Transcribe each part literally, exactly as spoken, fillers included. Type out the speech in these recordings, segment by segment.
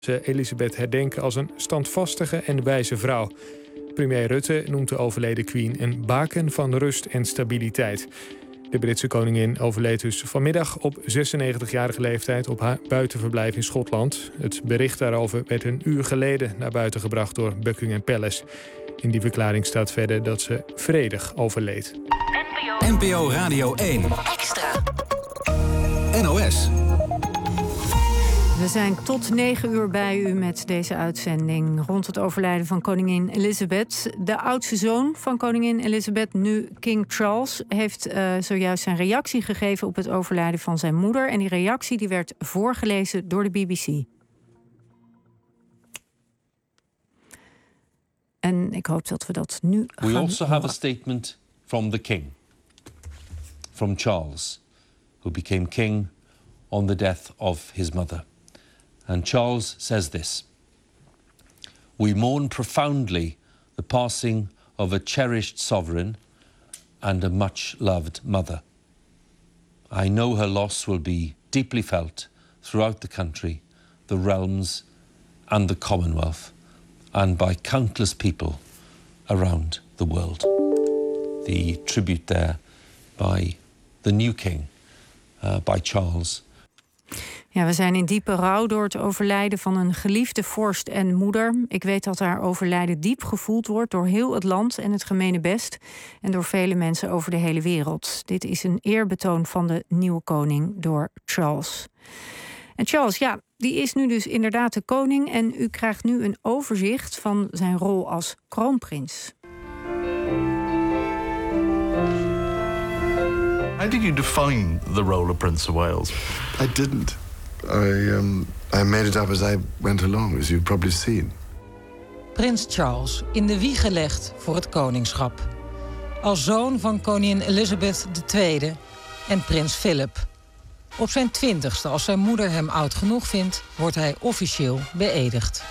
Ze Elizabeth herdenken als een standvastige en wijze vrouw. Premier Rutte noemt de overleden queen een baken van rust en stabiliteit. De Britse koningin overleed dus vanmiddag op zesennegentigjarige leeftijd op haar buitenverblijf in Schotland. Het bericht daarover werd een uur geleden naar buiten gebracht door Buckingham Palace. In die verklaring staat verder dat ze vredig overleed. N P O Radio één. Extra. N O S. We zijn tot negen uur bij u met deze uitzending rond het overlijden van koningin Elizabeth. De oudste zoon van koningin Elizabeth, nu King Charles, heeft uh, zojuist zijn reactie gegeven op het overlijden van zijn moeder. En die reactie die werd voorgelezen door de B B C. En ik hoop dat we dat nu gaan We also horen. have a statement from the king, from Charles, who became king on the death of his mother. And Charles says this: "We mourn profoundly the passing of a cherished sovereign and a much-loved mother. I know her loss will be deeply felt throughout the country, the realms and the Commonwealth, and by countless people around the world." The tribute there by the new king, uh, by Charles. Ja, we zijn in diepe rouw door het overlijden van een geliefde vorst en moeder. Ik weet dat haar overlijden diep gevoeld wordt door heel het land en het gemene best. En door vele mensen over de hele wereld. Dit is een eerbetoon van de nieuwe koning door Charles. En Charles, ja, die is nu dus inderdaad de koning. En u krijgt nu een overzicht van zijn rol als kroonprins. How did you define the role of Prince of Wales? I didn't. I, um, I made it up as I went along, as you've probably seen. Prins Charles, in de wieg gelegd voor het koningschap. Als zoon van koningin Elizabeth de Tweede en prins Philip. Op zijn twintigste, als zijn moeder hem oud genoeg vindt, wordt hij officieel beëdigd.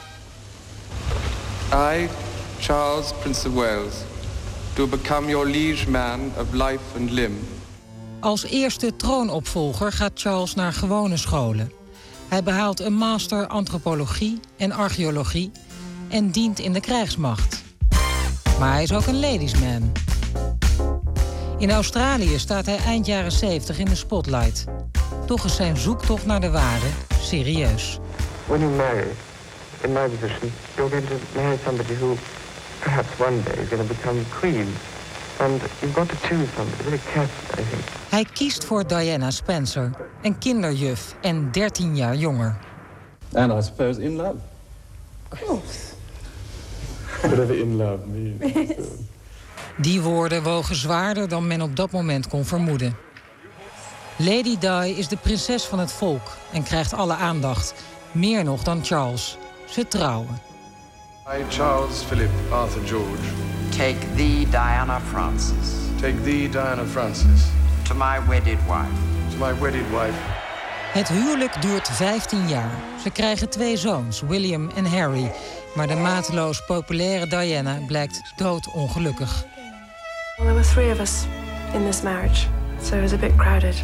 I, Charles, Prince of Wales, do become your liege man of life and limb. Als eerste troonopvolger gaat Charles naar gewone scholen. Hij behaalt een master antropologie en archeologie en dient in de krijgsmacht. Maar hij is ook een ladies man. In Australië staat hij eind jaren zeventig in de spotlight. Toch is zijn zoektocht naar de ware serieus. When you marry, in my position, you're going to marry somebody who perhaps one day is going to become queen. And you've got to choose somebody very carefully, I think. Hij kiest voor Diana Spencer, een kinderjuf en dertien jaar jonger. And I suppose in love. Of course. Whatever in love means. Die woorden wogen zwaarder dan men op dat moment kon vermoeden. Lady Di is de prinses van het volk en krijgt alle aandacht. Meer nog dan Charles. Ze trouwen. I, Charles Philip Arthur George. Take thee, Diana Francis. Take thee, Diana Francis. To my wedded wife. To my wedded wife. Het huwelijk duurt vijftien jaar. Ze krijgen twee zoons, William en Harry. Maar de mateloos populaire Diana blijkt doodongelukkig. Well, there were three of us in this marriage, so it was a bit crowded.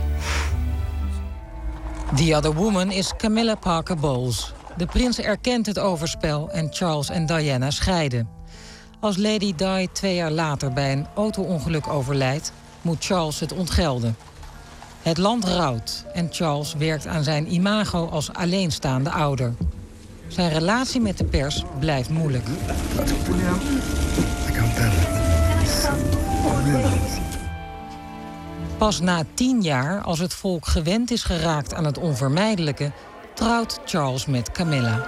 The other woman is Camilla Parker Bowles. De prins erkent het overspel en Charles en Diana scheiden. Als Lady Di twee jaar later bij een auto-ongeluk overlijdt, moet Charles het ontgelden. Het land rouwt en Charles werkt aan zijn imago als alleenstaande ouder. Zijn relatie met de pers blijft moeilijk. Pas na tien jaar, als het volk gewend is geraakt aan het onvermijdelijke, trouwt Charles met Camilla.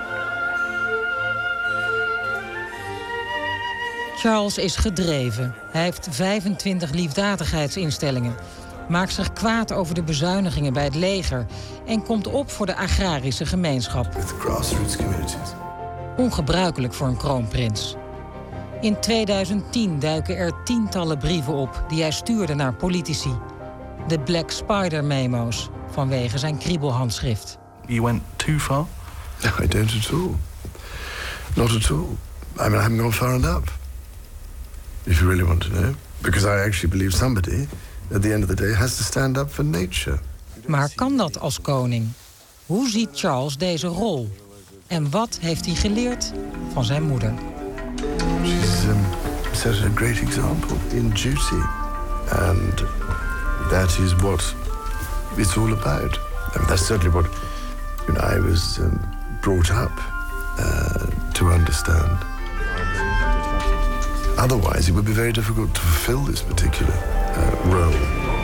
Charles is gedreven. Hij heeft vijfentwintig liefdadigheidsinstellingen. Maakt zich kwaad over de bezuinigingen bij het leger en komt op voor de agrarische gemeenschap. Ongebruikelijk voor een kroonprins. In tweeduizend tien duiken er tientallen brieven op die hij stuurde naar politici. De Black Spider memo's, vanwege zijn kriebelhandschrift. You went too far? No, I don't at all. Not at all. I mean, I haven't gone far enough. If you really want to know. Because I actually believe somebody, at the end of the day, has to stand up for nature. Maar kan dat als koning? Hoe ziet Charles deze rol? En wat heeft hij geleerd van zijn moeder? She's um, set a great example in duty. And that is what it's all about. And that's certainly what you know, I was um, brought up uh, to understand. Otherwise, it would be very difficult to fulfill this particular uh, role.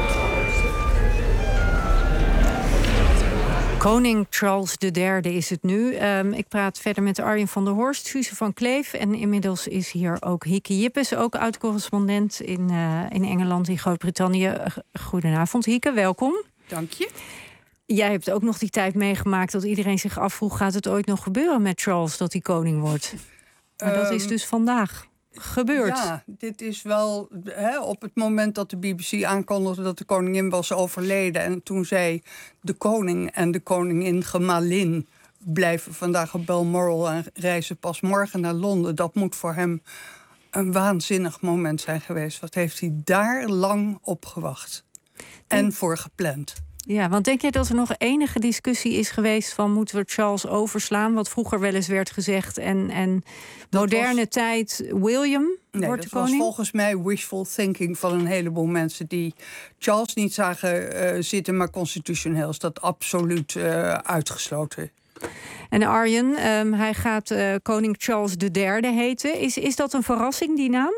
Koning Charles de derde is het nu. Um, ik praat verder met Arjen van der Horst, Suze van Kleef. En inmiddels is hier ook Hieke Jippes, ook oud-correspondent in, uh, in Engeland, in Groot-Brittannië. Goedenavond, Hieke, welkom. Dank je. Jij hebt ook nog die tijd meegemaakt dat iedereen zich afvroeg, gaat het ooit nog gebeuren met Charles dat hij koning wordt? Maar um, dat is dus vandaag gebeurd. Ja, dit is wel hè, op het moment dat de B B C aankondigde dat de koningin was overleden. En toen zei de koning en de koningin gemalin blijven vandaag op Balmoral en reizen pas morgen naar Londen. Dat moet voor hem een waanzinnig moment zijn geweest. Wat heeft hij daar lang op gewacht en voor gepland. Ja, want denk jij dat er nog enige discussie is geweest van moeten we Charles overslaan, wat vroeger wel eens werd gezegd, en, en moderne was, tijd William nee, wordt de koning? Dat was volgens mij wishful thinking van een heleboel mensen die Charles niet zagen uh, zitten, maar constitutioneel is dat absoluut uh, uitgesloten. En Arjen, um, hij gaat uh, koning Charles de derde heten. Is, is dat een verrassing, die naam?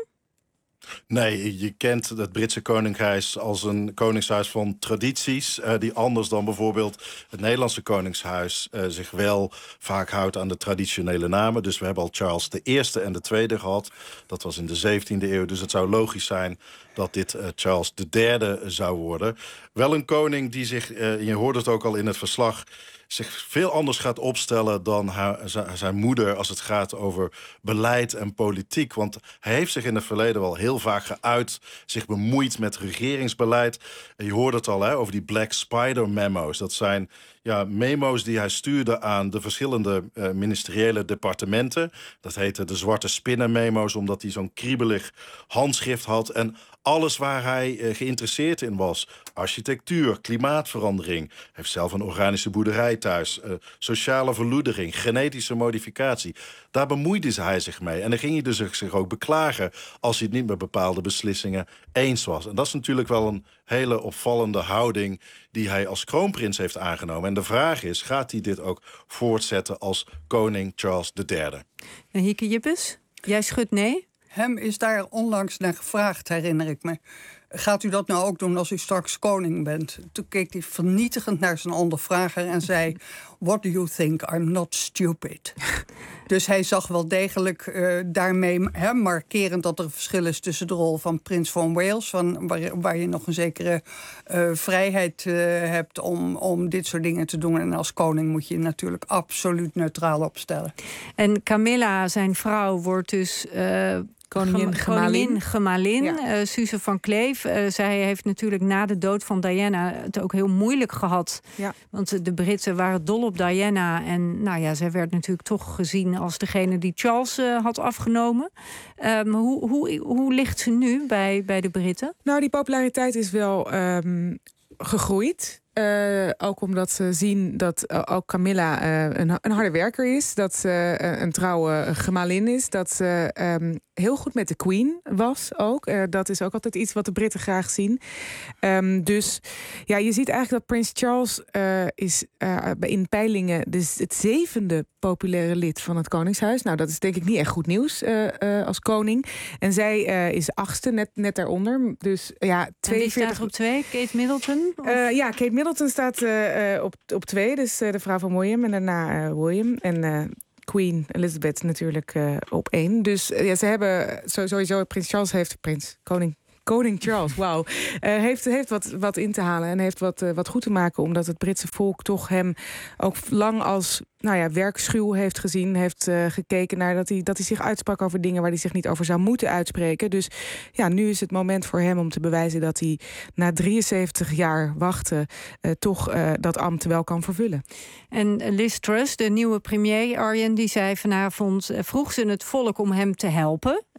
Nee, je kent het Britse koningshuis als een koningshuis van tradities, Uh, die anders dan bijvoorbeeld het Nederlandse koningshuis uh, zich wel vaak houdt aan de traditionele namen. Dus we hebben al Charles de Eerste en de Tweede gehad. Dat was in de zeventiende eeuw. Dus het zou logisch zijn dat dit uh, Charles de Derde zou worden. Wel een koning die zich, uh, je hoorde het ook al in het verslag, zich veel anders gaat opstellen dan haar, zijn moeder als het gaat over beleid en politiek. Want hij heeft zich in het verleden wel heel vaak geuit, zich bemoeid met regeringsbeleid. En je hoorde het al hè, over die Black Spider memo's. Dat zijn ja, memo's die hij stuurde aan de verschillende uh, ministeriële departementen. Dat heette de zwarte spinnen memo's, omdat hij zo'n kriebelig handschrift had. En alles waar hij uh, geïnteresseerd in was. Architectuur, klimaatverandering. Hij heeft zelf een organische boerderij thuis. Uh, sociale verloedering, genetische modificatie. Daar bemoeide hij zich mee. En dan ging hij dus zich ook beklagen als hij het niet met bepaalde beslissingen eens was. En dat is natuurlijk wel een hele opvallende houding die hij als kroonprins heeft aangenomen. En de vraag is, gaat hij dit ook voortzetten als koning Charles de derde? En Hieke Jippes, jij schudt nee? Hem is daar onlangs naar gevraagd, herinner ik me. Gaat u dat nou ook doen als u straks koning bent? Toen keek hij vernietigend naar zijn ondervrager en zei, what do you think? I'm not stupid. Dus hij zag wel degelijk uh, daarmee hè, markerend dat er een verschil is tussen de rol van prins van Wales, van, waar, waar je nog een zekere uh, vrijheid uh, hebt om, om dit soort dingen te doen. En als koning moet je je natuurlijk absoluut neutraal opstellen. En Camilla, zijn vrouw, wordt dus Uh... Koningin Gemalin. Gemalin, ja. uh, Suze van Kleef. Uh, zij heeft natuurlijk na de dood van Diana het ook heel moeilijk gehad. Ja. Want de Britten waren dol op Diana. En nou ja, zij werd natuurlijk toch gezien als degene die Charles uh, had afgenomen. Um, hoe, hoe, hoe ligt ze nu bij, bij de Britten? Nou, die populariteit is wel um, gegroeid. Uh, ook omdat ze zien dat uh, ook Camilla uh, een, een harde werker is. Dat ze uh, een trouwe gemalin is. Dat ze um, heel goed met de Queen was ook. Uh, dat is ook altijd iets wat de Britten graag zien. Um, dus ja, je ziet eigenlijk dat Prins Charles uh, is uh, in peilingen dus het zevende populaire lid van het Koningshuis. Nou, dat is denk ik niet echt goed nieuws uh, uh, als koning. En zij uh, is achtste, net, net daaronder. Dus ja, tweeënveertig... En wie staat op twee? Kate Middleton? Uh, ja, Kate Middleton staat uh, uh, op, op twee. Dus uh, de vrouw van William en daarna uh, William. En uh, Queen Elizabeth natuurlijk uh, op één. Dus uh, ja, ze hebben sowieso, Prins Charles heeft, prins, koning... Koning Charles, wauw, uh, heeft, heeft wat, wat in te halen en heeft wat, uh, wat goed te maken, omdat het Britse volk toch hem ook lang als nou ja, werkschuw heeft gezien, heeft uh, gekeken naar dat hij, dat hij zich uitsprak over dingen waar hij zich niet over zou moeten uitspreken. Dus ja, nu is het moment voor hem om te bewijzen dat hij na drieënzeventig jaar wachten uh, toch uh, dat ambt wel kan vervullen. En Liz Truss, de nieuwe premier, Arjen, die zei vanavond, uh, vroeg ze het volk om hem te helpen.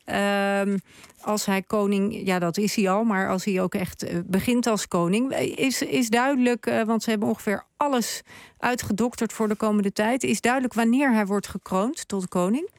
Uh, als hij koning, ja, dat is hij al, maar als hij ook echt uh, begint als koning, is, is duidelijk, uh, want ze hebben ongeveer alles uitgedokterd voor de komende tijd. Is duidelijk wanneer hij wordt gekroond tot koning?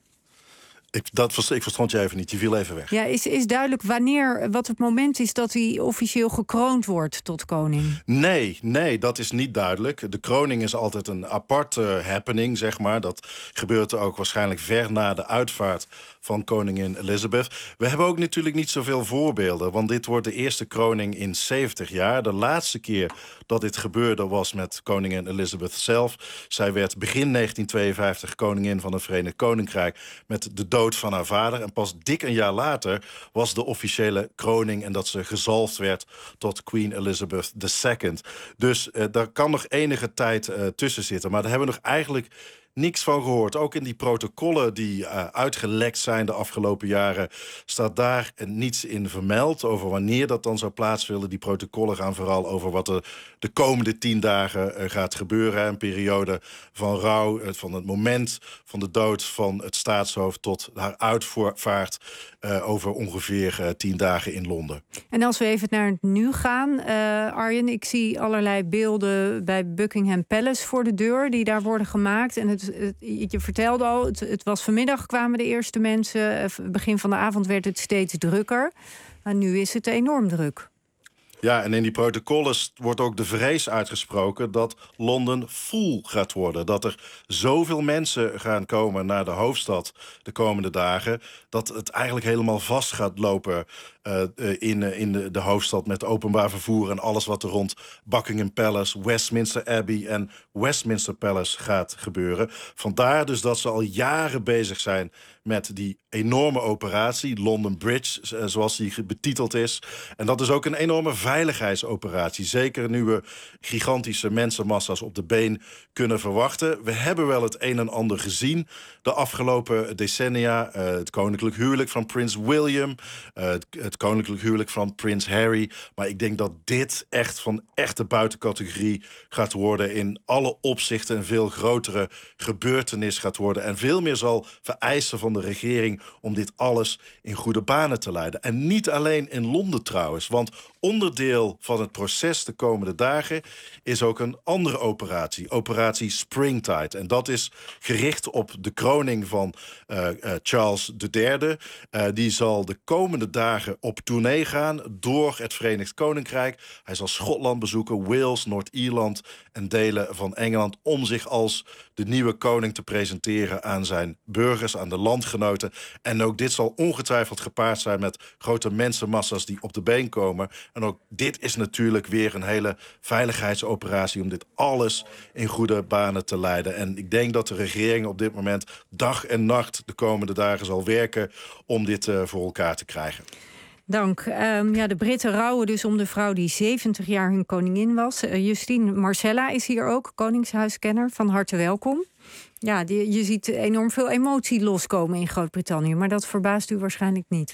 Ik, dat was, ik verstond je even niet, je viel even weg. Ja, is, is duidelijk wanneer, wat het moment is dat hij officieel gekroond wordt tot koning? Nee, nee, dat is niet duidelijk. De kroning is altijd een aparte happening, zeg maar. Dat gebeurt ook waarschijnlijk ver na de uitvaart van koningin Elizabeth. We hebben ook natuurlijk niet zoveel voorbeelden, want dit wordt de eerste kroning in zeventig jaar. De laatste keer dat dit gebeurde was met koningin Elizabeth zelf. Zij werd begin negentien tweeënvijftig koningin van het Verenigd Koninkrijk met de dood van haar vader. En pas dik een jaar later was de officiële kroning en dat ze gezalfd werd tot Queen Elizabeth de Second. Dus uh, daar kan nog enige tijd uh, tussen zitten. Maar daar hebben we nog eigenlijk niks van gehoord. Ook in die protocollen die uh, uitgelekt zijn de afgelopen jaren staat daar niets in vermeld over wanneer dat dan zou plaatsvinden. Die protocollen gaan vooral over wat er de komende tien dagen uh, gaat gebeuren. Een periode van rouw, uh, van het moment van de dood van het staatshoofd tot haar uitvaart uh, over ongeveer uh, tien dagen in Londen. En als we even naar het nu gaan, uh, Arjen, ik zie allerlei beelden bij Buckingham Palace voor de deur die daar worden gemaakt. En het Het, het, je vertelde al, het, het was vanmiddag kwamen de eerste mensen. Begin van de avond werd het steeds drukker. Maar nu is het enorm druk. Ja, en in die protocollen wordt ook de vrees uitgesproken dat Londen full gaat worden. Dat er zoveel mensen gaan komen naar de hoofdstad de komende dagen, dat het eigenlijk helemaal vast gaat lopen uh, in, uh, in de, de hoofdstad met openbaar vervoer en alles wat er rond Buckingham Palace, Westminster Abbey en Westminster Palace gaat gebeuren. Vandaar dus dat ze al jaren bezig zijn met die enorme operatie, London Bridge, zoals die betiteld is. En dat is ook een enorme veiligheidsoperatie. Zeker nu we gigantische mensenmassa's op de been kunnen verwachten. We hebben wel het een en ander gezien de afgelopen decennia. Uh, het koninklijk huwelijk van prins William, uh, het, het koninklijk huwelijk van prins Harry. Maar ik denk dat dit echt van echte buitencategorie gaat worden, in alle opzichten een veel grotere gebeurtenis gaat worden en veel meer zal vereisen van de regering om dit alles in goede banen te leiden. En niet alleen in Londen trouwens, want onderdeel van het proces de komende dagen is ook een andere operatie, operatie Springtide. En dat is gericht op de kroning van uh, uh, Charles de derde. Uh, die zal de komende dagen op tournee gaan door het Verenigd Koninkrijk. Hij zal Schotland bezoeken, Wales, Noord-Ierland en delen van Engeland om zich als de nieuwe koning te presenteren aan zijn burgers, aan de landgenoten. En ook dit zal ongetwijfeld gepaard zijn met grote mensenmassa's die op de been komen. En ook dit is natuurlijk weer een hele veiligheidsoperatie om dit alles in goede banen te leiden. En ik denk dat de regering op dit moment dag en nacht de komende dagen zal werken om dit uh, voor elkaar te krijgen. Dank. Um, ja, de Britten rouwen dus om de vrouw die zeventig jaar hun koningin was. Uh, Justine Marcella is hier ook, koningshuiskenner. Van harte welkom. Ja, die, je ziet enorm veel emotie loskomen in Groot-Brittannië, maar dat verbaast u waarschijnlijk niet.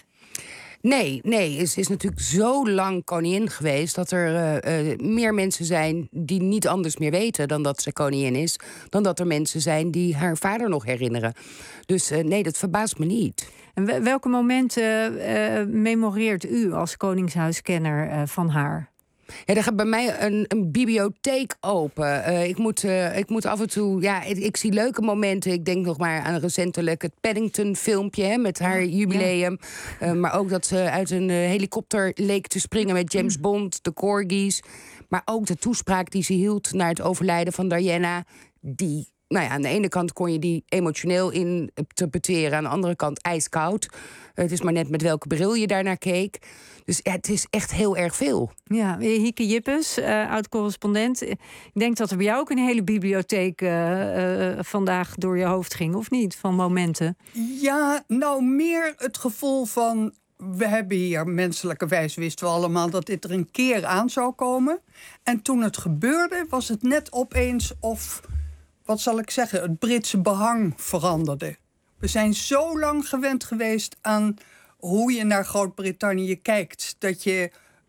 Nee, nee, ze is natuurlijk zo lang koningin geweest dat er uh, uh, meer mensen zijn die niet anders meer weten dan dat ze koningin is, dan dat er mensen zijn die haar vader nog herinneren. Dus uh, nee, dat verbaast me niet. En welke momenten uh, memoreert u als koningshuiskenner uh, van haar? Ja, er gaat bij mij een, een bibliotheek open. Uh, ik, moet, uh, ik moet af en toe... Ja, ik, ik zie leuke momenten. Ik denk nog maar aan recentelijk het Paddington-filmpje hè, met haar jubileum. Ja. Uh, maar ook dat ze uit een uh, helikopter leek te springen met James Bond, de corgis. Maar ook de toespraak die ze hield naar het overlijden van Diana. Die, nou ja, aan de ene kant kon je die emotioneel interpreteren, aan de andere kant ijskoud. Uh, het is maar net met welke bril je daarnaar keek. Dus ja, het is echt heel erg veel. Ja, Hieke Jippes, uh, oud-correspondent. Ik denk dat er bij jou ook een hele bibliotheek uh, uh, vandaag door je hoofd ging, of niet? Van momenten. Ja, nou meer het gevoel van, we hebben hier menselijkerwijs wisten we allemaal dat dit er een keer aan zou komen. En toen het gebeurde, was het net opeens of, wat zal ik zeggen, het Britse behang veranderde. We zijn zo lang gewend geweest aan hoe je naar Groot-Brittannië kijkt, dat je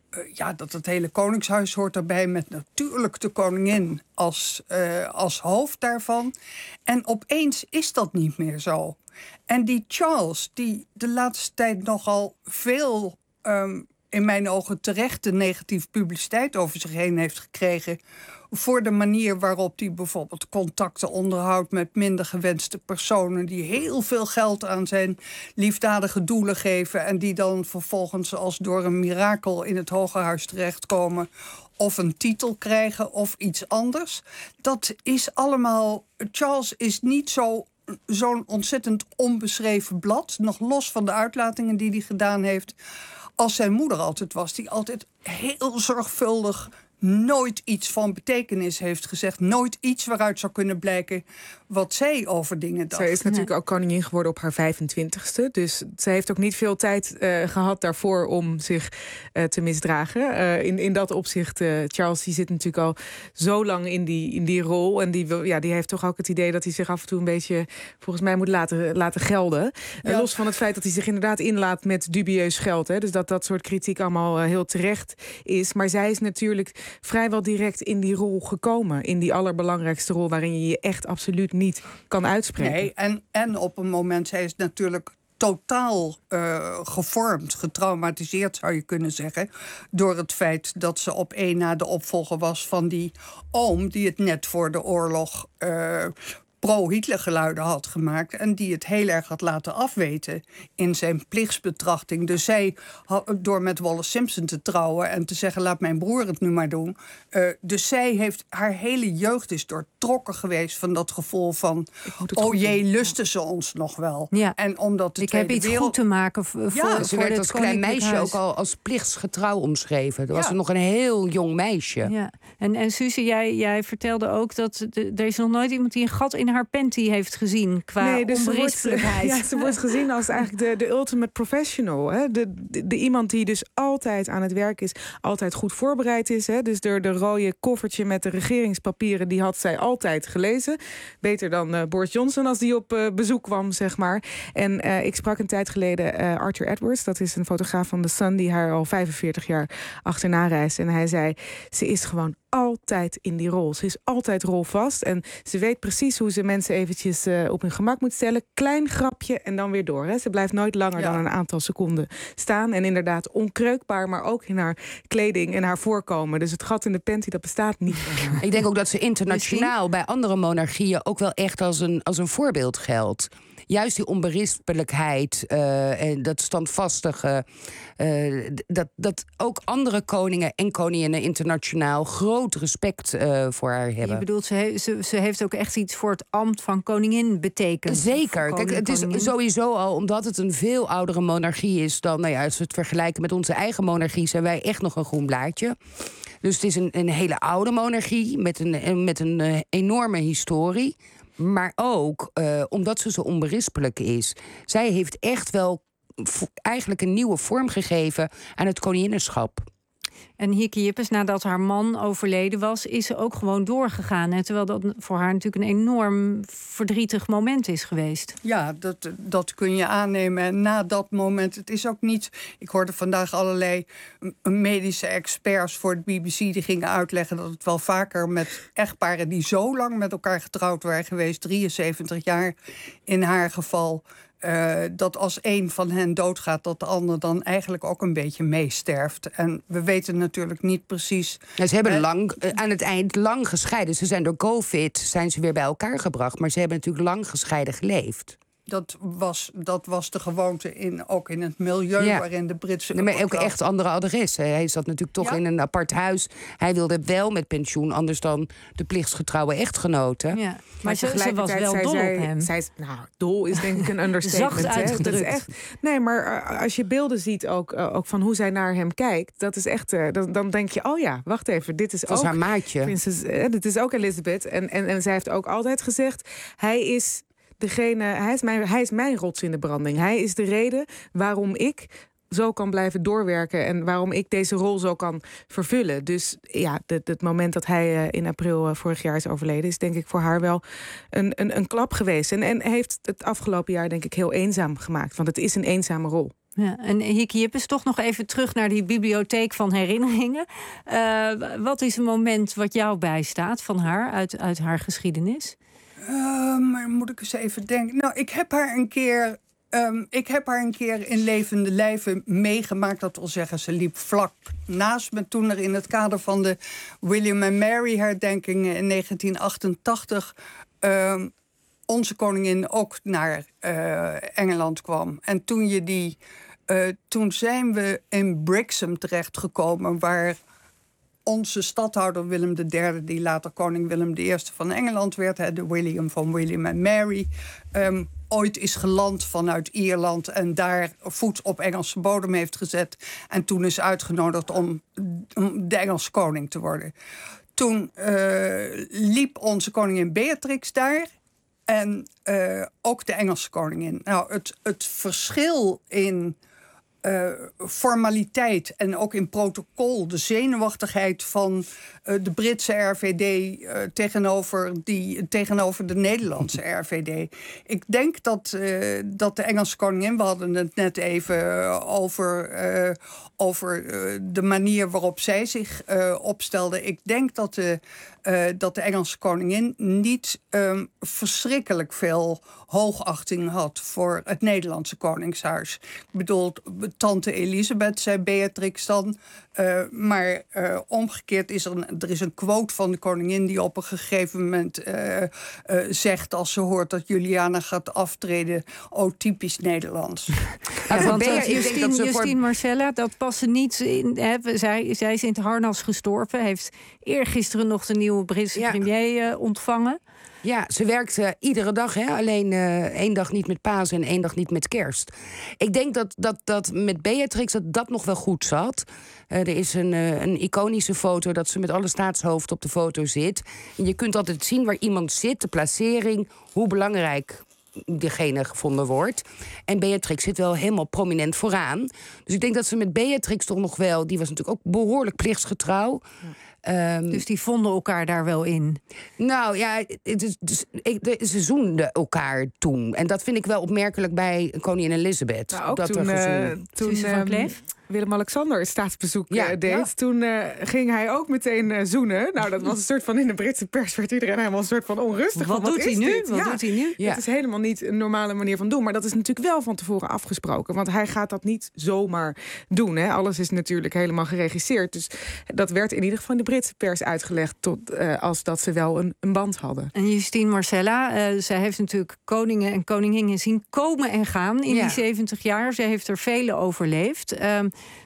Uh, ja, dat het hele koningshuis hoort erbij, met natuurlijk de koningin als, uh, als hoofd daarvan. En opeens is dat niet meer zo. En die Charles, die de laatste tijd nogal veel, um, in mijn ogen terechte negatieve publiciteit over zich heen heeft gekregen, voor de manier waarop hij bijvoorbeeld contacten onderhoudt met minder gewenste personen, die heel veel geld aan zijn liefdadige doelen geven en die dan vervolgens als door een mirakel in het Hoge Huis terechtkomen of een titel krijgen of iets anders. Dat is allemaal... Charles is niet zo, zo'n ontzettend onbeschreven blad, nog los van de uitlatingen die hij gedaan heeft, als zijn moeder altijd was, die altijd heel zorgvuldig nooit iets van betekenis heeft gezegd. Nooit iets waaruit zou kunnen blijken wat zij over dingen dacht. Zij is natuurlijk ook koningin geworden op haar vijfentwintigste. Dus zij heeft ook niet veel tijd uh, gehad daarvoor om zich uh, te misdragen. Uh, in, in dat opzicht, uh, Charles die zit natuurlijk al zo lang in die, in die rol. En die, wil, ja, die heeft toch ook het idee dat hij zich af en toe een beetje, volgens mij, moet laten, laten gelden. Ja. Uh, los van het feit dat hij zich inderdaad inlaat met dubieus geld. Hè. Dus dat dat soort kritiek allemaal uh, heel terecht is. Maar zij is natuurlijk vrijwel direct in die rol gekomen. In die allerbelangrijkste rol waarin je je echt absoluut niet kan uitspreken. Nee, en, en op een moment, zij is natuurlijk totaal uh, gevormd, getraumatiseerd zou je kunnen zeggen, door het feit dat ze op één na de opvolger was van die oom die het net voor de oorlog Uh, pro-Hitler geluiden had gemaakt en die het heel erg had laten afweten in zijn plichtsbetrachting. Dus zij, door met Wallace Simpson te trouwen en te zeggen, laat mijn broer het nu maar doen. Uh, dus zij heeft, haar hele jeugd is doortrokken geweest van dat gevoel van, oh jee, lusten ze ons nog wel. Ja. En omdat de Ik heb iets wereld... goed te maken voor, ja, voor ze werd als klein meisje huis. ook al als plichtsgetrouw omschreven. Dat Ja. was nog een heel jong meisje. Ja. En, en Suze, jij, jij vertelde ook dat de, er is nog nooit iemand die een gat in haar panty heeft gezien qua nee, dus onberispelijkheid. Ze wordt, ja, ze wordt gezien als eigenlijk de, de ultimate professional. Hè? De, de, de iemand die dus altijd aan het werk is, altijd goed voorbereid is. Hè? Dus de, de rode koffertje met de regeringspapieren, die had zij altijd gelezen. Beter dan uh, Boris Johnson als die op uh, bezoek kwam, zeg maar. En uh, ik sprak een tijd geleden uh, Arthur Edwards. Dat is een fotograaf van The Sun die haar al vijfenveertig jaar achterna reist. En hij zei, ze is gewoon altijd in die rol. Ze is altijd rolvast en ze weet precies hoe ze mensen eventjes uh, op hun gemak moet stellen. Klein grapje en dan weer door. Hè. Ze blijft nooit langer ja. dan een aantal seconden staan. En inderdaad onkreukbaar, maar ook in haar kleding en haar voorkomen. Dus het gat in de panty, dat bestaat niet. Ik denk ook dat ze internationaal bij andere monarchieën ook wel echt als een, als een voorbeeld geldt. Juist die onberispelijkheid uh, en dat standvastige, uh, dat, dat ook andere koningen en koninginnen internationaal groot respect uh, voor haar hebben. Je bedoelt, ze, he, ze, ze heeft ook echt iets voor het ambt van koningin betekend. Zeker. Koning, Kijk, het is koningin. sowieso al, omdat het een veel oudere monarchie is dan, nou ja, als we het vergelijken met onze eigen monarchie, zijn wij echt nog een groen blaadje. Dus het is een, een hele oude monarchie met een, met een uh, enorme historie. Maar ook uh, omdat ze zo onberispelijk is. Zij heeft echt wel v- eigenlijk een nieuwe vorm gegeven aan het koninginnenschap. En Hieke Jippes, nadat haar man overleden was, is ze ook gewoon doorgegaan. Hè? Terwijl dat voor haar natuurlijk een enorm verdrietig moment is geweest. Ja, dat, dat kun je aannemen. En na dat moment, het is ook niet... Ik hoorde vandaag allerlei medische experts voor het B B C die gingen uitleggen dat het wel vaker met echtparen die zo lang met elkaar getrouwd waren geweest, drieënzeventig jaar in haar geval, Uh, dat als één van hen doodgaat, dat de ander dan eigenlijk ook een beetje meesterft. En we weten natuurlijk niet precies. Ja, ze hebben uh, lang, uh, aan het eind lang gescheiden. Ze zijn door COVID zijn ze weer bij elkaar gebracht. Maar ze hebben natuurlijk lang gescheiden geleefd. Dat was, dat was de gewoonte in, ook in het milieu ja. waarin de Britse... Nee, maar ook echt andere adressen. Hij zat natuurlijk toch ja. in een apart huis. Hij wilde wel met pensioen, anders dan de plichtsgetrouwe echtgenoten. Ja. Maar, maar ze, ze was wel dol zij, op hem. Zij, nou, dol is denk ik een understatement. Zacht uitgedrukt. Dat is echt, nee, maar als je beelden ziet ook, ook van hoe zij naar hem kijkt, dat is echt, uh, dan, dan denk je, oh ja, wacht even, dit is dat ook... Dat is haar maatje. Prinses, uh, dit is ook Elizabeth. En, en, en zij heeft ook altijd gezegd, hij is... Degene, hij, is mijn, hij is mijn rots in de branding. Hij is de reden waarom ik zo kan blijven doorwerken en waarom ik deze rol zo kan vervullen. Dus ja, het, het moment dat hij uh, in april uh, vorig jaar is overleden, is denk ik voor haar wel een, een, een klap geweest. En, en heeft het afgelopen jaar denk ik heel eenzaam gemaakt. Want het is een eenzame rol. Ja, en Hieke Jippes, toch nog even terug naar die bibliotheek van herinneringen. Uh, wat is een moment wat jou bijstaat van haar, uit, uit haar geschiedenis? Uh, maar moet ik eens even denken. Nou, ik heb haar een keer... Um, ik heb haar een keer in levende lijven meegemaakt. Dat wil zeggen, ze liep vlak naast me toen er in het kader van de William en Mary herdenkingen in negentien achtentachtig... Um, onze koningin ook naar uh, Engeland kwam. En toen, je die, uh, toen zijn we in Brixham terechtgekomen, waar onze stadhouder Willem de derde, die later koning Willem de eerste van Engeland werd, hè, de William van William en Mary, um, ooit is geland vanuit Ierland en daar voet op Engelse bodem heeft gezet. En toen is uitgenodigd om, om de Engelse koning te worden. Toen uh, liep onze koningin Beatrix daar. En uh, ook de Engelse koningin. Nou, het, het verschil in uh, formaliteit en ook in protocol, de zenuwachtigheid van uh, de Britse R V D uh, tegenover, die, tegenover de Nederlandse R V D. Ik denk dat, uh, dat de Engelse koningin, we hadden het net even uh, over, uh, over uh, de manier waarop zij zich uh, opstelde. Ik denk dat de Uh, dat de Engelse koningin niet um, verschrikkelijk veel hoogachting had voor het Nederlandse koningshuis. Ik bedoel, tante Elisabeth, zei Beatrix dan. Uh, maar uh, omgekeerd is er een, er is een quote van de koningin die op een gegeven moment uh, uh, zegt, als ze hoort dat Juliana gaat aftreden, oh, typisch Nederlands. Ja, want uh, Justine, dat Justine voor... Marcella, dat past niet in. Hè, zij, zij is in het harnas gestorven, heeft eergisteren nog de nieuwe Britse ja. premier uh, ontvangen. Ja, ze werkt uh, iedere dag, hè? Alleen uh, één dag niet met Pasen en één dag niet met Kerst. Ik denk dat, dat, dat met Beatrix dat, dat nog wel goed zat. Uh, er is een, uh, een iconische foto dat ze met alle staatshoofden op de foto zit. En je kunt altijd zien waar iemand zit, de placering, hoe belangrijk degene gevonden wordt. En Beatrix zit wel helemaal prominent vooraan. Dus ik denk dat ze met Beatrix toch nog wel, die was natuurlijk ook behoorlijk plichtsgetrouw. Ja. Um, dus die vonden elkaar daar wel in? Nou ja, het is, dus, ik, de, ze zoenden elkaar toen. En dat vind ik wel opmerkelijk bij koningin Elizabeth. Nou, ook dat toen, er uh, toen um, Willem-Alexander het staatsbezoek ja, uh, deed. Ja. Toen uh, ging hij ook meteen uh, zoenen. Nou, dat was een soort van, in de Britse pers werd iedereen helemaal een soort van onrustig. Wat, van, doet, hij nu? Wat ja, doet hij nu? Ja. Het is helemaal niet een normale manier van doen. Maar dat is natuurlijk wel van tevoren afgesproken. Want hij gaat dat niet zomaar doen. Hè. Alles is natuurlijk helemaal geregisseerd. Dus dat werd in ieder geval in de Britse pers uitgelegd tot, uh, als dat ze wel een, een band hadden. En Justine Marcella, uh, zij heeft natuurlijk koningen en koninginnen zien komen en gaan in ja. die zeventig jaar. Zij heeft er vele overleefd. Uh,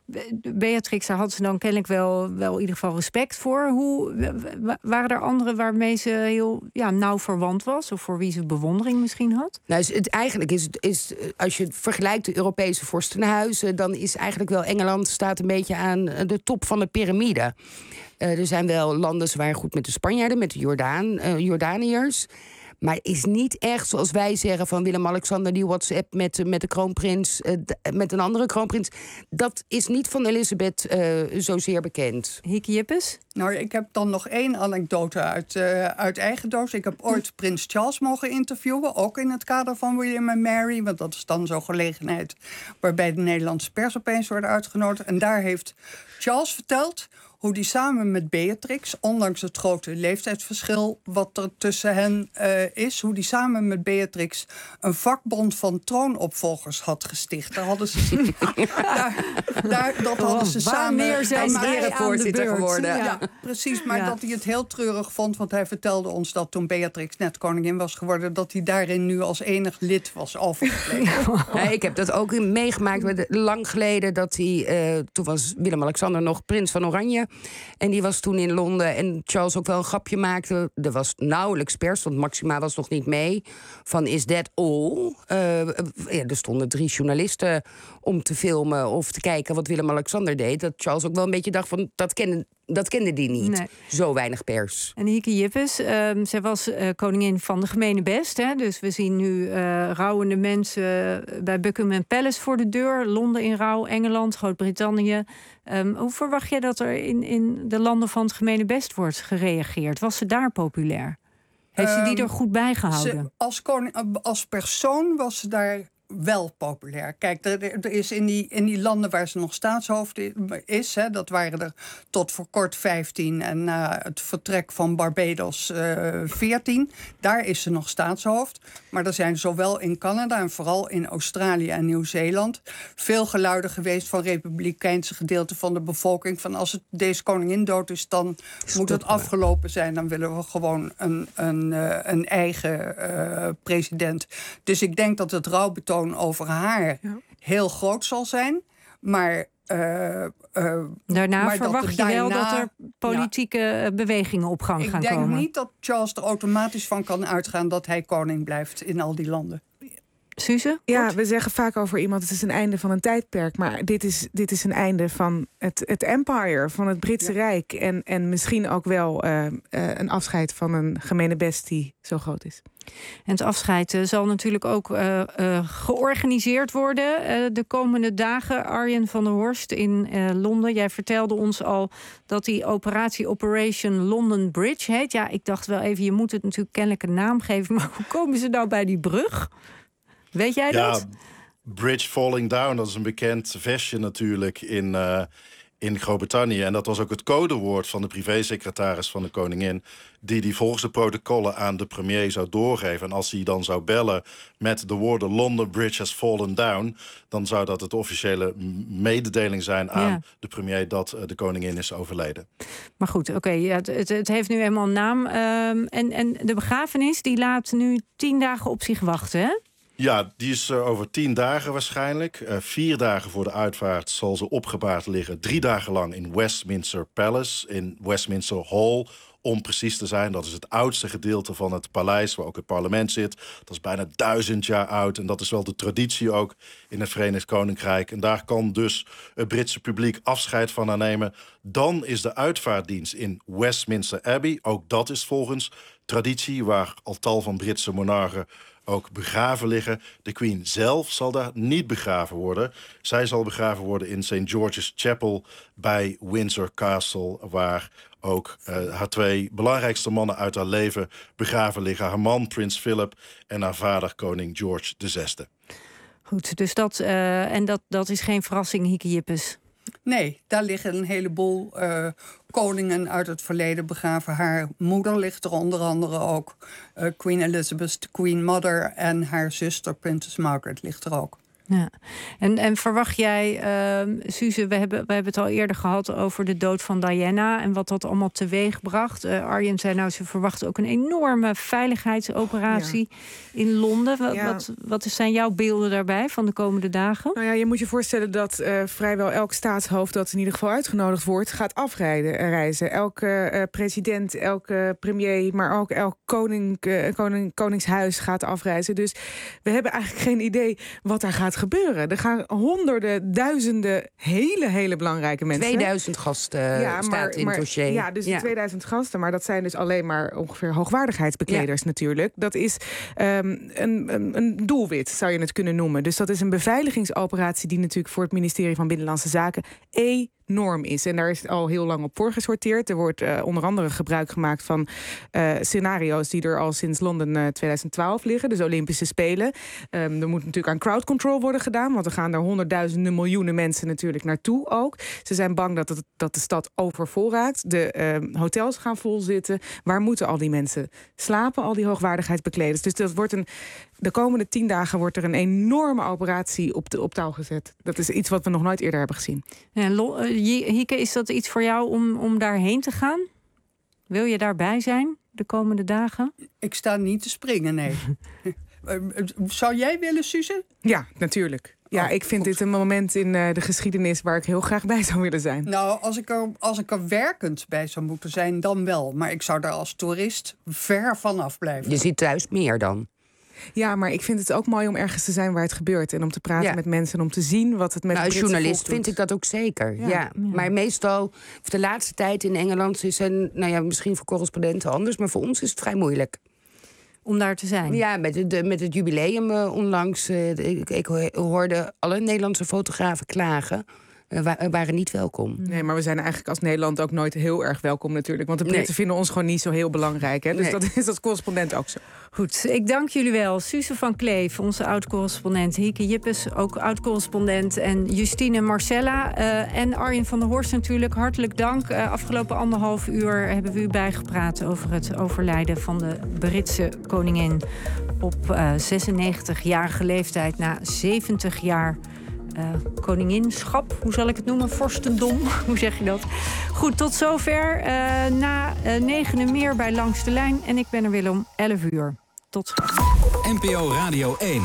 Beatrix, daar had ze dan kennelijk wel, wel in ieder geval respect voor. Hoe, waren er anderen waarmee ze heel ja, nauw verwant was? Of voor wie ze bewondering misschien had? Nou, het, eigenlijk is, is, als je vergelijkt de Europese vorstenhuizen, dan is eigenlijk wel Engeland staat een beetje aan de top van de piramide. Uh, er zijn wel landen zwaar goed met de Spanjaarden, met de Jordaan, uh, Jordaniërs. Maar het is niet echt zoals wij zeggen van Willem-Alexander die WhatsApp met, met de kroonprins, uh, met een andere kroonprins. Dat is niet van Elizabeth uh, zozeer bekend. Hieke Jippes? Nou, ik heb dan nog één anekdote uit, uh, uit eigen doos. Ik heb ooit prins Charles mogen interviewen, ook in het kader van William en Mary. Want dat is dan zo'n gelegenheid waarbij de Nederlandse pers opeens wordt uitgenodigd. En daar heeft Charles verteld hoe die samen met Beatrix, ondanks het grote leeftijdsverschil wat er tussen hen uh, is, hoe die samen met Beatrix een vakbond van troonopvolgers had gesticht. Daar hadden ze daar, daar, dat hadden ze oh, samen. Wanneer zijn hij is erevoorzitter geworden? Ja, ja, precies. Maar ja. dat hij het heel treurig vond, want hij vertelde ons dat toen Beatrix net koningin was geworden, dat hij daarin nu als enig lid was overgebleven. Ja, ik heb dat ook meegemaakt met, lang geleden. Dat hij, uh, toen was Willem-Alexander nog prins van Oranje. En die was toen in Londen. En Charles ook wel een grapje maakte. Er was nauwelijks pers, want Maxima was nog niet mee. Van is that all? Uh, ja, er stonden drie journalisten om te filmen of te kijken wat Willem-Alexander deed. Dat Charles ook wel een beetje dacht van, dat kende, dat kende die niet. Nee. Zo weinig pers. En Hieke Jippes, uh, zij was uh, koningin van de gemene best. Hè? Dus we zien nu uh, rouwende mensen bij Buckingham Palace voor de deur. Londen in rouw, Engeland, Groot-Brittannië. Um, hoe verwacht jij dat er in, in de landen van het gemene best wordt gereageerd? Was ze daar populair? Heeft ze die er goed bij gehouden? Ze, als, koning, als persoon was ze daar wel populair. Kijk, er, er is in die, in die landen waar ze nog staatshoofd is... Hè, dat waren er tot voor kort vijftien... en na het vertrek van Barbados uh, veertien... daar is ze nog staatshoofd. Maar er zijn zowel in Canada en vooral in Australië en Nieuw-Zeeland... veel geluiden geweest van republikeinse gedeelten van de bevolking... van als het, deze koningin dood is, dan Stop moet het afgelopen zijn. Dan willen we gewoon een, een, uh, een eigen uh, president. Dus ik denk dat het rouwbetoon over haar ja. heel groot zal zijn. Maar... Uh, uh, daarna maar verwacht dat je daarna, wel dat er politieke ja, bewegingen op gang gaan komen? Ik denk niet dat Charles er automatisch van kan uitgaan... dat hij koning blijft in al die landen. Suze? Ja, we zeggen vaak over iemand, het is een einde van een tijdperk. Maar dit is, dit is een einde van het, het empire, van het Britse ja. Rijk. En, en misschien ook wel uh, uh, een afscheid van een gemene best die zo groot is. En het afscheid uh, zal natuurlijk ook uh, uh, georganiseerd worden uh, de komende dagen. Arjen van der Horst in uh, Londen. Jij vertelde ons al dat die operatie Operation London Bridge heet. Ja, ik dacht wel even, je moet het natuurlijk kennelijk een naam geven. Maar hoe komen ze nou bij die brug? Weet jij ja, dat? Bridge Falling Down, dat is een bekend versje natuurlijk in, uh, in Groot-Brittannië. En dat was ook het codewoord van de privésecretaris van de koningin... die die volgens de protocollen aan de premier zou doorgeven. En als hij dan zou bellen met de woorden London Bridge has fallen down... dan zou dat het officiële mededeling zijn aan ja. de premier... dat uh, de koningin is overleden. Maar goed, oké, okay, ja, het, het heeft nu eenmaal een naam. Um, en, en de begrafenis die laat nu tien dagen op zich wachten, hè? Ja, die is uh, over tien dagen waarschijnlijk. Uh, vier dagen voor de uitvaart zal ze opgebaard liggen. Drie dagen lang in Westminster Palace, in Westminster Hall... om precies te zijn. Dat is het oudste gedeelte van het paleis, waar ook het parlement zit. Dat is bijna duizend jaar oud. En dat is wel de traditie ook in het Verenigd Koninkrijk. En daar kan dus het Britse publiek afscheid van haar nemen. Dan is de uitvaartdienst in Westminster Abbey. Ook dat is volgens traditie, waar al tal van Britse monarchen ook begraven liggen. De Queen zelf zal daar niet begraven worden. Zij zal begraven worden in Saint George's Chapel bij Windsor Castle, waar ook uh, haar twee belangrijkste mannen uit haar leven begraven liggen. Haar man, prins Philip, en haar vader, koning George de Zesde. Goed, dus dat, uh, en dat, dat is geen verrassing, Hieke Jippes? Nee, daar liggen een heleboel uh, koningen uit het verleden begraven. Haar moeder ligt er onder andere ook. Uh, Queen Elizabeth, de Queen Mother, en haar zuster, Prinses Margaret, ligt er ook. Ja. En, en verwacht jij, uh, Suze, we hebben, we hebben het al eerder gehad over de dood van Diana en wat dat allemaal teweeg bracht. Uh, Arjen zei nou, ze verwachten ook een enorme veiligheidsoperatie ja. in Londen. Wat, ja. wat, wat zijn jouw beelden daarbij van de komende dagen? Nou ja, je moet je voorstellen dat uh, vrijwel elk staatshoofd dat in ieder geval uitgenodigd wordt, gaat afrijden, reizen. Elke uh, president, elke premier, maar ook elk koning, uh, koning, koningshuis gaat afreizen. Dus we hebben eigenlijk geen idee wat daar gaat gebeuren. Er gaan honderden, duizenden hele, hele belangrijke mensen. tweeduizend gasten ja, staat maar, in maar, het dossier. Ja, dus ja. tweeduizend gasten. Maar dat zijn dus alleen maar ongeveer hoogwaardigheidsbekleders ja. natuurlijk. Dat is um, een, een, een doelwit, zou je het kunnen noemen. Dus dat is een beveiligingsoperatie die natuurlijk voor het ministerie van Binnenlandse Zaken enorm is. En daar is al heel lang op voorgesorteerd. Er wordt uh, onder andere gebruik gemaakt van uh, scenario's die er al sinds Londen uh, tweeduizend twaalf liggen. Dus Olympische Spelen. Um, er moet natuurlijk aan crowd control worden gedaan, want er gaan er honderdduizenden miljoenen mensen natuurlijk naartoe ook. Ze zijn bang dat, het, dat de stad overvol raakt. De uh, hotels gaan vol zitten. Waar moeten al die mensen slapen, al die hoogwaardigheidsbekleders? Dus dat wordt een, de komende tien dagen wordt er een enorme operatie op, de, op touw gezet. Dat is iets wat we nog nooit eerder hebben gezien. Ja, Lo- Hieke, is dat iets voor jou om, om daarheen te gaan? Wil je daarbij zijn de komende dagen? Ik sta niet te springen, nee. Zou jij willen, Suze? Ja, natuurlijk. Ja, oh, ik vind goed. dit een moment in uh, de geschiedenis waar ik heel graag bij zou willen zijn. Nou, als ik, er, als ik er werkend bij zou moeten zijn, dan wel. Maar ik zou daar als toerist ver vanaf blijven. Je ziet thuis meer dan? Ja, maar ik vind het ook mooi om ergens te zijn waar het gebeurt. En om te praten ja. met mensen en om te zien wat het met nou, de als journalist vind ik dat ook zeker. Ja. Ja. Ja. Maar meestal, of de laatste tijd in Engeland is een, nou ja, misschien voor correspondenten anders, maar voor ons is het vrij moeilijk. Om daar te zijn? Ja, met, de, met het jubileum uh, onlangs. Uh, ik, ik hoorde alle Nederlandse fotografen klagen. uh, wa- waren niet welkom. Nee, maar we zijn eigenlijk als Nederland ook nooit heel erg welkom natuurlijk. Want de Britten Nee. vinden ons gewoon niet zo heel belangrijk. Hè? Dus Nee. dat is als correspondent ook zo. Goed, ik dank jullie wel. Suze van Kleef, onze oud-correspondent. Hieke Jippes, ook oud-correspondent. En Justine Marcella uh, en Arjen van der Horst natuurlijk. Hartelijk dank. Uh, afgelopen anderhalf uur hebben we u bijgepraat over het overlijden van de Britse koningin. Op uh, zesennegentigjarige leeftijd na zeventig jaar uh, koninginschap. Hoe zal ik het noemen? Vorstendom. Hoe zeg je dat? Goed, tot zover. Uh, na uh, negenen meer bij Langs de Lijn. En ik ben er weer om elf uur. Tot straks. N P O Radio één.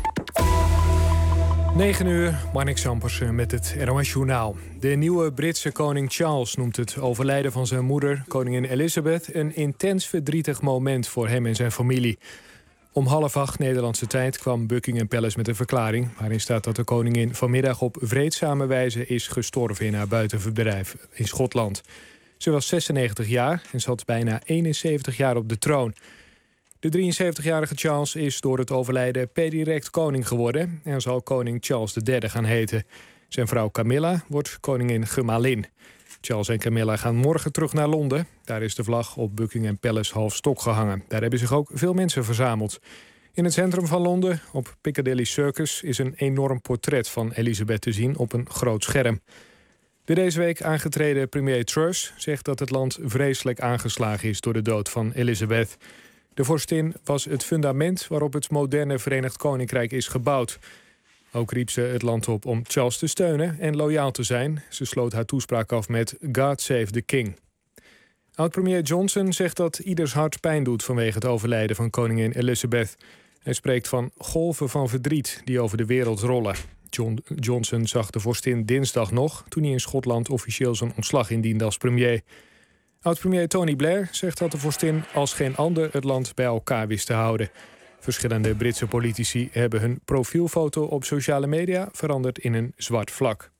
negen uur, Marnik Sampersen met het R O S-journaal. De nieuwe Britse koning Charles noemt het overlijden van zijn moeder, koningin Elizabeth, een intens verdrietig moment voor hem en zijn familie. Om half acht Nederlandse tijd kwam Buckingham Palace met een verklaring, waarin staat dat de koningin vanmiddag op vreedzame wijze is gestorven in haar buitenverblijf in Schotland. Ze was zesennegentig jaar en zat bijna eenenzeventig jaar op de troon. De drieënzeventigjarige Charles is door het overlijden per direct koning geworden en zal koning Charles de derde gaan heten. Zijn vrouw Camilla wordt koningin gemalin. Charles en Camilla gaan morgen terug naar Londen. Daar is de vlag op Buckingham Palace half stok gehangen. Daar hebben zich ook veel mensen verzameld. In het centrum van Londen, op Piccadilly Circus, is een enorm portret van Elizabeth te zien op een groot scherm. De deze week aangetreden premier Truss zegt dat het land vreselijk aangeslagen is door de dood van Elizabeth. De vorstin was het fundament waarop het moderne Verenigd Koninkrijk is gebouwd. Ook riep ze het land op om Charles te steunen en loyaal te zijn. Ze sloot haar toespraak af met God Save the King. Oud-premier Johnson zegt dat ieders hart pijn doet vanwege het overlijden van koningin Elizabeth. Hij spreekt van golven van verdriet die over de wereld rollen. John Johnson zag de vorstin dinsdag nog, toen hij in Schotland officieel zijn ontslag indiende als premier. Oud-premier Tony Blair zegt dat de vorstin als geen ander het land bij elkaar wist te houden. Verschillende Britse politici hebben hun profielfoto op sociale media veranderd in een zwart vlak.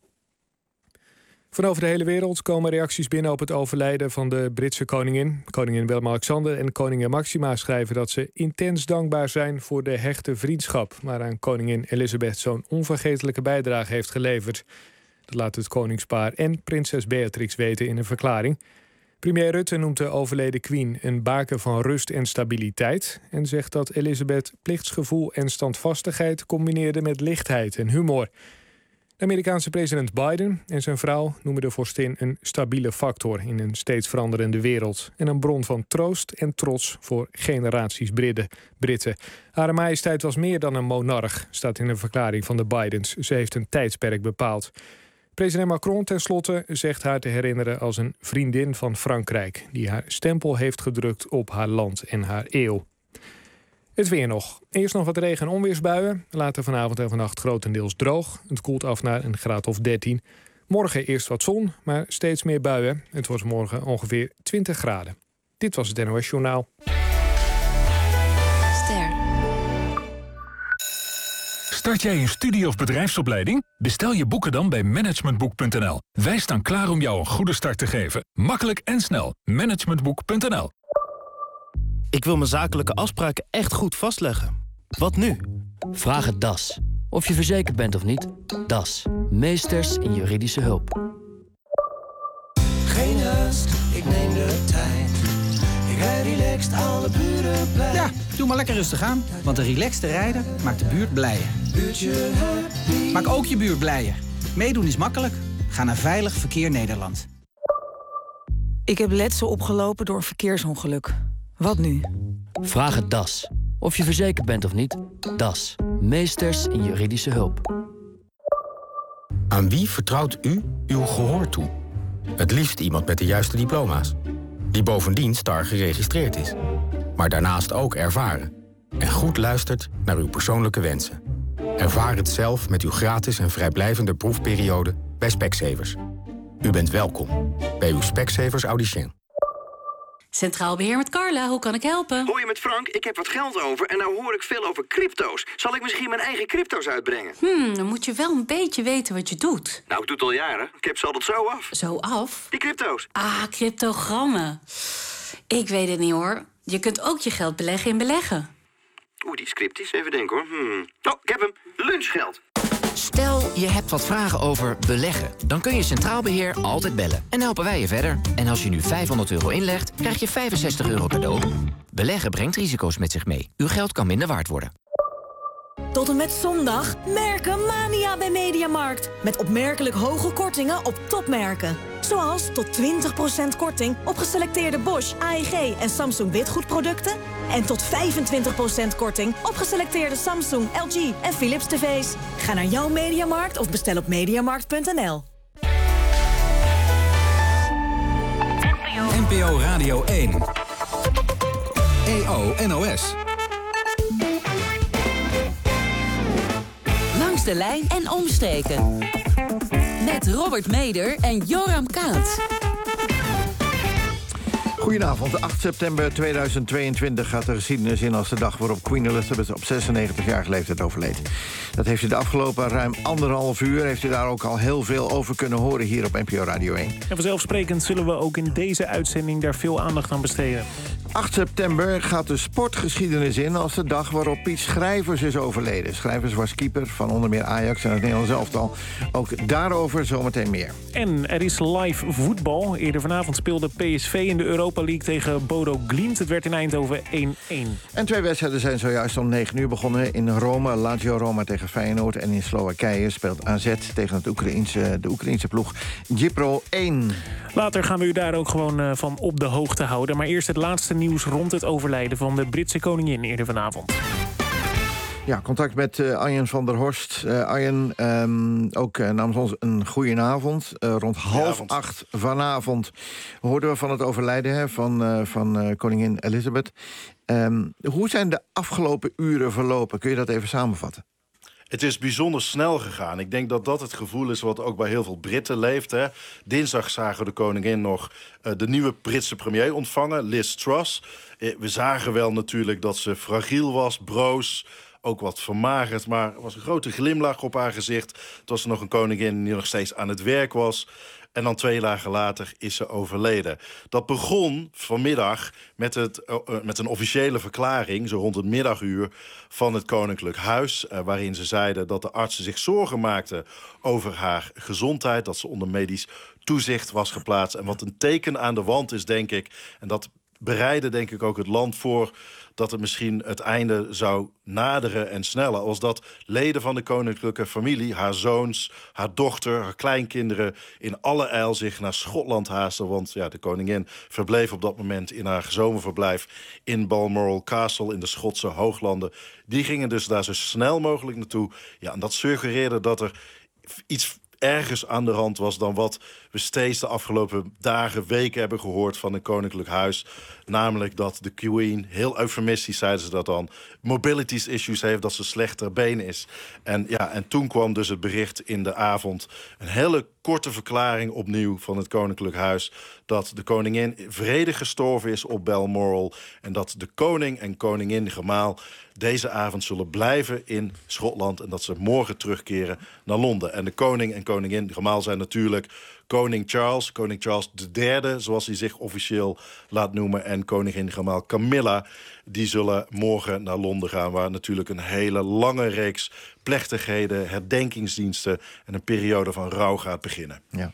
Van over de hele wereld komen reacties binnen op het overlijden van de Britse koningin. Koningin Willem-Alexander en koningin Maxima schrijven dat ze intens dankbaar zijn voor de hechte vriendschap waaraan koningin Elizabeth zo'n onvergetelijke bijdrage heeft geleverd. Dat laat het koningspaar en prinses Beatrix weten in een verklaring. Premier Rutte noemt de overleden queen een baken van rust en stabiliteit en zegt dat Elizabeth plichtsgevoel en standvastigheid combineerde met lichtheid en humor. De Amerikaanse president Biden en zijn vrouw noemen de vorstin een stabiele factor in een steeds veranderende wereld en een bron van troost en trots voor generaties Britten. Hare majesteit was meer dan een monarch, staat in een verklaring van de Bidens. Ze heeft een tijdsperk bepaald. President Macron tenslotte zegt haar te herinneren als een vriendin van Frankrijk, die haar stempel heeft gedrukt op haar land en haar eeuw. Het weer nog. Eerst nog wat regen- en onweersbuien. Later vanavond en vannacht grotendeels droog. Het koelt af naar een graad of dertien. Morgen eerst wat zon, maar steeds meer buien. Het wordt morgen ongeveer twintig graden. Dit was het N O S Journaal. Start jij een studie- of bedrijfsopleiding? Bestel je boeken dan bij managementboek punt n l. Wij staan klaar om jou een goede start te geven. Makkelijk en snel. managementboek punt n l. Ik wil mijn zakelijke afspraken echt goed vastleggen. Wat nu? Vraag het D A S. Of je verzekerd bent of niet, D A S. Meesters in juridische hulp. Geen haast, ik neem de tijd. Ik rijd relaxed, alle buren blij. Ja, doe maar lekker rustig aan. Want een relaxte rijder maakt de buurt blijer. Buurtje happy. Maak ook je buurt blijer. Meedoen is makkelijk. Ga naar Veilig Verkeer Nederland. Ik heb letsel opgelopen door een verkeersongeluk. Wat nu? Vraag het D A S. Of je verzekerd bent of niet, D A S. Meesters in juridische hulp. Aan wie vertrouwt u uw gehoor toe? Het liefst iemand met de juiste diploma's. Die bovendien STAR geregistreerd is. Maar daarnaast ook ervaren. En goed luistert naar uw persoonlijke wensen. Ervaar het zelf met uw gratis en vrijblijvende proefperiode bij Specsavers. U bent welkom bij uw Specsavers Audicien. Centraal Beheer met Carla, hoe kan ik helpen? Hoi, met Frank, ik heb wat geld over en nou hoor ik veel over crypto's. Zal ik misschien mijn eigen crypto's uitbrengen? Hmm, dan moet je wel een beetje weten wat je doet. Nou, ik doe het al jaren. Ik heb ze altijd zo af. Zo af? Die crypto's. Ah, cryptogrammen. Ik weet het niet, hoor. Je kunt ook je geld beleggen in beleggen. Oeh, die is cryptisch. Even denken, hoor. Hmm. Oh, ik heb hem. Lunchgeld. Stel, je hebt wat vragen over beleggen. Dan kun je Centraal Beheer altijd bellen. En helpen wij je verder. En als je nu vijfhonderd euro inlegt, krijg je vijfenzestig euro cadeau. Beleggen brengt risico's met zich mee. Uw geld kan minder waard worden. Tot en met zondag Merkenmania bij Mediamarkt. Met opmerkelijk hoge kortingen op topmerken. Zoals tot twintig procent korting op geselecteerde Bosch, A E G en Samsung witgoedproducten. En tot vijfentwintig procent korting op geselecteerde Samsung, L G en Philips tv's. Ga naar jouw Mediamarkt of bestel op mediamarkt punt n l. N P O Radio één. E O N O S. Langs de lijn en omstreken. Met Robert Meder en Joram Kaats. Goedenavond. acht september tweeduizend tweeëntwintig gaat de geschiedenis in als de dag waarop Queen Elizabeth op zesennegentigjarige leeftijd overleed. Dat heeft u de afgelopen ruim anderhalf uur, heeft u daar ook al heel veel over kunnen horen hier op N P O Radio één. En vanzelfsprekend zullen we ook in deze uitzending daar veel aandacht aan besteden. acht september gaat de sportgeschiedenis in als de dag waarop Piet Schrijvers is overleden. Schrijvers was keeper van onder meer Ajax en het Nederlands elftal. Ook daarover zometeen meer. En er is live voetbal. Eerder vanavond speelde P S V in de Europa League tegen Bodo Glimt. Het werd in Eindhoven één één. En twee wedstrijden zijn zojuist om negen uur begonnen. In Rome, Lazio Roma tegen Feyenoord. En in Slowakije speelt A Z tegen het Oekraïense, de Oekraïense ploeg Dnipro één. Later gaan we u daar ook gewoon uh, van op de hoogte houden. Maar eerst het laatste nieuws rond het overlijden van de Britse koningin eerder vanavond. Ja, contact met uh, Arjen van der Horst. Uh, Arjen, um, ook uh, namens ons een goedenavond. Uh, rond half acht vanavond hoorden we van het overlijden hè, van, uh, van uh, koningin Elizabeth. Um, hoe zijn de afgelopen uren verlopen? Kun je dat even samenvatten? Het is bijzonder snel gegaan. Ik denk dat dat het gevoel is wat ook bij heel veel Britten leeft. Hè. Dinsdag zagen de koningin nog uh, de nieuwe Britse premier ontvangen, Liz Truss. Uh, we zagen wel natuurlijk dat ze fragiel was, broos, ook wat vermagerd, maar er was een grote glimlach op haar gezicht. Het was nog een koningin die nog steeds aan het werk was. En dan twee dagen later is ze overleden. Dat begon vanmiddag met, het, uh, met een officiële verklaring, zo rond het middaguur, van het Koninklijk Huis. Uh, waarin ze zeiden dat de artsen zich zorgen maakten over haar gezondheid. Dat ze onder medisch toezicht was geplaatst. En wat een teken aan de wand is, denk ik. En dat bereidde denk ik ook het land voor dat het misschien het einde zou naderen en sneller. Als dat leden van de koninklijke familie, haar zoons, haar dochter, haar kleinkinderen, in alle ijl zich naar Schotland haasten. Want ja, de koningin verbleef op dat moment in haar zomerverblijf in Balmoral Castle in de Schotse Hooglanden. Die gingen dus daar zo snel mogelijk naartoe. Ja, en dat suggereerde dat er iets ergens aan de hand was dan wat we steeds de afgelopen dagen, weken hebben gehoord van het Koninklijk Huis. Namelijk dat de Queen, heel eufemistisch zeiden ze dat dan, mobility issues heeft, dat ze slecht ter been is. En, ja, en toen kwam dus het bericht in de avond, een hele korte verklaring opnieuw van het Koninklijk Huis, dat de koningin vredig gestorven is op Balmoral en dat de koning en koningin gemaal deze avond zullen blijven in Schotland en dat ze morgen terugkeren naar Londen. En de koning en koningin gemaal zijn natuurlijk koning Charles, koning Charles de derde, zoals hij zich officieel laat noemen, en koningin gemaal Camilla. Die zullen morgen naar Londen gaan, waar natuurlijk een hele lange reeks plechtigheden, herdenkingsdiensten en een periode van rouw gaat beginnen. Ja.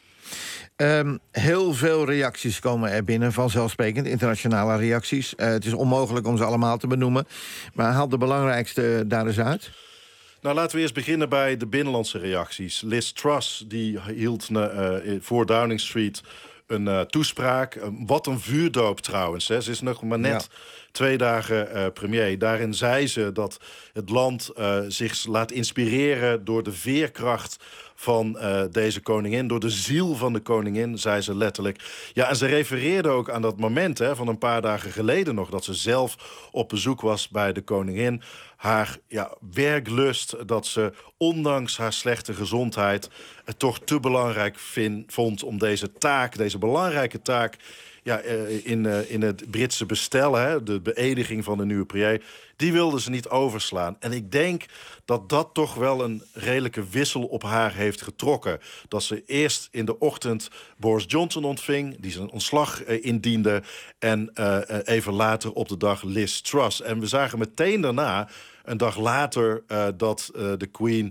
Um, heel veel reacties komen er binnen, vanzelfsprekend, internationale reacties. Uh, het is onmogelijk om ze allemaal te benoemen, maar haal de belangrijkste daar eens uit. Nou, laten we eerst beginnen bij de binnenlandse reacties. Liz Truss die hield uh, voor Downing Street een uh, toespraak. Uh, wat een vuurdoop trouwens. Hè. Ze is nog maar net ja. twee dagen uh, premier. Daarin zei ze dat het land uh, zich laat inspireren door de veerkracht van uh, deze koningin, door de ziel van de koningin, zei ze letterlijk. Ja, en ze refereerde ook aan dat moment hè, van een paar dagen geleden nog, dat ze zelf op bezoek was bij de koningin. Haar ja, werklust, dat ze ondanks haar slechte gezondheid het toch te belangrijk vind, vond om deze taak, deze belangrijke taak, ja, in, in het Britse bestel, hè, de beëdiging van de nieuwe premier, die wilden ze niet overslaan. En ik denk dat dat toch wel een redelijke wissel op haar heeft getrokken. Dat ze eerst in de ochtend Boris Johnson ontving, die zijn ontslag uh, indiende, en uh, even later op de dag Liz Truss. En we zagen meteen daarna, een dag later, uh, dat uh, de Queen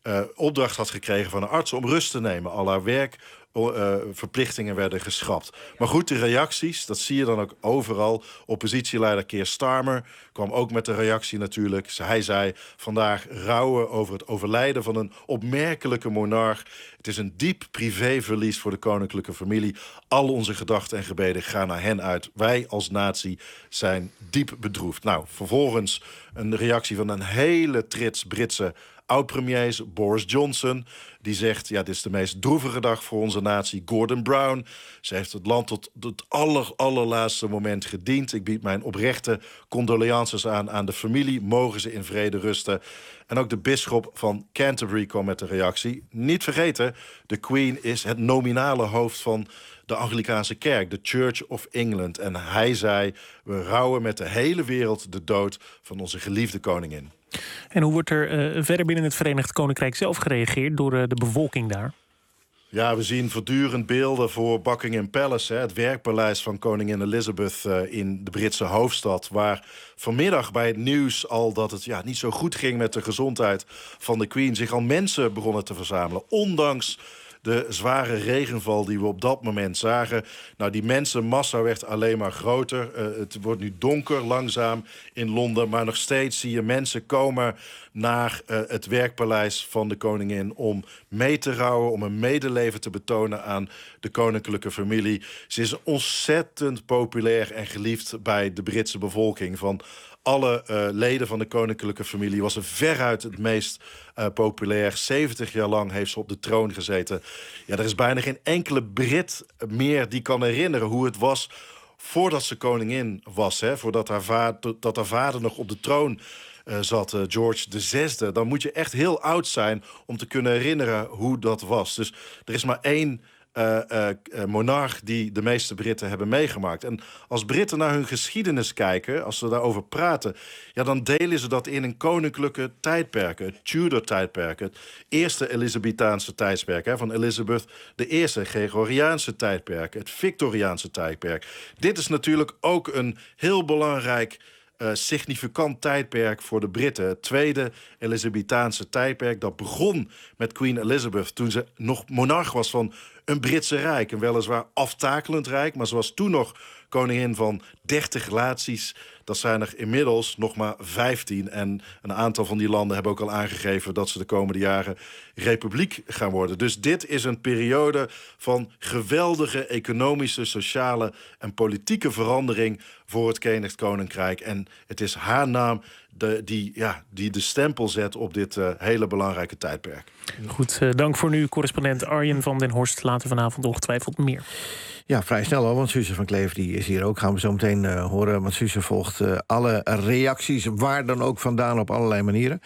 uh, opdracht had gekregen van een arts om rust te nemen. Al haar werk... Uh, verplichtingen werden geschrapt. Maar goed, de reacties, dat zie je dan ook overal. Oppositieleider Keir Starmer kwam ook met de reactie natuurlijk. Hij zei vandaag rouwen over het overlijden van een opmerkelijke monarch. Het is een diep privéverlies voor de koninklijke familie. Al onze gedachten en gebeden gaan naar hen uit. Wij als natie zijn diep bedroefd. Nou, vervolgens een reactie van een hele trits Britse oud-premiers, Boris Johnson, die zegt, ja, dit is de meest droevige dag voor onze natie. Gordon Brown, ze heeft het land tot het aller, allerlaatste moment gediend. Ik bied mijn oprechte condolences aan aan de familie. Mogen ze in vrede rusten. En ook de bisschop van Canterbury kwam met de reactie. Niet vergeten, de Queen is het nominale hoofd van de Anglikaanse kerk, de Church of England. En hij zei, we rouwen met de hele wereld de dood van onze geliefde koningin. En hoe wordt er uh, verder binnen het Verenigd Koninkrijk zelf gereageerd door uh, de bevolking daar? Ja, we zien voortdurend beelden voor Buckingham Palace, hè, het werkpaleis van koningin Elizabeth uh, in de Britse hoofdstad, waar vanmiddag bij het nieuws al dat het ja, niet zo goed ging met de gezondheid van de Queen zich al mensen begonnen te verzamelen, ondanks de zware regenval die we op dat moment zagen. Nou, die mensenmassa werd alleen maar groter. Uh, het wordt nu donker langzaam in Londen, maar nog steeds zie je mensen komen naar uh, het werkpaleis van de koningin om mee te rouwen, om een medeleven te betonen aan de koninklijke familie. Ze is ontzettend populair en geliefd bij de Britse bevolking. Van alle uh, leden van de koninklijke familie was ze veruit het meest uh, populair. zeventig jaar lang heeft ze op de troon gezeten. Ja, er is bijna geen enkele Brit meer die kan herinneren hoe het was voordat ze koningin was. Hè, voordat haar vader, dat haar vader nog op de troon uh, zat, uh, George de zesde. Dan moet je echt heel oud zijn om te kunnen herinneren hoe dat was. Dus er is maar één Uh, uh, uh, monarch die de meeste Britten hebben meegemaakt. En als Britten naar hun geschiedenis kijken, als ze daarover praten, ja, dan delen ze dat in een koninklijke tijdperk, het Tudor-tijdperk, het eerste Elizabethaanse tijdperk, hè, van Elizabeth de eerste, Gregoriaanse tijdperk, het Victoriaanse tijdperk. Dit is natuurlijk ook een heel belangrijk Uh, significant tijdperk voor de Britten. Het tweede Elizabethaanse tijdperk, dat begon met Queen Elizabeth toen ze nog monarch was van een Britse rijk. Een weliswaar aftakelend rijk, maar ze was toen nog koningin van dertig relaties. Dat zijn er inmiddels nog maar vijftien. En een aantal van die landen hebben ook al aangegeven dat ze de komende jaren republiek gaan worden. Dus dit is een periode van geweldige economische, sociale en politieke verandering voor het Verenigd Koninkrijk. En het is haar naam de, die, ja, die de stempel zet op dit uh, hele belangrijke tijdperk. Goed, uh, dank voor nu, correspondent Arjen van den Horst. Later vanavond ongetwijfeld meer. Ja, vrij snel al, want Suze van Kleef die is hier ook. Gaan we zo meteen uh, horen, want Suze volgt uh, alle reacties, waar dan ook vandaan, op allerlei manieren.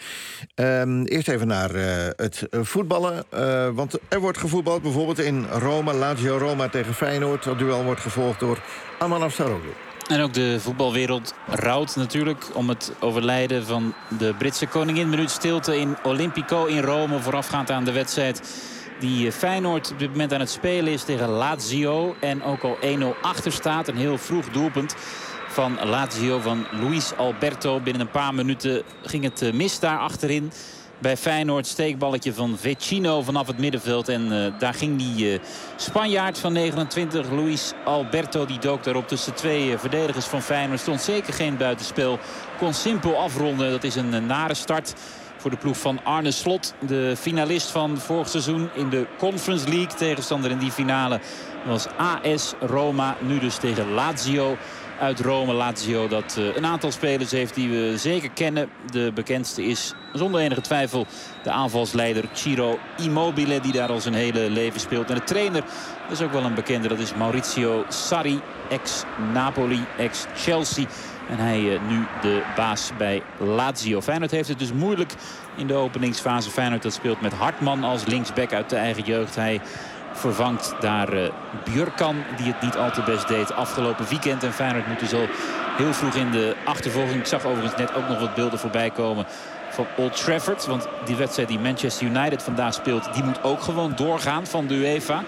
Um, eerst even naar uh, het voetballen, uh, want er wordt gevoetbald bijvoorbeeld in Rome. Lazio Roma tegen Feyenoord. Dat duel wordt gevolgd door Aman Afsaroglu. En ook de voetbalwereld rouwt natuurlijk om het overlijden van de Britse koningin. Minuut stilte in Olimpico in Rome, voorafgaand aan de wedstrijd die Feyenoord op dit moment aan het spelen is tegen Lazio. En ook al één nul achter staat. Een heel vroeg doelpunt van Lazio, van Luis Alberto. Binnen een paar minuten ging het mis daar achterin. Bij Feyenoord steekballetje van Vecino vanaf het middenveld. En uh, daar ging die uh, Spanjaard van negenentwintig, Luis Alberto, die dook daarop tussen twee uh, verdedigers van Feyenoord. Stond zeker geen buitenspel. Kon simpel afronden. Dat is een uh, nare start voor de ploeg van Arne Slot. De finalist van vorig seizoen in de Conference League. Tegenstander in die finale was A S Roma. Nu dus tegen Lazio uit Rome. Lazio dat uh, een aantal spelers heeft die we zeker kennen. De bekendste is zonder enige twijfel de aanvalsleider Ciro Immobile, die daar al zijn hele leven speelt. En de trainer is ook wel een bekende. Dat is Maurizio Sarri, ex-Napoli, ex-Chelsea. En hij uh, nu de baas bij Lazio. Feyenoord heeft het dus moeilijk in de openingsfase. Feyenoord dat speelt met Hartman als linksback uit de eigen jeugd. Hij vervangt daar uh, Björkan, die het niet al te best deed afgelopen weekend. En Feyenoord moet dus al heel vroeg in de achtervolging. Ik zag overigens net ook nog wat beelden voorbij komen van Old Trafford. Want die wedstrijd die Manchester United vandaag speelt, die moet ook gewoon doorgaan van de UEFA.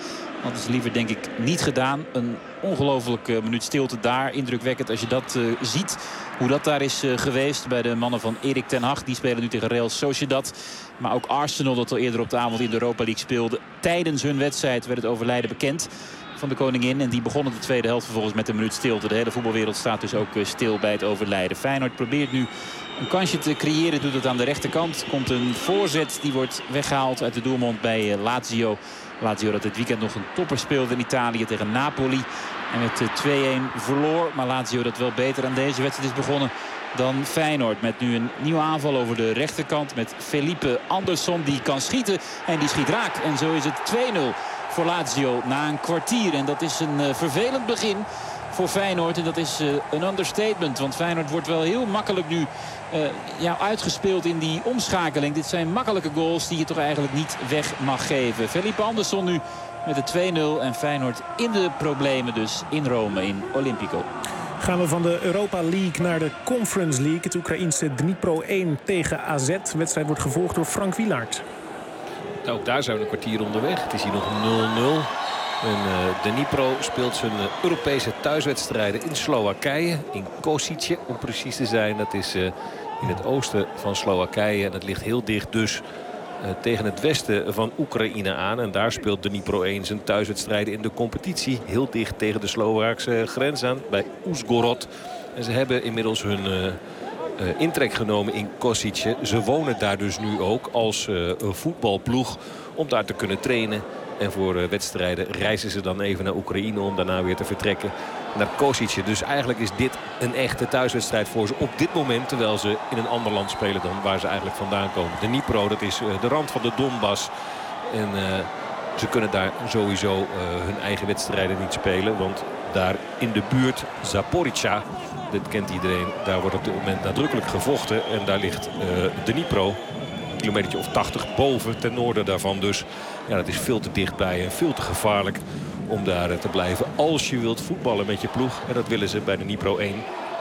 Dat is liever denk ik niet gedaan. Een ongelofelijke minuut stilte daar. Indrukwekkend als je dat uh, ziet. Hoe dat daar is uh, geweest bij de mannen van Erik ten Hag. Die spelen nu tegen Real Sociedad. Maar ook Arsenal, dat al eerder op de avond in de Europa League speelde. Tijdens hun wedstrijd werd het overlijden bekend van de koningin. En die begonnen de tweede helft vervolgens met een minuut stilte. De hele voetbalwereld staat dus ook uh, stil bij het overlijden. Feyenoord probeert nu een kansje te creëren. Doet het aan de rechterkant. Komt een voorzet. Die wordt weggehaald uit de doelmond bij uh, Lazio. Lazio dat dit weekend nog een topper speelde in Italië tegen Napoli. En met twee-een verloor. Maar Lazio dat wel beter aan deze wedstrijd is begonnen dan Feyenoord. Met nu een nieuwe aanval over de rechterkant. Met Felipe Anderson die kan schieten. En die schiet raak. En zo is het twee nul voor Lazio na een kwartier. En dat is een uh, vervelend begin voor Feyenoord. En dat is uh, een understatement. Want Feyenoord wordt wel heel makkelijk nu uh, ja, uitgespeeld in die omschakeling. Dit zijn makkelijke goals die je toch eigenlijk niet weg mag geven. Felipe Anderson nu met de twee nul. En Feyenoord in de problemen dus in Rome, in Olympico. Gaan we van de Europa League naar de Conference League. Het Oekraïense Dnipro één tegen A Z. De wedstrijd wordt gevolgd door Frank Wielaert. Nou, ook daar zijn we een kwartier onderweg. Het is hier nog nul nul. En uh, Dnipro speelt zijn uh, Europese thuiswedstrijden in Slowakije. In Kosice, om precies te zijn. Dat is uh, in het oosten van Slowakije. En dat ligt heel dicht dus uh, tegen het westen van Oekraïne aan. En daar speelt Dnipro één zijn thuiswedstrijden in de competitie. Heel dicht tegen de Slowaakse grens aan, bij Uzhgorod. En ze hebben inmiddels hun Uh, Uh, intrek genomen in Kosice. Ze wonen daar dus nu ook als uh, een voetbalploeg om daar te kunnen trainen. En voor uh, wedstrijden reizen ze dan even naar Oekraïne om daarna weer te vertrekken naar Kosice. Dus eigenlijk is dit een echte thuiswedstrijd voor ze op dit moment. Terwijl ze in een ander land spelen dan waar ze eigenlijk vandaan komen. Dnipro, dat is uh, de rand van de Donbass. En uh, ze kunnen daar sowieso uh, hun eigen wedstrijden niet spelen. Want daar in de buurt Zaporizhzhia, dit kent iedereen, daar wordt op dit moment nadrukkelijk gevochten. En daar ligt uh, Dnipro, een kilometertje of tachtig boven, ten noorden daarvan. Dus ja, dat is veel te dichtbij en veel te gevaarlijk om daar uh, te blijven. Als je wilt voetballen met je ploeg, en dat willen ze bij de Dnipro één.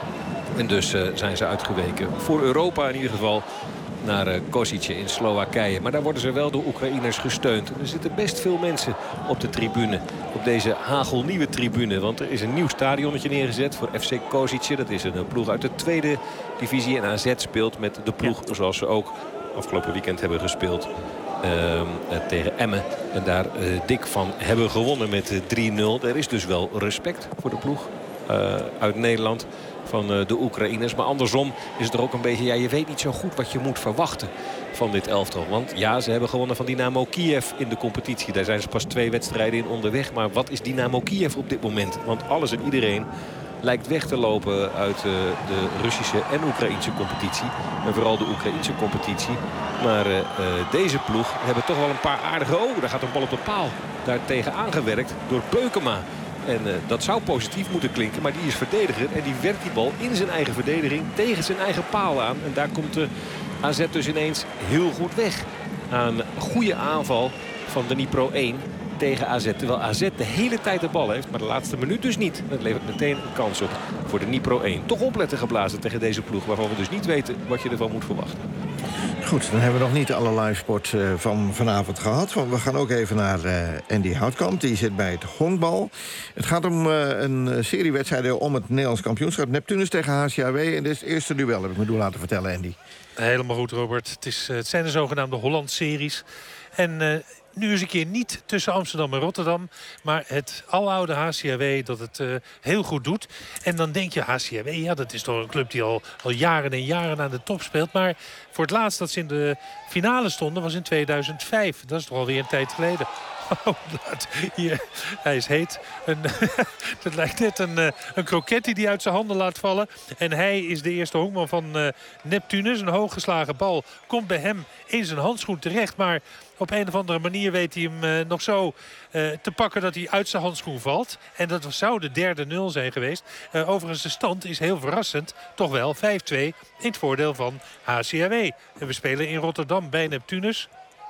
En dus uh, zijn ze uitgeweken voor Europa in ieder geval naar uh, Kosice in Slowakije. Maar daar worden ze wel door Oekraïners gesteund. Er zitten best veel mensen op de tribune. Op deze hagelnieuwe tribune. Want er is een nieuw stadionnetje neergezet voor F C Kosice. Dat is een uh, ploeg uit de tweede divisie. En A Z speelt met de ploeg zoals ze ook afgelopen weekend hebben gespeeld. Uh, uh, tegen Emmen. En daar uh, dik van hebben gewonnen met uh, drie nul. Er is dus wel respect voor de ploeg uh, uit Nederland van de Oekraïners. Maar andersom is het er ook een beetje, ja, je weet niet zo goed wat je moet verwachten van dit elftal. Want ja, ze hebben gewonnen van Dynamo Kiev in de competitie. Daar zijn ze pas twee wedstrijden in onderweg. Maar wat is Dynamo Kiev op dit moment? Want alles en iedereen lijkt weg te lopen uit uh, de Russische en Oekraïnse competitie. En vooral de Oekraïnse competitie. Maar uh, uh, deze ploeg hebben toch wel een paar aardige... Oh, daar gaat een bal op de paal. Daar tegen aangewerkt door Beukema. En uh, dat zou positief moeten klinken, maar die is verdediger. En die werkt die bal in zijn eigen verdediging tegen zijn eigen paal aan. En daar komt de A Z dus ineens heel goed weg. Aan een goede aanval van de Dnipro één tegen A Z. Terwijl A Z de hele tijd de bal heeft, maar de laatste minuut dus niet. Dat levert meteen een kans op voor de Dnipro één. Toch opletten geblazen tegen deze ploeg, waarvan we dus niet weten wat je ervan moet verwachten. Goed, dan hebben we nog niet alle livesport uh, van vanavond gehad. Want we gaan ook even naar uh, Andy Houtkamp. Die zit bij het honkbal. Het gaat om uh, een serie wedstrijden om het Nederlands kampioenschap. Neptunus tegen H C A W. En dit is het eerste duel, heb ik me doen laten vertellen, Andy. Helemaal goed, Robert. Het, is, het zijn de zogenaamde Holland-series. En uh, nu eens een keer niet tussen Amsterdam en Rotterdam. Maar het aloude H C A W dat het uh, heel goed doet. En dan denk je, H C A W, ja, dat is toch een club die al, al jaren en jaren aan de top speelt. Maar voor het laatst dat ze in de finale stonden was in tweeduizend vijf. Dat is toch alweer een tijd geleden. Oh, hier, hij is heet. Een, dat lijkt net een, een kroket die hij uit zijn handen laat vallen. En hij is de eerste honkman van uh, Neptunus. Een hooggeslagen bal komt bij hem in zijn handschoen terecht. Maar op een of andere manier weet hij hem uh, nog zo uh, te pakken dat hij uit zijn handschoen valt. En dat zou de derde nul zijn geweest. Uh, overigens de stand is heel verrassend. Toch wel vijf twee in het voordeel van H C A W. En we spelen in Rotterdam bij Neptunus.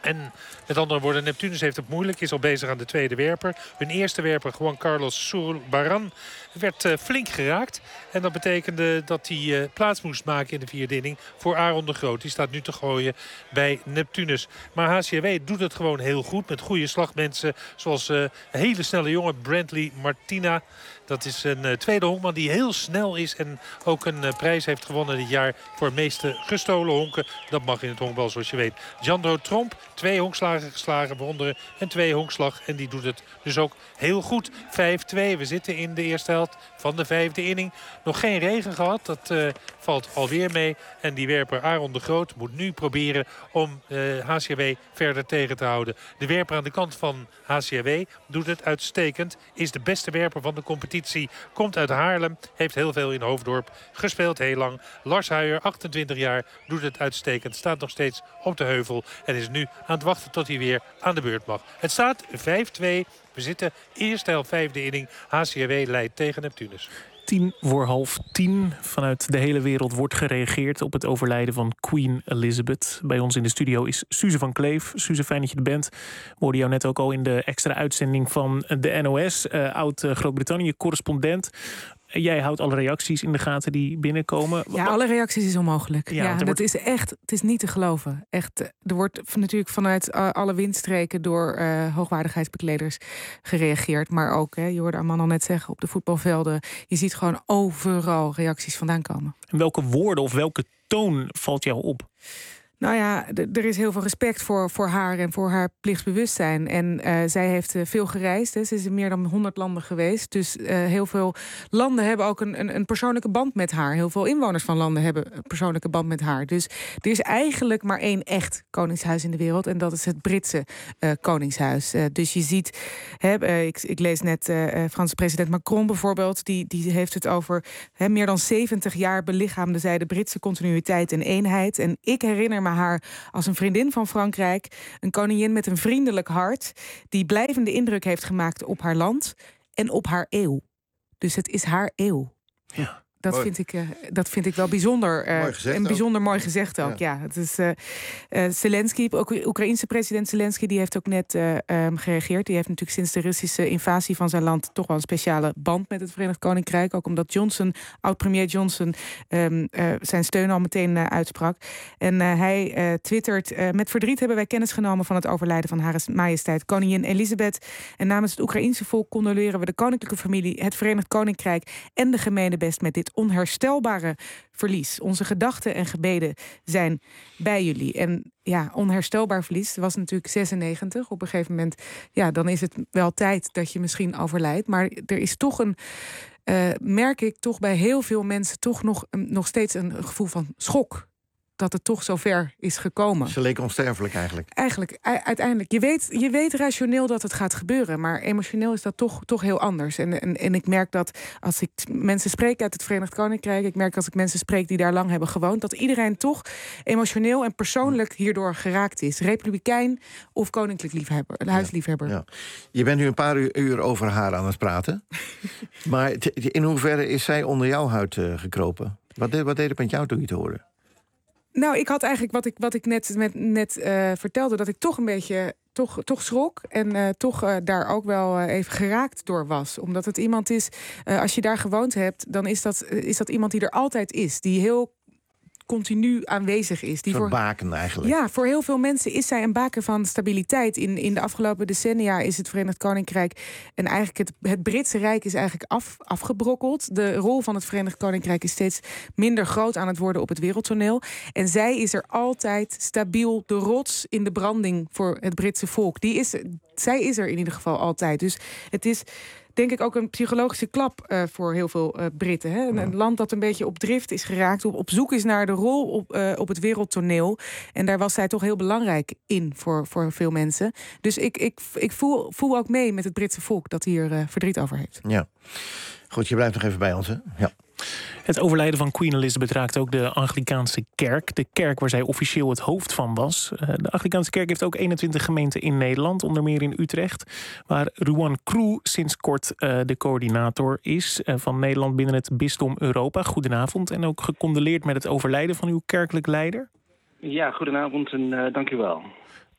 En met andere woorden, Neptunus heeft het moeilijk. Is al bezig aan de tweede werper. Hun eerste werper, Juan Carlos Zurbarán, werd uh, flink geraakt. En dat betekende dat hij uh, plaats moest maken in de vierde inning voor Aaron de Groot. Die staat nu te gooien bij Neptunus. Maar H C W doet het gewoon heel goed met goede slagmensen. Zoals uh, een hele snelle jongen Brantley Martina. Dat is een uh, tweede honkman die heel snel is. En ook een uh, prijs heeft gewonnen dit jaar voor meeste gestolen honken. Dat mag in het honkbal zoals je weet. Jandro Tromp, twee honkslagen geslagen, bewonderen. En twee honkslag. En die doet het dus ook heel goed. vijf twee. We zitten in de eerste helft van de vijfde inning. Nog geen regen gehad. Dat uh, valt alweer mee. En die werper Aaron de Groot moet nu proberen om uh, H C W verder tegen te houden. De werper aan de kant van H C W doet het uitstekend. Is de beste werper van de competitie. Komt uit Haarlem. Heeft heel veel in Hoofddorp gespeeld. Heel lang. Lars Huijer, achtentwintig jaar. Doet het uitstekend. Staat nog steeds op de heuvel. En is nu aan het wachten tot hij weer aan de beurt mag. Het staat vijf twee. We zitten eerste helft vijfde inning. H C W leidt tegen Neptunus. Tien voor half tien. Vanuit de hele wereld wordt gereageerd op het overlijden van Queen Elizabeth. Bij ons in de studio is Suze van Kleef. Suze, fijn dat je er bent. We hoorden jou net ook al in de extra uitzending van de N O S. Uh, Oud-Groot-Brittannië-correspondent. Jij houdt alle reacties in de gaten die binnenkomen. Ja, alle reacties is onmogelijk. Ja, ja dat wordt... is echt, het is niet te geloven. Echt, er wordt natuurlijk vanuit alle windstreken door uh, hoogwaardigheidsbekleders gereageerd. Maar ook, hè, je hoorde Arman al net zeggen, op de voetbalvelden. Je ziet gewoon overal reacties vandaan komen. En welke woorden of welke toon valt jou op? Nou ja, d- er is heel veel respect voor, voor haar en voor haar plichtsbewustzijn. En uh, zij heeft uh, veel gereisd. Hè. Ze is in meer dan honderd landen geweest. Dus uh, heel veel landen hebben ook een, een, een persoonlijke band met haar. Heel veel inwoners van landen hebben een persoonlijke band met haar. Dus er is eigenlijk maar één echt koningshuis in de wereld. En dat is het Britse uh, koningshuis. Uh, dus je ziet, hè, uh, ik, ik lees net uh, Franse president Macron bijvoorbeeld. Die, die heeft het over hè, meer dan zeventig jaar belichaamde zij de Britse continuïteit en eenheid. En ik herinner me haar als een vriendin van Frankrijk. Een koningin met een vriendelijk hart. Die blijvende indruk heeft gemaakt op haar land en op haar eeuw. Dus het is haar eeuw. Ja. Dat vind, ik, uh, dat vind ik wel bijzonder. Uh, mooi en bijzonder ook. mooi gezegd ook. Ja. Ja, het is uh, uh, Zelensky, ook de Oekraïense president Zelensky, die heeft ook net uh, um, gereageerd. Die heeft natuurlijk sinds de Russische invasie van zijn land toch wel een speciale band met het Verenigd Koninkrijk. Ook omdat Johnson, oud-premier Johnson, um, uh, zijn steun al meteen uh, uitsprak. En uh, hij uh, twittert: uh, met verdriet hebben wij kennis genomen van het overlijden van Hare Majesteit Koningin Elizabeth. En namens het Oekraïense volk condoleren we de koninklijke familie, het Verenigd Koninkrijk en de gemene best met dit onherstelbare verlies. Onze gedachten en gebeden zijn bij jullie. En ja, onherstelbaar verlies. Was natuurlijk zesennegentig. Op een gegeven moment, ja, dan is het wel tijd dat je misschien overlijdt. Maar er is toch een, uh, merk ik toch bij heel veel mensen toch nog, um, nog steeds een gevoel van schok. Dat het toch zover is gekomen. Ze leek onsterfelijk eigenlijk. Eigenlijk, u- uiteindelijk. Je weet, je weet rationeel dat het gaat gebeuren. Maar emotioneel is dat toch, toch heel anders. En, en, en ik merk dat als ik mensen spreek uit het Verenigd Koninkrijk. Ik merk als ik mensen spreek die daar lang hebben gewoond. Dat iedereen toch emotioneel en persoonlijk hierdoor geraakt is. Republikein of koninklijk liefhebber, huisliefhebber. Ja. Je bent nu een paar uur, uur over haar aan het praten. Maar t- in hoeverre is zij onder jouw huid uh, gekropen? Wat deed, wat deed het met jou toen je het hoorde? Nou, ik had eigenlijk wat ik, wat ik net, met, net uh, vertelde, dat ik toch een beetje toch, toch schrok. En uh, toch uh, daar ook wel uh, even geraakt door was. Omdat het iemand is, uh, als je daar gewoond hebt, dan is dat, uh, is dat iemand die er altijd is. Die heel continu aanwezig is. Die Zo'n voor baken eigenlijk. Ja, voor heel veel mensen is zij een baken van stabiliteit. In, in de afgelopen decennia is het Verenigd Koninkrijk en eigenlijk het, het Britse Rijk is eigenlijk af, afgebrokkeld. De rol van het Verenigd Koninkrijk is steeds minder groot aan het worden op het wereldtoneel. En zij is er altijd stabiel, de rots in de branding voor het Britse volk. Die is, zij is er in ieder geval altijd. Dus het is, denk ik, ook een psychologische klap uh, voor heel veel uh, Britten. Hè? Een, een land dat een beetje op drift is geraakt, op, op zoek is naar de rol op, uh, op het wereldtoneel. En daar was zij toch heel belangrijk in voor, voor veel mensen. Dus ik, ik, ik voel, voel ook mee met het Britse volk dat hier uh, verdriet over heeft. Ja. Goed, je blijft nog even bij ons, hè? Ja. Het overlijden van Queen Elizabeth raakt ook de Anglicaanse kerk. De kerk waar zij officieel het hoofd van was. De Anglicaanse kerk heeft ook eenentwintig gemeenten in Nederland, onder meer in Utrecht, waar Ruan Kroo sinds kort uh, de coördinator is uh, van Nederland binnen het Bisdom Europa. Goedenavond en ook gecondoleerd met het overlijden van uw kerkelijk leider. Ja, goedenavond en uh, dank u wel.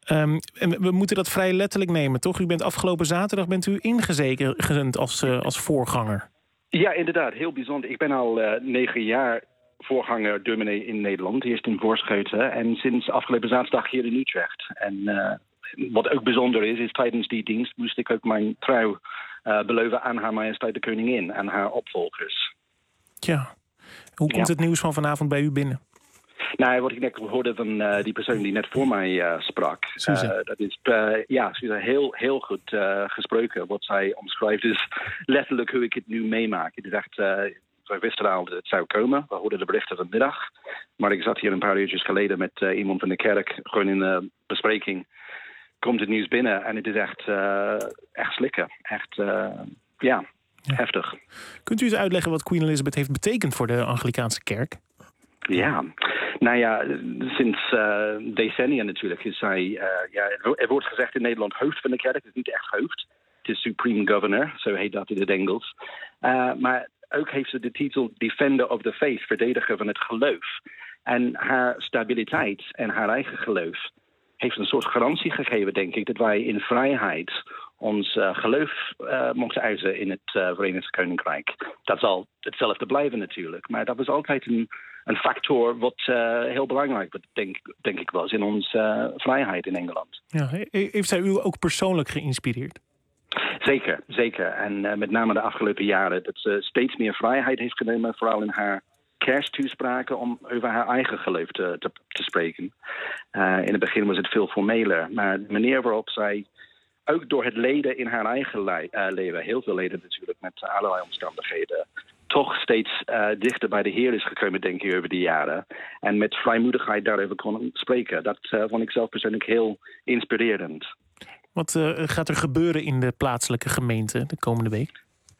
Um, en we moeten dat vrij letterlijk nemen, toch? U bent afgelopen zaterdag bent u ingezegend als, uh, als voorganger. Ja, inderdaad. Heel bijzonder. Ik ben al uh, negen jaar voorganger dominee in Nederland. Eerst in Voorschoten en sinds afgelopen zaterdag hier in Utrecht. En uh, wat ook bijzonder is, is tijdens die dienst moest ik ook mijn trouw uh, beloven aan haar majesteit de koningin en haar opvolgers. Ja. Hoe komt ja. het nieuws van vanavond bij u binnen? Nou, wat ik net hoorde van uh, die persoon die net voor mij uh, sprak. Uh, dat is uh, ja, Suze, heel, heel goed uh, gesproken. Wat zij omschrijft is letterlijk hoe ik het nu meemaak. Het is echt, uh, wij wisten al dat het zou komen. We hoorden de berichten vanmiddag. Maar ik zat hier een paar uurtjes geleden met uh, iemand van de kerk. Gewoon in de bespreking. Komt het nieuws binnen en het is echt, uh, echt slikken. Echt, uh, ja, ja, heftig. Kunt u eens uitleggen wat Queen Elizabeth heeft betekend voor de Anglikaanse kerk? Ja, nou ja, sinds uh, decennia natuurlijk is zij, uh, ja, er wordt gezegd in Nederland hoofd van de kerk. Het is niet echt hoofd. Het is supreme governor, zo heet dat in het Engels. Uh, maar ook heeft ze de titel Defender of the Faith, verdediger van het geloof. En haar stabiliteit en haar eigen geloof heeft een soort garantie gegeven, denk ik, dat wij in vrijheid ons uh, geloof uh, mochten uiten in het uh, Verenigd Koninkrijk. Dat zal hetzelfde blijven natuurlijk. Maar dat was altijd een, een factor wat uh, heel belangrijk denk, denk ik was in onze uh, vrijheid in Engeland. Ja, heeft zij u ook persoonlijk geïnspireerd? Zeker, zeker. En uh, met name de afgelopen jaren dat ze steeds meer vrijheid heeft genomen, vooral in haar kersttoespraken om over haar eigen geloof te, te, te spreken. Uh, in het begin was het veel formeler, maar de manier waarop zij ook door het leden in haar eigen le- uh, leven, heel veel leden natuurlijk met allerlei omstandigheden, toch steeds uh, dichter bij de Heer is gekomen, denk ik, over die jaren. En met vrijmoedigheid daarover kon spreken. Dat uh, vond ik zelf persoonlijk heel inspirerend. Wat uh, gaat er gebeuren in de plaatselijke gemeente de komende week?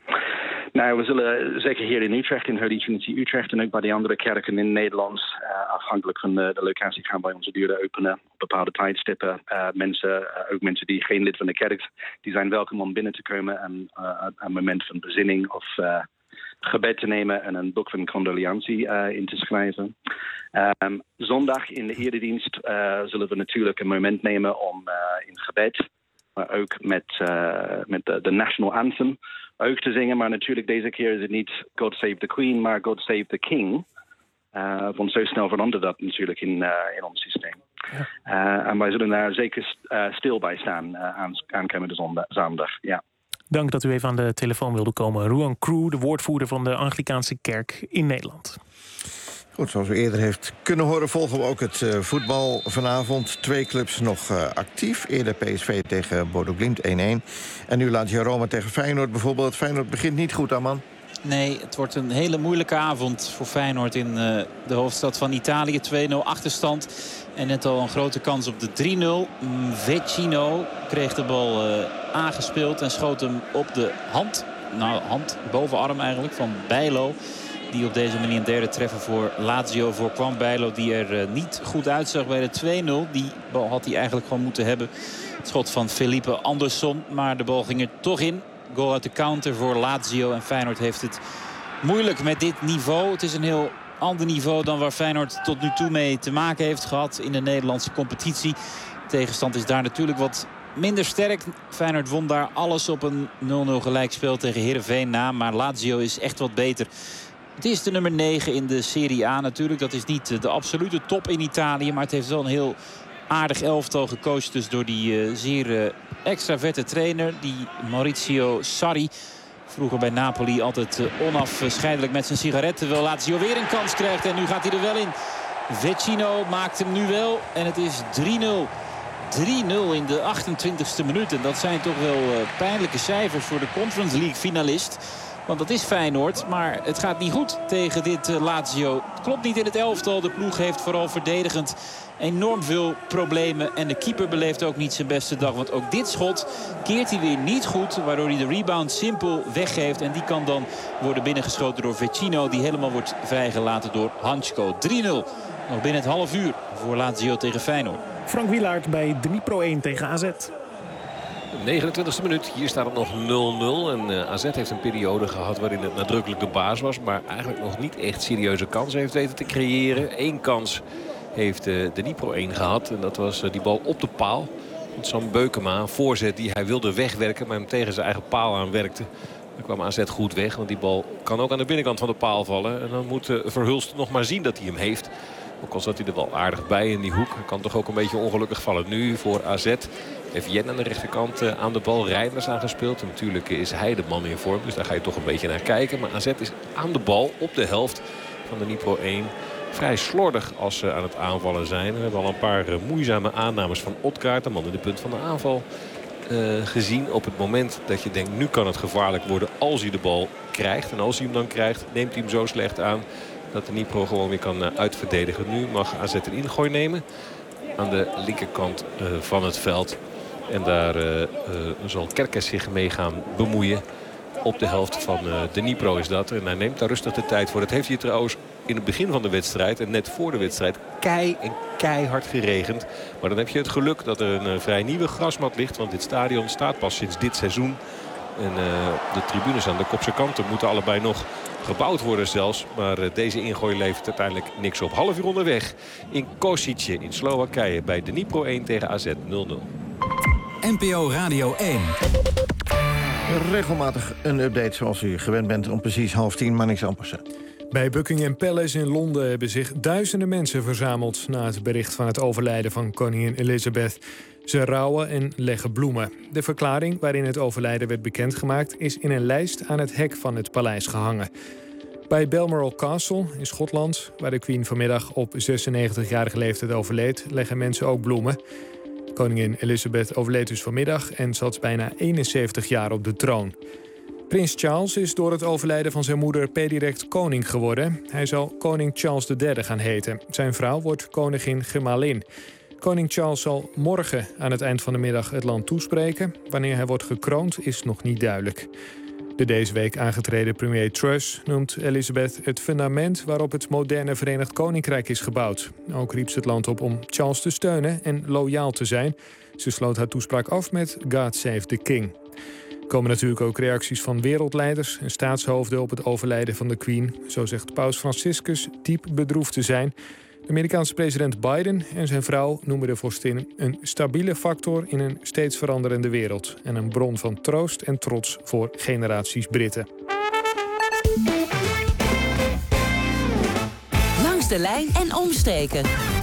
Nou, we zullen zeker hier in Utrecht, in Holy Trinity Utrecht en ook bij de andere kerken in Nederland, uh, afhankelijk van de, de locatie, gaan wij onze deuren openen op bepaalde tijdstippen. Uh, mensen, uh, ook mensen die geen lid van de kerk, die zijn welkom om binnen te komen en uh, een moment van bezinning of uh, gebed te nemen en een boek van condoliantie uh, in te schrijven. Um, zondag in de eredienst uh, zullen we natuurlijk een moment nemen om uh, in gebed, maar ook met, uh, met de, de National Anthem ook te zingen. Maar natuurlijk deze keer is het niet God Save the Queen, maar God Save the King. Uh, want zo snel verandert dat natuurlijk in, uh, in ons systeem. Ja. Uh, en wij zullen daar zeker uh, stil bij staan uh, aan, aankomende zondag, zaterdag. Ja. Dank dat u even aan de telefoon wilde komen. Ruan Crew, de woordvoerder van de Anglikaanse kerk in Nederland. Goed, zoals u eerder heeft kunnen horen, volgen we ook het uh, voetbal vanavond. Twee clubs nog uh, actief. Eerder P S V tegen Bodo Glimt één-één. En nu Lazio Roma tegen Feyenoord bijvoorbeeld. Feyenoord begint niet goed, Amman. Nee, het wordt een hele moeilijke avond voor Feyenoord in uh, de hoofdstad van Italië. twee nul achterstand. En net al een grote kans op de drie nul. Vecino kreeg de bal uh, aangespeeld en schoot hem op de hand. Nou, hand, bovenarm eigenlijk, van Bijlo. Die op deze manier een derde treffer voor Lazio voorkwam. Bijlo die er uh, niet goed uitzag bij de twee nul. Die bal had hij eigenlijk gewoon moeten hebben. Het schot van Felipe Anderson. Maar de bal ging er toch in. Goal uit de counter voor Lazio. En Feyenoord heeft het moeilijk met dit niveau. Het is een heel ander niveau dan waar Feyenoord tot nu toe mee te maken heeft gehad in de Nederlandse competitie. De tegenstand is daar natuurlijk wat minder sterk. Feyenoord won daar alles op een nul nul gelijkspel tegen Heerenveen na. Maar Lazio is echt wat beter. Het is de nummer negen in de Serie A natuurlijk. Dat is niet de absolute top in Italië. Maar het heeft wel een heel aardig elftal gecoacht. Dus door die uh, zeer uh, extraverte trainer. Die Maurizio Sarri. Vroeger bij Napoli altijd uh, onafscheidelijk met zijn sigaret. Terwijl Lazio weer een kans krijgt. En nu gaat hij er wel in. Vecino maakt hem nu wel. En het is drie nul. drie nul in de achtentwintigste minuut. En dat zijn toch wel uh, pijnlijke cijfers voor de Conference League finalist. Want dat is Feyenoord, maar het gaat niet goed tegen dit uh, Lazio. Het klopt niet in het elftal. De ploeg heeft vooral verdedigend enorm veel problemen. En de keeper beleeft ook niet zijn beste dag. Want ook dit schot keert hij weer niet goed. Waardoor hij de rebound simpel weggeeft. En die kan dan worden binnengeschoten door Vecino. Die helemaal wordt vrijgelaten door Hansko. drie nul. Nog binnen het half uur voor Lazio tegen Feyenoord. Frank Wielaert bij Dnipro één tegen A Z. negenentwintigste minuut. Hier staat het nog nul nul. En uh, A Z heeft een periode gehad waarin het nadrukkelijk de baas was. Maar eigenlijk nog niet echt serieuze kansen heeft weten te creëren. Eén kans heeft uh, de Dnipro één gehad. En dat was uh, die bal op de paal. Sam Beukema, een voorzet die hij wilde wegwerken, maar hem tegen zijn eigen paal aan werkte. Dan kwam A Z goed weg, want die bal kan ook aan de binnenkant van de paal vallen. En dan moet uh, Verhulst nog maar zien dat hij hem heeft. Ook al zat hij er wel aardig bij in die hoek. Hij kan toch ook een beetje ongelukkig vallen. Nu voor A Z. Heeft Jen aan de rechterkant uh, aan de bal. Reinders aangespeeld. En natuurlijk is hij de man in vorm. Dus daar ga je toch een beetje naar kijken. Maar A Z is aan de bal op de helft van de Dnipro één. Vrij slordig als ze aan het aanvallen zijn. We hebben al een paar uh, moeizame aannames van Odgaard. De man in de punt van de aanval. Uh, gezien op het moment dat je denkt, nu kan het gevaarlijk worden als hij de bal krijgt. En als hij hem dan krijgt, neemt hij hem zo slecht aan dat de Dnipro gewoon weer kan uh, uitverdedigen. Nu mag A Z een ingooi nemen aan de linkerkant uh, van het veld. En daar uh, uh, zal Kerkes zich mee gaan bemoeien. Op de helft van uh, de Dnipro is dat. En hij neemt daar rustig de tijd voor. Dat heeft hij trouwens in het begin van de wedstrijd en net voor de wedstrijd kei en keihard geregend. Maar dan heb je het geluk dat er een uh, vrij nieuwe grasmat ligt. Want dit stadion staat pas sinds dit seizoen. En uh, de tribunes aan de kopse kanten moeten allebei nog gebouwd worden zelfs. Maar uh, deze ingooi levert uiteindelijk niks op. Half uur onderweg in Kosice in Slowakije bij de Dnipro één tegen A Z nul nul. N P O Radio één. Regelmatig een update zoals u gewend bent om precies half tien, maar niks anders. Bij Buckingham Palace in Londen hebben zich duizenden mensen verzameld na het bericht van het overlijden van koningin Elizabeth. Ze rouwen en leggen bloemen. De verklaring waarin het overlijden werd bekendgemaakt is in een lijst aan het hek van het paleis gehangen. Bij Balmoral Castle in Schotland, waar de Queen vanmiddag op zesennegentigjarige leeftijd overleed, leggen mensen ook bloemen. Koningin Elizabeth overleed dus vanmiddag en zat bijna eenenzeventig jaar op de troon. Prins Charles is door het overlijden van zijn moeder per direct koning geworden. Hij zal koning Charles de derde gaan heten. Zijn vrouw wordt koningin Gemalin. Koning Charles zal morgen aan het eind van de middag het land toespreken. Wanneer hij wordt gekroond is nog niet duidelijk. De deze week aangetreden premier Truss noemt Elizabeth het fundament waarop het moderne Verenigd Koninkrijk is gebouwd. Ook riep ze het land op om Charles te steunen en loyaal te zijn. Ze sloot haar toespraak af met God Save the King. Er komen natuurlijk ook reacties van wereldleiders en staatshoofden op het overlijden van de Queen. Zo zegt Paus Franciscus diep bedroefd te zijn. De Amerikaanse president Biden en zijn vrouw noemen de vorstin een stabiele factor in een steeds veranderende wereld. En een bron van troost en trots voor generaties Britten. Langs de lijn en omstreken.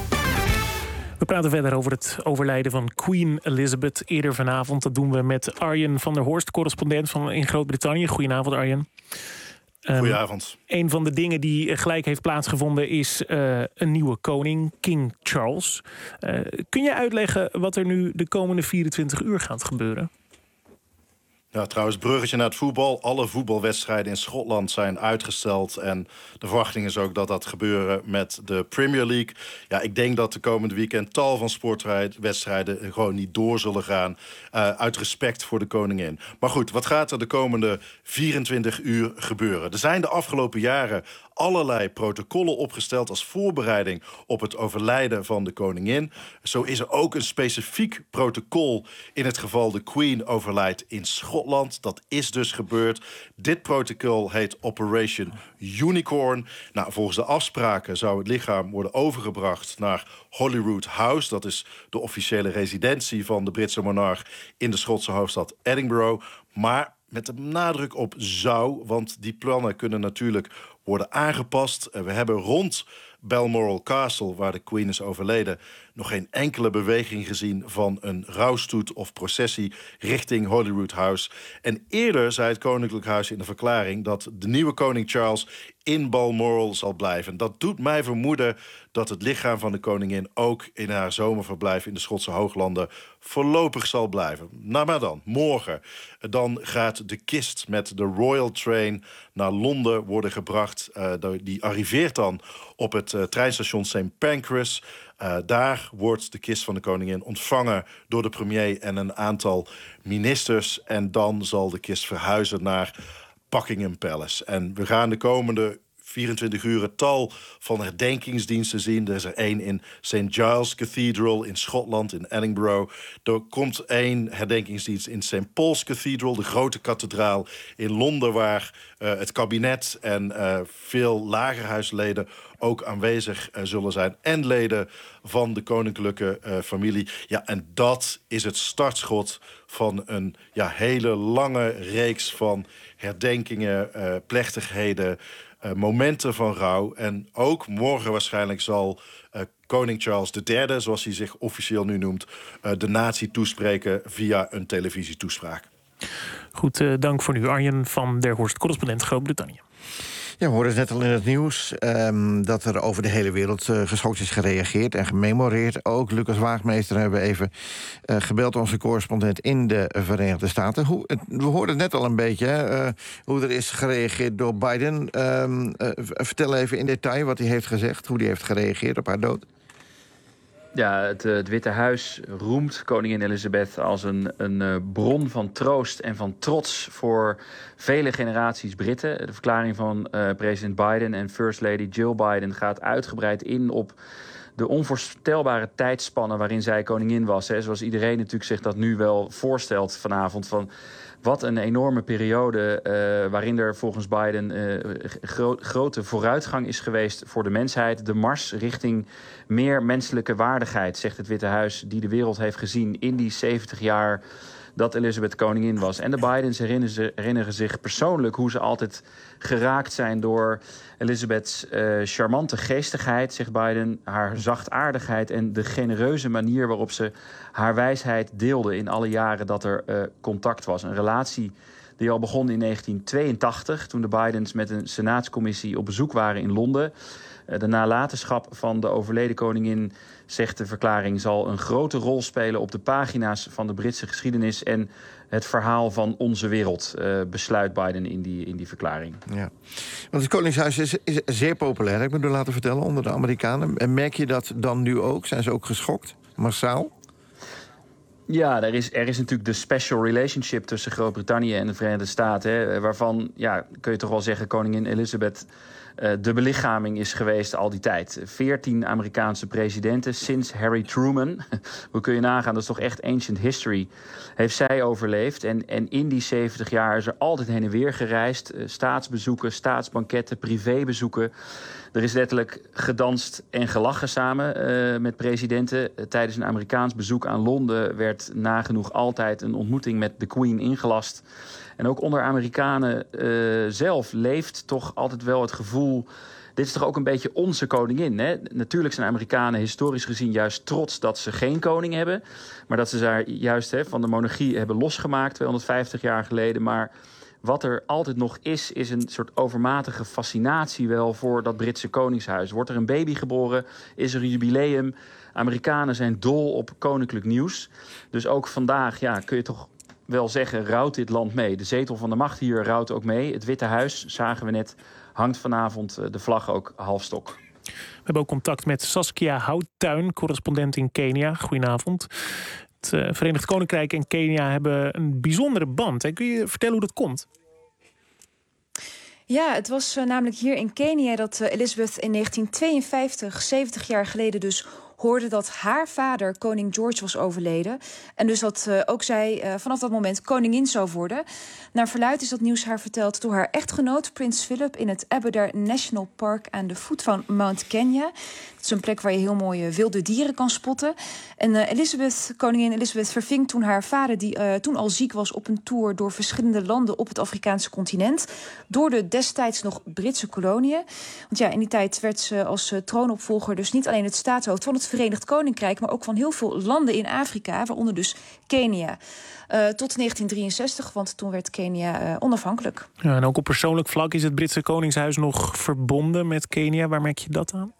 We praten verder over het overlijden van Queen Elizabeth eerder vanavond. Dat doen we met Arjen van der Horst, correspondent van in Groot-Brittannië. Goedenavond, Arjen. Goedenavond. Um, een van de dingen die gelijk heeft plaatsgevonden is uh, een nieuwe koning, King Charles. Uh, kun je uitleggen wat er nu de komende vierentwintig uur gaat gebeuren? Ja, trouwens, bruggetje naar het voetbal. Alle voetbalwedstrijden in Schotland zijn uitgesteld. En de verwachting is ook dat dat gebeuren met de Premier League. Ja, ik denk dat de komende weekend tal van sportwedstrijden gewoon niet door zullen gaan. Uh, uit respect voor de koningin. Maar goed, wat gaat er de komende vierentwintig uur gebeuren? Er zijn de afgelopen jaren allerlei protocollen opgesteld als voorbereiding op het overlijden van de koningin. Zo is er ook een specifiek protocol in het geval de Queen overlijdt in Schotland. Dat is dus gebeurd. Dit protocol heet Operation Unicorn. Nou, volgens de afspraken zou het lichaam worden overgebracht naar Holyrood House. Dat is de officiële residentie van de Britse monarch in de Schotse hoofdstad Edinburgh. Maar met de nadruk op zou, want die plannen kunnen natuurlijk worden aangepast. We hebben rond Balmoral Castle, waar de Queen is overleden, nog geen enkele beweging gezien van een rouwstoet of processie richting Holyrood House. En eerder zei het Koninklijk Huis in de verklaring dat de nieuwe koning Charles in Balmoral zal blijven. Dat doet mij vermoeden dat het lichaam van de koningin ook in haar zomerverblijf in de Schotse Hooglanden voorlopig zal blijven. Nou, maar dan, morgen, dan gaat de kist met de Royal Train naar Londen worden gebracht. Uh, die arriveert dan op het uh, treinstation Saint Pancras. Uh, daar wordt de kist van de koningin ontvangen door de premier en een aantal ministers. En dan zal de kist verhuizen naar Buckingham Palace. En we gaan de komende vierentwintig uur tal van herdenkingsdiensten zien. Er is er één in Saint Giles Cathedral in Schotland, in Edinburgh. Er komt één herdenkingsdienst in Saint Paul's Cathedral, de grote kathedraal in Londen, waar uh, het kabinet en uh, veel lagerhuisleden ook aanwezig uh, zullen zijn. En leden van de koninklijke uh, familie. Ja, en dat is het startschot van een ja, hele lange reeks van herdenkingen, uh, plechtigheden, uh, momenten van rouw. En ook morgen waarschijnlijk zal uh, koning Charles de derde, zoals hij zich officieel nu noemt, uh, de natie toespreken via een televisietoespraak. Goed, uh, dank voor nu. Arjen van der Horst, correspondent Groot-Brittannië. Ja, we hoorden het net al in het nieuws um, dat er over de hele wereld uh, geschokt is gereageerd en gememoreerd. Ook Lucas Waagmeester hebben we even uh, gebeld, onze correspondent in de Verenigde Staten. Hoe, het, we hoorden het net al een beetje, hè, uh, hoe er is gereageerd door Biden. Um, uh, vertel even in detail wat hij heeft gezegd, hoe hij heeft gereageerd op haar dood. Ja, het, het Witte Huis roemt koningin Elizabeth als een, een uh, bron van troost en van trots voor vele generaties Britten. De verklaring van uh, president Biden en First Lady Jill Biden gaat uitgebreid in op de onvoorstelbare tijdspannen waarin zij koningin was. Hè. Zoals iedereen natuurlijk zich dat nu wel voorstelt vanavond. Van wat een enorme periode uh, waarin er volgens Biden uh, gro- grote vooruitgang is geweest voor de mensheid. De mars richting meer menselijke waardigheid, zegt het Witte Huis, die de wereld heeft gezien in die zeventig jaar dat Elizabeth koningin was. En de Bidens herinneren, herinneren zich persoonlijk hoe ze altijd geraakt zijn door Elizabeth's uh, charmante geestigheid, zegt Biden, haar zachtaardigheid en de genereuze manier waarop ze haar wijsheid deelde in alle jaren dat er uh, contact was. Een relatie die al begon in negentien tweeëntachtig, toen de Bidens met een senaatscommissie op bezoek waren in Londen. De nalatenschap van de overleden koningin, zegt de verklaring, zal een grote rol spelen op de pagina's van de Britse geschiedenis en het verhaal van onze wereld, uh, besluit Biden in die, in die verklaring. Ja. Want het Koningshuis is, is zeer populair, heb ik me laten vertellen, onder de Amerikanen. En merk je dat dan nu ook? Zijn ze ook geschokt, massaal? Ja, er is, er is natuurlijk de special relationship tussen Groot-Brittannië en de Verenigde Staten, hè, waarvan, ja, kun je toch wel zeggen, koningin Elizabeth Uh, de belichaming is geweest al die tijd. Veertien Amerikaanse presidenten sinds Harry Truman. Hoe kun je nagaan, dat is toch echt ancient history. Heeft zij overleefd. En, en in die zeventig jaar is er altijd heen en weer gereisd. Uh, staatsbezoeken, staatsbanketten, privébezoeken. Er is letterlijk gedanst en gelachen samen uh, met presidenten. Uh, tijdens een Amerikaans bezoek aan Londen werd nagenoeg altijd een ontmoeting met de Queen ingelast. En ook onder Amerikanen uh, zelf leeft toch altijd wel het gevoel, dit is toch ook een beetje onze koningin. Hè? Natuurlijk zijn Amerikanen historisch gezien juist trots dat ze geen koning hebben. Maar dat ze daar juist hè, van de monarchie hebben losgemaakt tweehonderdvijftig jaar geleden. Maar wat er altijd nog is, is een soort overmatige fascinatie wel voor dat Britse koningshuis. Wordt er een baby geboren, is er een jubileum. Amerikanen zijn dol op koninklijk nieuws. Dus ook vandaag ja, kun je toch wel zeggen, rouwt dit land mee. De zetel van de macht hier rouwt ook mee. Het Witte Huis, zagen we net, hangt vanavond de vlag ook halfstok. We hebben ook contact met Saskia Houttuin, correspondent in Kenia. Goedenavond. Het uh, Verenigd Koninkrijk en Kenia hebben een bijzondere band. Hè? Kun je vertellen hoe dat komt? Ja, het was uh, namelijk hier in Kenia dat uh, Elizabeth in negentien tweeënvijftig, zeventig jaar geleden dus hoorde dat haar vader, koning George, was overleden. En dus dat uh, ook zij uh, vanaf dat moment koningin zou worden. Naar verluidt is dat nieuws haar verteld door haar echtgenoot, prins Philip, in het Aberdare National Park aan de voet van Mount Kenya. Het is een plek waar je heel mooie wilde dieren kan spotten. En uh, Elizabeth, koningin Elizabeth verving toen haar vader, die uh, toen al ziek was, op een tour door verschillende landen op het Afrikaanse continent. Door de destijds nog Britse koloniën. Want ja, in die tijd werd ze als uh, troonopvolger dus niet alleen het staatshoofd van het Verenigd Koninkrijk, maar ook van heel veel landen in Afrika, waaronder dus Kenia. Uh, tot negentien drieënzestig, want toen werd Kenia uh, onafhankelijk. Ja, en ook op persoonlijk vlak is het Britse Koningshuis nog verbonden met Kenia. Waar merk je dat aan?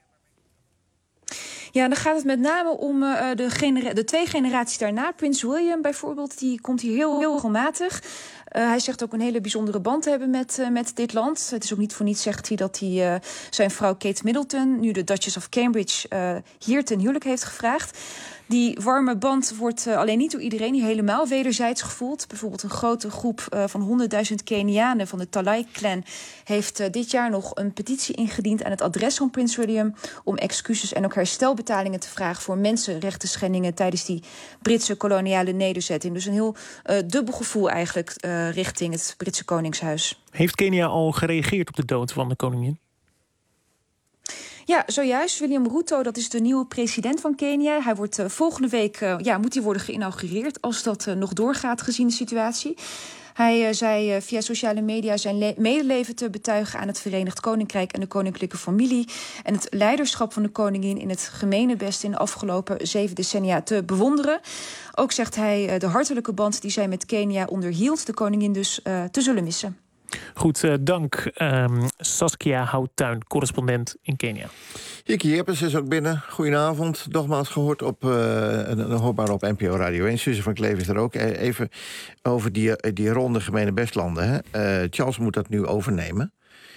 Ja, dan gaat het met name om uh, de, genera- de twee generaties daarna. Prins William bijvoorbeeld, die komt hier heel, heel regelmatig. Uh, hij zegt ook een hele bijzondere band te hebben met, uh, met dit land. Het is ook niet voor niets, zegt hij, dat hij uh, zijn vrouw Kate Middleton, nu de Duchess of Cambridge, uh, hier ten huwelijk heeft gevraagd. Die warme band wordt uh, alleen niet door iedereen die helemaal wederzijds gevoeld. Bijvoorbeeld een grote groep uh, van honderdduizend Kenianen van de Talai-clan heeft uh, dit jaar nog een petitie ingediend aan het adres van Prins William om excuses en ook herstelbetalingen te vragen voor mensenrechtenschendingen tijdens die Britse koloniale nederzetting. Dus een heel uh, dubbel gevoel eigenlijk uh, richting het Britse Koningshuis. Heeft Kenia al gereageerd op de dood van de koningin? Ja, zojuist. William Ruto, dat is de nieuwe president van Kenia. Hij wordt uh, volgende week, uh, ja, moet hij worden geïnaugureerd als dat uh, nog doorgaat gezien de situatie. Hij uh, zei uh, via sociale media zijn le- medeleven te betuigen aan het Verenigd Koninkrijk en de koninklijke familie. En het leiderschap van de koningin in het gemeenebest in de afgelopen zeven decennia te bewonderen. Ook zegt hij uh, de hartelijke band die zij met Kenia onderhield, de koningin dus uh, te zullen missen. Goed, uh, dank um, Saskia Houttuin, correspondent in Kenia. Jikkie Jeppes is ook binnen. Goedenavond. Nogmaals gehoord op, uh, hoorbaar op N P O Radio één. Suze van Kleef is er ook. Even over die, die ronde gemene bestlanden. Hè. Uh, Charles moet dat nu overnemen.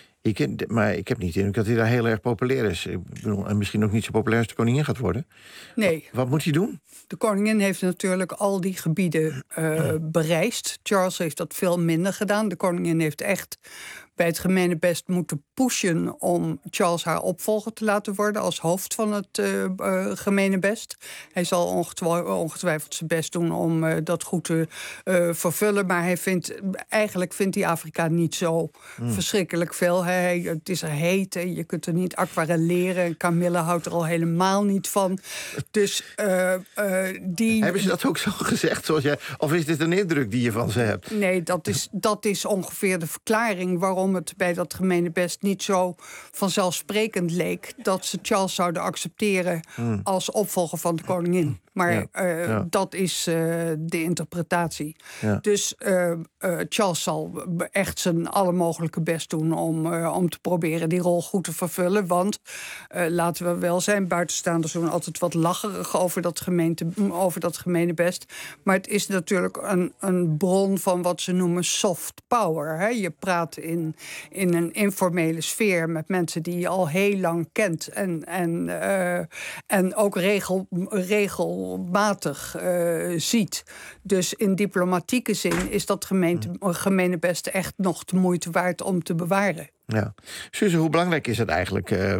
Ik, maar ik heb niet de indruk dat hij daar heel erg populair is. Ik bedoel, en misschien ook niet zo populair als de koningin gaat worden. Nee. Wat moet hij doen? De koningin heeft natuurlijk al die gebieden uh, bereisd. Charles heeft dat veel minder gedaan. De koningin heeft echt bij het gemeenebest moeten pushen om Charles haar opvolger te laten worden als hoofd van het uh, uh, gemeenebest. Hij zal ongetwijfeld, ongetwijfeld zijn best doen om uh, dat goed te uh, vervullen. Maar hij vindt, eigenlijk vindt hij Afrika niet zo hmm. verschrikkelijk veel. Hij, het is er heet, je kunt er niet aquarelleren. Camilla houdt er al helemaal niet van. Dus uh, uh, die... Hebben ze dat ook zo gezegd? Zoals jij, of is dit een indruk die je van ze hebt? Nee, dat is, dat is ongeveer de verklaring waarom het bij dat gemeenebest niet zo vanzelfsprekend leek dat ze Charles zouden accepteren hmm. als opvolger van de koningin. Maar ja, uh, ja. dat is uh, de interpretatie. Ja. Dus uh, uh, Charles zal echt zijn alle mogelijke best doen om, uh, om te proberen die rol goed te vervullen. Want, uh, laten we wel zijn, buitenstaanders doen altijd wat lacherig over dat, gemeente, over dat gemeenebest. Maar het is natuurlijk een, een bron van wat ze noemen soft power. Hè? Je praat in, in een informele sfeer met mensen die je al heel lang kent. En, en, uh, en ook regel, regel matig uh, ziet. Dus in diplomatieke zin is dat gemeente, gemeenebest echt nog de moeite waard om te bewaren. Ja. Suze, hoe belangrijk is het eigenlijk, uh,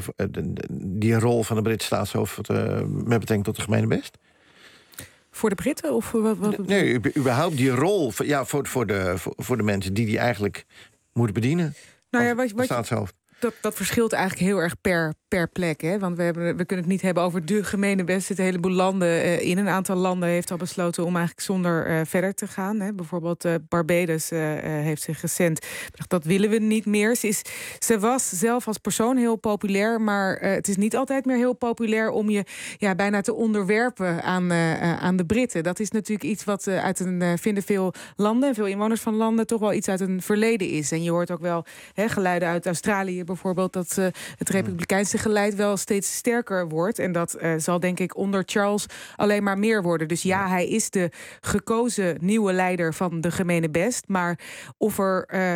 die rol van de Britse staatshoofd uh, met betrekking tot het gemeenebest? Voor de Britten? Of wat, wat... Nee, überhaupt die rol ja, voor, voor, de, voor, voor de mensen die die eigenlijk moeten bedienen. Nou ja, wat, wat, staatshoofd. Dat, dat verschilt eigenlijk heel erg per, per plek. Hè? Want we, hebben, we kunnen het niet hebben over de gemeenebest. Er zitten een heleboel landen uh, in. Een aantal landen heeft al besloten om eigenlijk zonder uh, verder te gaan. Hè? Bijvoorbeeld uh, Barbados uh, uh, heeft zich recent bedacht, dat willen we niet meer. Ze, is, ze was zelf als persoon heel populair. Maar uh, het is niet altijd meer heel populair om je ja, bijna te onderwerpen aan, uh, uh, aan de Britten. Dat is natuurlijk iets wat uh, uit een, uh, vinden veel landen, veel inwoners van landen, toch wel iets uit een verleden is. En je hoort ook wel hè, geluiden uit Australië bijvoorbeeld, dat uh, het Republikeinse geleid wel steeds sterker wordt. En dat uh, zal denk ik onder Charles alleen maar meer worden. Dus ja, hij is de gekozen nieuwe leider van de gemeenebest. Maar of er uh,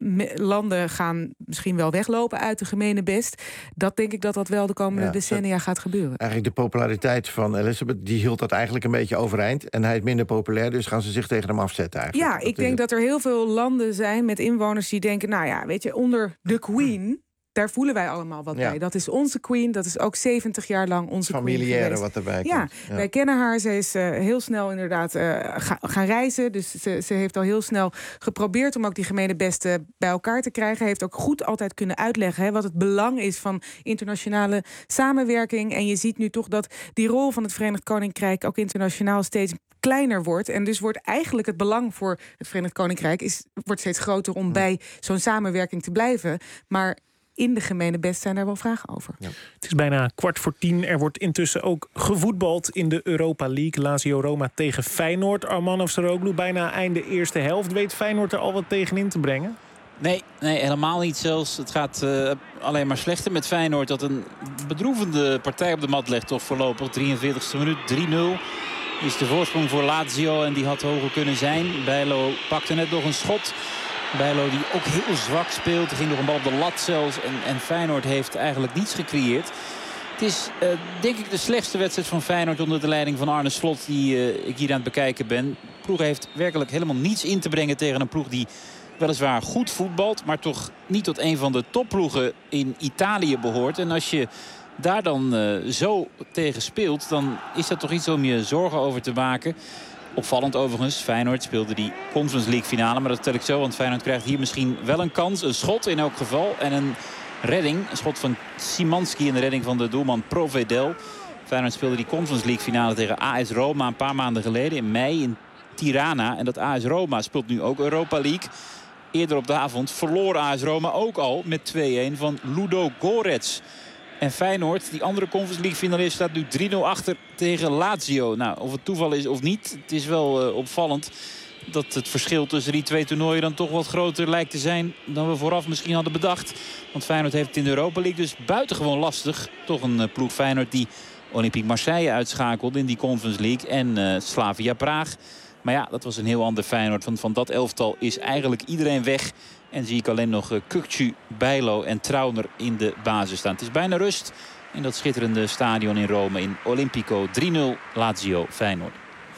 landen gaan misschien wel weglopen uit de gemeenebest, dat denk ik dat dat wel de komende ja, decennia gaat gebeuren. Eigenlijk de populariteit van Elizabeth, die hield dat eigenlijk een beetje overeind. En hij is minder populair, dus gaan ze zich tegen hem afzetten eigenlijk. Ja, ik denk dat er heel veel landen zijn met inwoners die denken, nou ja, weet je, onder de Queen, daar voelen wij allemaal wat ja. bij. Dat is onze queen, dat is ook zeventig jaar lang onze familiaire queen geweest. Wat erbij ja, komt. Ja, wij kennen haar. Ze is uh, heel snel inderdaad uh, ga, gaan reizen. Dus ze, ze heeft al heel snel geprobeerd om ook die gemenebesten bij elkaar te krijgen. Heeft ook goed altijd kunnen uitleggen hè, wat het belang is van internationale samenwerking. En je ziet nu toch dat die rol van het Verenigd Koninkrijk ook internationaal steeds kleiner wordt. En dus wordt eigenlijk het belang voor het Verenigd Koninkrijk is, wordt steeds groter om ja. bij zo'n samenwerking te blijven. Maar in de gemeenebest zijn er wel vragen over. Ja. Het is bijna kwart voor tien. Er wordt intussen ook gevoetbald in de Europa League. Lazio Roma tegen Feyenoord. Arman Afsaroglu, bijna einde eerste helft. Weet Feyenoord er al wat tegenin te brengen? Nee, nee, helemaal niet zelfs. Het gaat uh, alleen maar slechter met Feyenoord. Dat een bedroevende partij op de mat legt toch voorlopig. drieënveertigste minuut, drie nul. is de voorsprong voor Lazio en die had hoger kunnen zijn. Bijlo pakte net nog een schot. Bijlo die ook heel zwak speelt. Er ging nog een bal op de lat zelfs. En, en Feyenoord heeft eigenlijk niets gecreëerd. Het is uh, denk ik de slechtste wedstrijd van Feyenoord onder de leiding van Arne Slot die uh, ik hier aan het bekijken ben. De ploeg heeft werkelijk helemaal niets in te brengen tegen een ploeg die weliswaar goed voetbalt, maar toch niet tot een van de topploegen in Italië behoort. En als je daar dan uh, zo tegen speelt, dan is dat toch iets om je zorgen over te maken. Opvallend overigens, Feyenoord speelde die Conference League finale, maar dat vertel ik zo, want Feyenoord krijgt hier misschien wel een kans. Een schot in elk geval en een redding. Een schot van Szymanski en de redding van de doelman Provedel. Feyenoord speelde die Conference League finale tegen A S Roma een paar maanden geleden in mei in Tirana. En dat A S Roma speelt nu ook Europa League. Eerder op de avond verloor A S Roma ook al met twee-een van Ludo Gorets. En Feyenoord, die andere Conference League finalist, staat nu drie nul achter tegen Lazio. Nou, of het toeval is of niet, het is wel uh, opvallend dat het verschil tussen die twee toernooien dan toch wat groter lijkt te zijn dan we vooraf misschien hadden bedacht. Want Feyenoord heeft het in de Europa League dus buitengewoon lastig. Toch een uh, ploeg Feyenoord die Olympique Marseille uitschakelde in die Conference League en uh, Slavia Praag. Maar ja, dat was een heel ander Feyenoord. Van, van dat elftal is eigenlijk iedereen weg. En zie ik alleen nog uh, Kukçu, Bijlo en Trauner in de basis staan. Het is bijna rust in dat schitterende stadion in Rome in Olimpico. drie nul Lazio Feyenoord.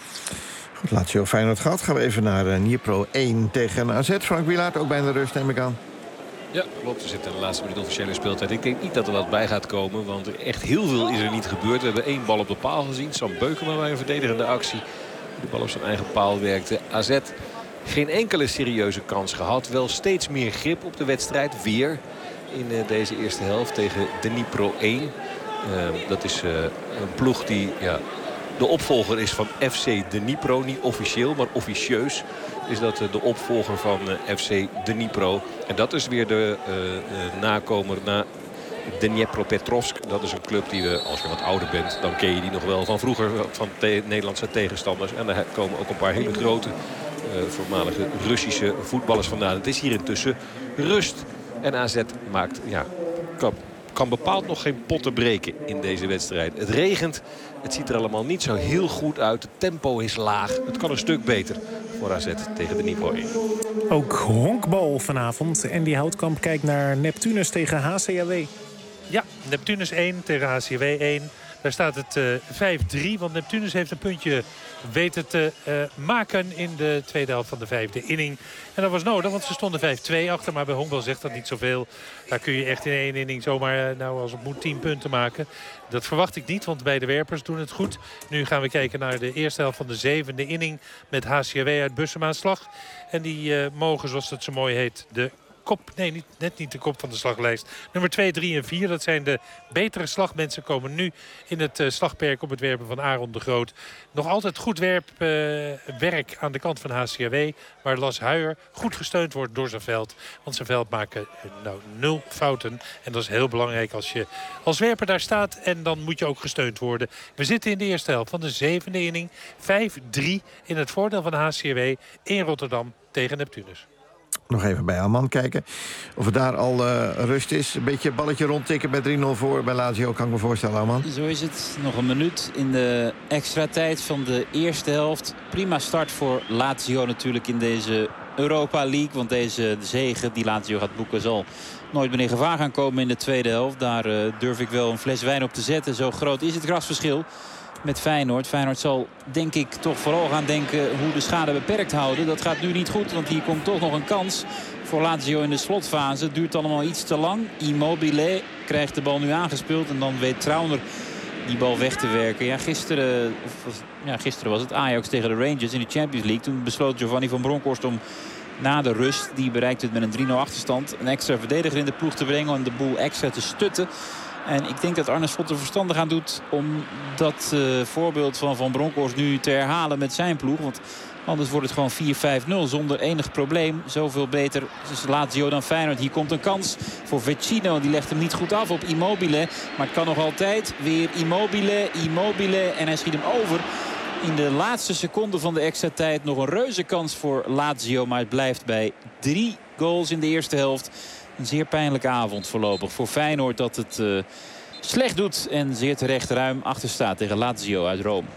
Goed, Lazio Feyenoord gehad. Gaan we even naar uh, Dnipro één tegen A Z. Frank Wielaert, ook bijna rust neem ik aan. Ja, klopt. We zitten in de laatste minuut officiële speeltijd. Ik denk niet dat er wat bij gaat komen, want er echt heel veel is er niet gebeurd. We hebben één bal op de paal gezien. Sam Beukema bij een verdedigende actie. De bal op zijn eigen paal werkte. A Z geen enkele serieuze kans gehad. Wel steeds meer grip op de wedstrijd. Weer in uh, deze eerste helft tegen Dnipro één. Uh, dat is uh, een ploeg die ja, de opvolger is van F C Dnipro. Niet officieel, maar officieus is dat uh, de opvolger van uh, F C Dnipro. En dat is weer de uh, uh, nakomer na Dnipropetrovsk. Dat is een club die we, als je wat ouder bent, dan ken je die nog wel van vroeger, van te Nederlandse tegenstanders. En daar komen ook een paar hele grote uh, voormalige Russische voetballers vandaan. Het is hier intussen rust. En A Z maakt, ja, kan, kan bepaald nog geen potten breken in deze wedstrijd. Het regent. Het ziet er allemaal niet zo heel goed uit. Het tempo is laag. Het kan een stuk beter voor A Z tegen Dnipro één. Ook honkbal vanavond. En die Houtkamp kijkt naar Neptunus tegen H C A W. Ja, Neptunus één tegen H C A W één. Daar staat het uh, vijf drie, want Neptunus heeft een puntje weten te uh, maken in de tweede helft van de vijfde inning. En dat was nodig, want ze stonden vijf twee achter. Maar bij honkbal zegt dat niet zoveel. Daar kun je echt in één inning zomaar, uh, nou als het moet, tien punten maken. Dat verwacht ik niet, want beide werpers doen het goed. Nu gaan we kijken naar de eerste helft van de zevende inning met H C A W uit Bussemaanslag. En die uh, mogen, zoals het zo mooi heet, de kop, nee, niet, net niet de kop van de slaglijst. Nummer twee, drie en vier, dat zijn de betere slagmensen, komen nu in het uh, slagperk op het werpen van Aaron de Groot. Nog altijd goed werp, uh, werk aan de kant van H C A W, waar Las Huijer goed gesteund wordt door zijn veld. Want zijn veld maken uh, nou, nul fouten. En dat is heel belangrijk als je als werper daar staat. En dan moet je ook gesteund worden. We zitten in de eerste helft van de zevende inning. vijf drie in het voordeel van H C A W in Rotterdam tegen Neptunus. Nog even bij Alman kijken of er daar al uh, rust is. Een beetje balletje rondtikken bij drie nul voor bij Lazio, kan ik me voorstellen, Alman. Zo is het. Nog een minuut in de extra tijd van de eerste helft. Prima start voor Lazio natuurlijk in deze Europa League. Want deze zege die Lazio gaat boeken zal nooit meer in gevaar gaan komen in de tweede helft. Daar uh, durf ik wel een fles wijn op te zetten. Zo groot is het grasverschil met Feyenoord. Feyenoord zal denk ik toch vooral gaan denken hoe de schade beperkt houden. Dat gaat nu niet goed, want hier komt toch nog een kans voor Lazio in de slotfase. Het duurt allemaal iets te lang. Immobile krijgt de bal nu aangespeeld en dan weet Trauner die bal weg te werken. Ja, gisteren, of, ja, gisteren was het Ajax tegen de Rangers in de Champions League. Toen besloot Giovanni van Bronckhorst om na de rust, die bereikt het met een drie nul achterstand, een extra verdediger in de ploeg te brengen en de boel extra te stutten. En ik denk dat Arne Slot er verstandig aan doet om dat uh, voorbeeld van Van Bronckhorst nu te herhalen met zijn ploeg. Want anders wordt het gewoon vier vijf nul zonder enig probleem. Zoveel beter is Lazio dan Feyenoord. Hier komt een kans voor Vecino. Die legt hem niet goed af op Immobile. Maar het kan nog altijd. Weer Immobile, Immobile en hij schiet hem over. In de laatste seconde van de extra tijd nog een reuze kans voor Lazio. Maar het blijft bij drie goals in de eerste helft. Een zeer pijnlijke avond voorlopig voor Feyenoord dat het uh, slecht doet. En zeer terecht ruim achter staat tegen Lazio uit Rome.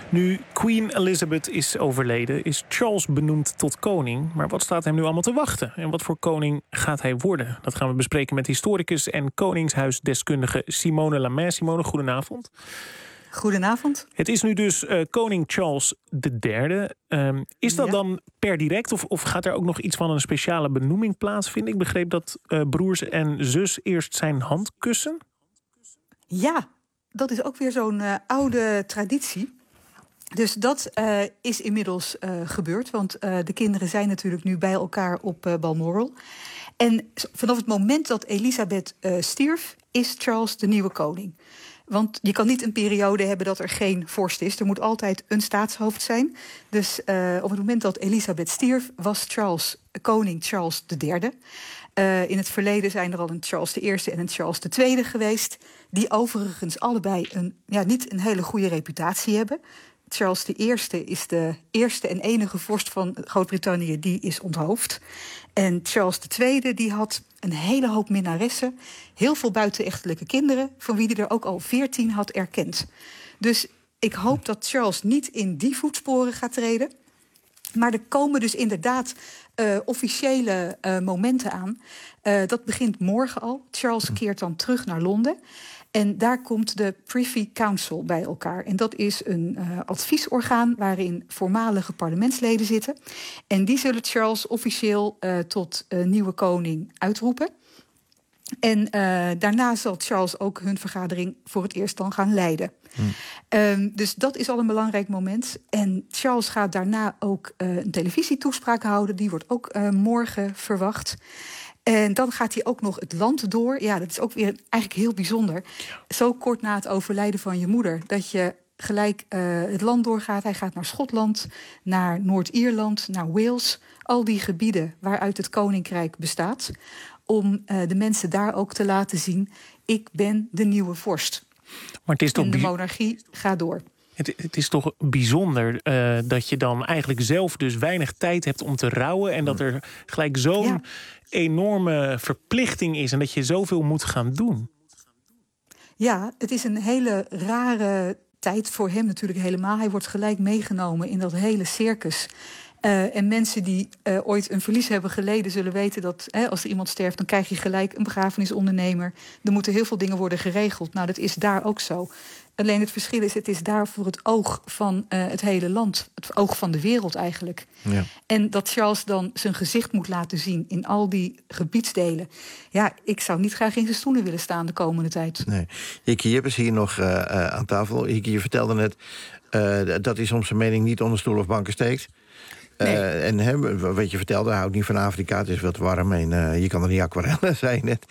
Nu Queen Elizabeth is overleden, is Charles benoemd tot koning. Maar wat staat hem nu allemaal te wachten? En wat voor koning gaat hij worden? Dat gaan we bespreken met historicus en koningshuisdeskundige Simone Lamais. Simone, goedenavond. Goedenavond. Het is nu dus uh, koning Charles de derde. Um, is dat ja. dan per direct of, of gaat er ook nog iets van een speciale benoeming plaatsvinden? Ik begreep dat uh, broers en zus eerst zijn hand kussen. Ja, dat is ook weer zo'n uh, oude traditie. Dus dat uh, is inmiddels uh, gebeurd. Want uh, de kinderen zijn natuurlijk nu bij elkaar op uh, Balmoral. En vanaf het moment dat Elisabeth uh, stierf, is Charles de nieuwe koning. Want je kan niet een periode hebben dat er geen vorst is. Er moet altijd een staatshoofd zijn. Dus uh, op het moment dat Elisabeth stierf, was Charles koning Charles de derde. Uh, in het verleden zijn er al een Charles de eerste en een Charles de tweede geweest. Die overigens allebei een, ja, niet een hele goede reputatie hebben. Charles de eerste is de eerste en enige vorst van Groot-Brittannië die is onthoofd. En Charles de tweede die had een hele hoop minnaressen, heel veel buitenechtelijke kinderen, van wie hij er ook al veertien had erkend. Dus ik hoop dat Charles niet in die voetsporen gaat treden. Maar er komen dus inderdaad uh, officiële uh, momenten aan. Uh, dat begint morgen al. Charles keert dan terug naar Londen. En daar komt de Privy Council bij elkaar. En dat is een uh, adviesorgaan waarin voormalige parlementsleden zitten. En die zullen Charles officieel uh, tot uh, nieuwe koning uitroepen. En uh, daarna zal Charles ook hun vergadering voor het eerst dan gaan leiden. Hmm. Um, dus dat is al een belangrijk moment. En Charles gaat daarna ook uh, een televisietoespraak houden. Die wordt ook uh, morgen verwacht. En dan gaat hij ook nog het land door. Ja, dat is ook weer eigenlijk heel bijzonder. Zo kort na het overlijden van je moeder, dat je gelijk uh, het land doorgaat. Hij gaat naar Schotland, naar Noord-Ierland, naar Wales. Al die gebieden waaruit het koninkrijk bestaat. Om uh, de mensen daar ook te laten zien, ik ben de nieuwe vorst. Maar het is toch en de monarchie gaat door. Het, het is toch bijzonder uh, dat je dan eigenlijk zelf dus weinig tijd hebt om te rouwen. En dat er gelijk zo'n ja. enorme verplichting is en dat je zoveel moet gaan doen. Ja, het is een hele rare tijd voor hem natuurlijk helemaal. Hij wordt gelijk meegenomen in dat hele circus. Uh, en mensen die uh, ooit een verlies hebben geleden zullen weten dat hè, als er iemand sterft, dan krijg je gelijk een begrafenisondernemer. Er moeten heel veel dingen worden geregeld. Nou, dat is daar ook zo. Alleen het verschil is, het is daar voor het oog van uh, het hele land. Het oog van de wereld eigenlijk. Ja. En dat Charles dan zijn gezicht moet laten zien in al die gebiedsdelen. Ja, ik zou niet graag in zijn stoelen willen staan de komende tijd. Nee. Hiki Jippes hier nog uh, uh, aan tafel. Hiki, je vertelde net uh, dat hij soms zijn mening niet onder stoel of banken steekt. Nee. Uh, en he, wat je vertelde, hij houdt niet van Afrika, het is wat warm en uh, je kan er niet aquarellen, zei je net.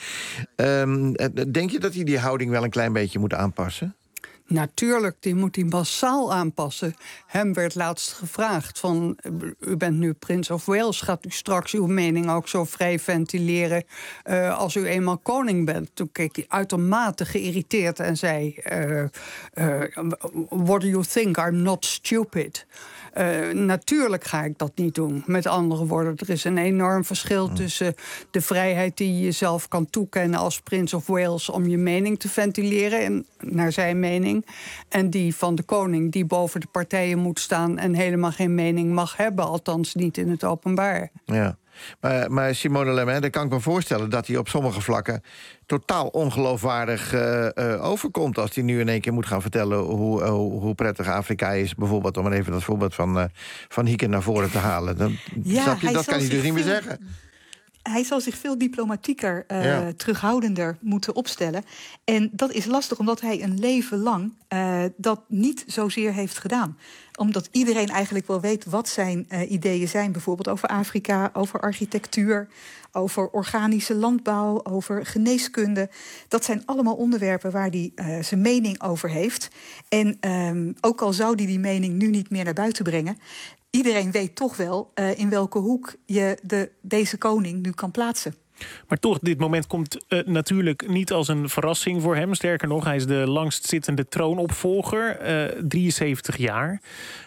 Um, denk je dat hij die houding wel een klein beetje moet aanpassen? Natuurlijk, die moet hij massaal aanpassen. Hem werd laatst gevraagd van, u bent nu prins of Wales, gaat u straks uw mening ook zo vrij ventileren uh, als u eenmaal koning bent? Toen keek hij uitermate geïrriteerd en zei, uh, uh, what do you think, I'm not stupid. Uh, natuurlijk ga ik dat niet doen. Met andere woorden, er is een enorm verschil mm. tussen de vrijheid die je jezelf kan toekennen als prins of Wales om je mening te ventileren, en, naar zijn mening, en die van de koning die boven de partijen moet staan en helemaal geen mening mag hebben, althans niet in het openbaar. Ja. Maar, maar Simone Lamais, dan kan ik me voorstellen dat hij op sommige vlakken totaal ongeloofwaardig uh, uh, overkomt als hij nu in één keer moet gaan vertellen hoe, uh, hoe prettig Afrika is. Bijvoorbeeld, om maar even dat voorbeeld van, uh, van Hieke naar voren te halen. Dan, ja, snap je, dat kan hij dus niet meer veel... zeggen. Hij zal zich veel diplomatieker, uh, ja. terughoudender moeten opstellen. En dat is lastig, omdat hij een leven lang uh, dat niet zozeer heeft gedaan. Omdat iedereen eigenlijk wel weet wat zijn uh, ideeën zijn. Bijvoorbeeld over Afrika, over architectuur, over organische landbouw, over geneeskunde. Dat zijn allemaal onderwerpen waar hij uh, zijn mening over heeft. En um, ook al zou hij die mening nu niet meer naar buiten brengen, iedereen weet toch wel uh, in welke hoek je de, deze koning nu kan plaatsen. Maar toch, dit moment komt uh, natuurlijk niet als een verrassing voor hem. Sterker nog, hij is de langstzittende troonopvolger, uh, drieënzeventig jaar.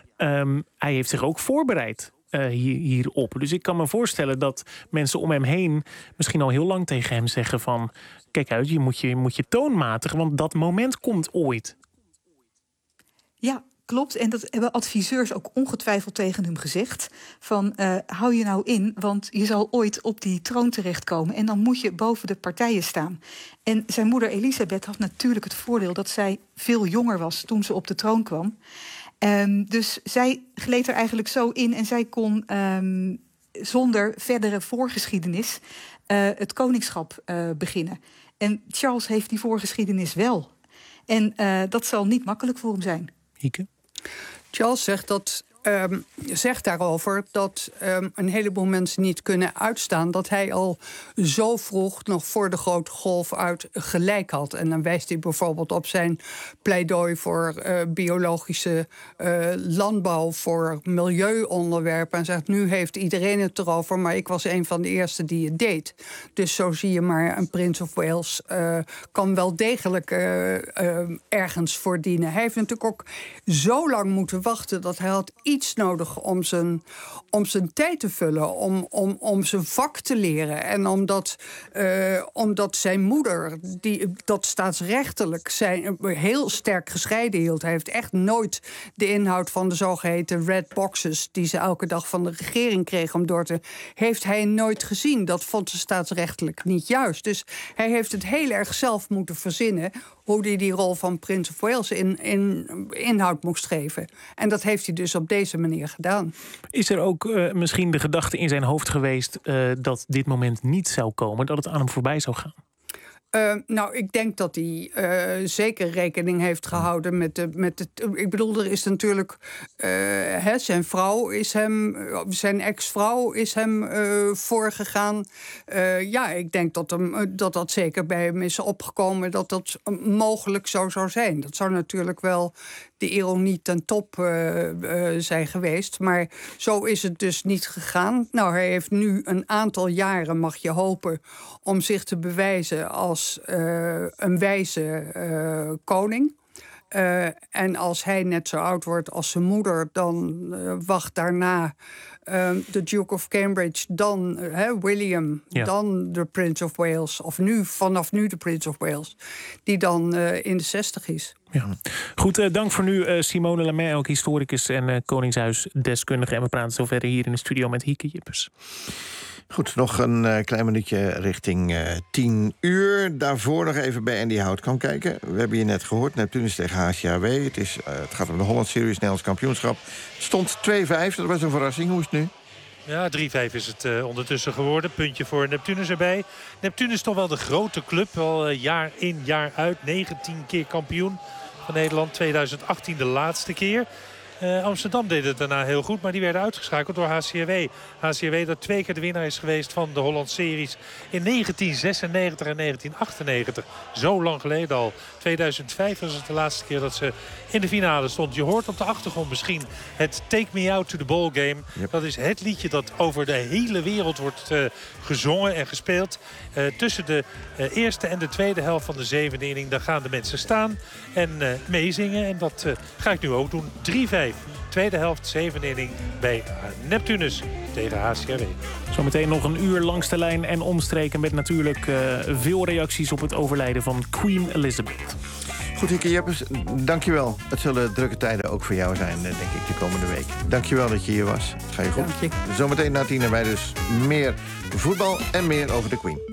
Um, hij heeft zich ook voorbereid uh, hier, hierop. Dus ik kan me voorstellen dat mensen om hem heen misschien al heel lang tegen hem zeggen van, kijk uit, je moet je, moet je toon matigen, want dat moment komt ooit. Ja, Klopt, en dat hebben adviseurs ook ongetwijfeld tegen hem gezegd. Van, uh, hou je nou in, want je zal ooit op die troon terechtkomen. En dan moet je boven de partijen staan. En zijn moeder Elisabeth had natuurlijk het voordeel dat zij veel jonger was toen ze op de troon kwam. Um, dus zij gleed er eigenlijk zo in en zij kon um, zonder verdere voorgeschiedenis uh, het koningschap uh, beginnen. En Charles heeft die voorgeschiedenis wel. En uh, dat zal niet makkelijk voor hem zijn. Hieke? Charles zegt dat Um, zegt daarover dat um, een heleboel mensen niet kunnen uitstaan dat hij al zo vroeg, nog voor de grote golf uit, gelijk had. En dan wijst hij bijvoorbeeld op zijn pleidooi voor uh, biologische uh, landbouw, voor milieuonderwerpen. En zegt, nu heeft iedereen het erover, maar ik was een van de eerste die het deed. Dus zo zie je maar, een Prince of Wales uh, kan wel degelijk uh, uh, ergens voor dienen. Hij heeft natuurlijk ook zo lang moeten wachten dat hij had iets nodig om zijn, om zijn tijd te vullen, om, om, om zijn vak te leren. En omdat, uh, omdat zijn moeder, die dat staatsrechtelijk zijn, heel sterk gescheiden hield. Hij heeft echt nooit de inhoud van de zogeheten red boxes, die ze elke dag van de regering kreeg om door te, heeft hij nooit gezien. Dat vond ze staatsrechtelijk niet juist. Dus hij heeft het heel erg zelf moeten verzinnen hoe hij die rol van Prince of Wales in, in inhoud moest geven. En dat heeft hij dus op deze manier gedaan. Is er ook uh, misschien de gedachte in zijn hoofd geweest uh, dat dit moment niet zou komen, dat het aan hem voorbij zou gaan? Uh, nou, ik denk dat hij uh, zeker rekening heeft gehouden met de, met de. Ik bedoel, er is natuurlijk. Uh, hè, zijn vrouw is hem. Zijn ex-vrouw is hem uh, voorgegaan. Uh, ja, ik denk dat, hem, dat dat zeker bij hem is opgekomen. Dat dat mogelijk zo zou zijn. Dat zou natuurlijk wel de ironie ten top uh, uh, zijn geweest. Maar zo is het dus niet gegaan. Nou, hij heeft nu een aantal jaren, mag je hopen, om zich te bewijzen als uh, een wijze uh, koning. Uh, en als hij net zo oud wordt als zijn moeder, dan uh, wacht daarna uh, de Duke of Cambridge, dan uh, William, ja. dan de Prince of Wales, of nu, vanaf nu de Prince of Wales, die dan uh, in de zestig is. Ja. Goed, uh, dank voor nu uh, Simone Lemay, ook historicus en uh, Koningshuisdeskundige. En we praten zo verder hier in de studio met Hieke Jippers. Goed, nog een uh, klein minuutje richting uh, tien uur. Daarvoor nog even bij Andy Houtkamp kijken. We hebben je net gehoord, Neptunus tegen H C A W. Het, is, uh, het gaat om de Holland Series, Nederlands kampioenschap. Het stond twee vijf, dat was een verrassing. Hoe is het nu? Ja, drie vijf is het uh, ondertussen geworden. Puntje voor Neptunus erbij. Neptunus is toch wel de grote club. Al uh, jaar in, jaar uit. negentien keer kampioen van Nederland. tweeduizend achttien de laatste keer. Uh, Amsterdam deed het daarna heel goed, maar die werden uitgeschakeld door H C R W. H C R W dat twee keer de winnaar is geweest van de Holland Series in negentien zesennegentig en negentien achtennegentig. Zo lang geleden al. tweeduizend vijf was het de laatste keer dat ze in de finale stond. Je hoort op de achtergrond misschien het Take Me Out to the Ball Game. Yep. Dat is het liedje dat over de hele wereld wordt uh, gezongen en gespeeld. Uh, tussen de uh, eerste en de tweede helft van de zevende inning, daar gaan de mensen staan en uh, meezingen. En dat uh, ga ik nu ook doen. drie vijf. Tweede helft, zevende inning bij Neptunus tegen H C R W. Zometeen nog een uur langs de lijn en omstreken met natuurlijk uh, veel reacties op het overlijden van Queen Elizabeth. Goed, Hieke Jeppers, dankjewel. Het zullen drukke tijden ook voor jou zijn, denk ik, de komende week. Dankjewel dat je hier was. Het ga je goed. Dank je. Zometeen na tien en wij dus meer voetbal en meer over de Queen.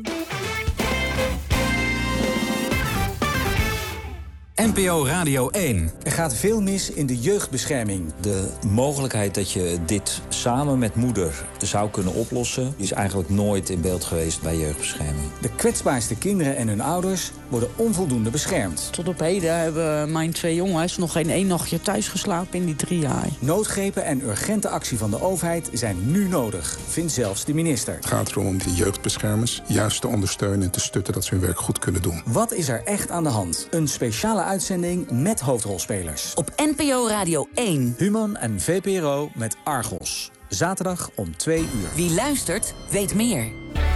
N P O Radio één. Er gaat veel mis in de jeugdbescherming. De mogelijkheid dat je dit samen met moeder zou kunnen oplossen is eigenlijk nooit in beeld geweest bij jeugdbescherming. De kwetsbaarste kinderen en hun ouders worden onvoldoende beschermd. Tot op heden hebben mijn twee jongens nog geen één nachtje thuis geslapen in die drie jaar. Noodgrepen en urgente actie van de overheid zijn nu nodig, vindt zelfs de minister. Het gaat erom om die jeugdbeschermers juist te ondersteunen en te stutten dat ze hun werk goed kunnen doen. Wat is er echt aan de hand? Een speciale uitzending met hoofdrolspelers. Op N P O Radio één. Human en V P R O met Argos. Zaterdag om twee uur. Wie luistert, weet meer.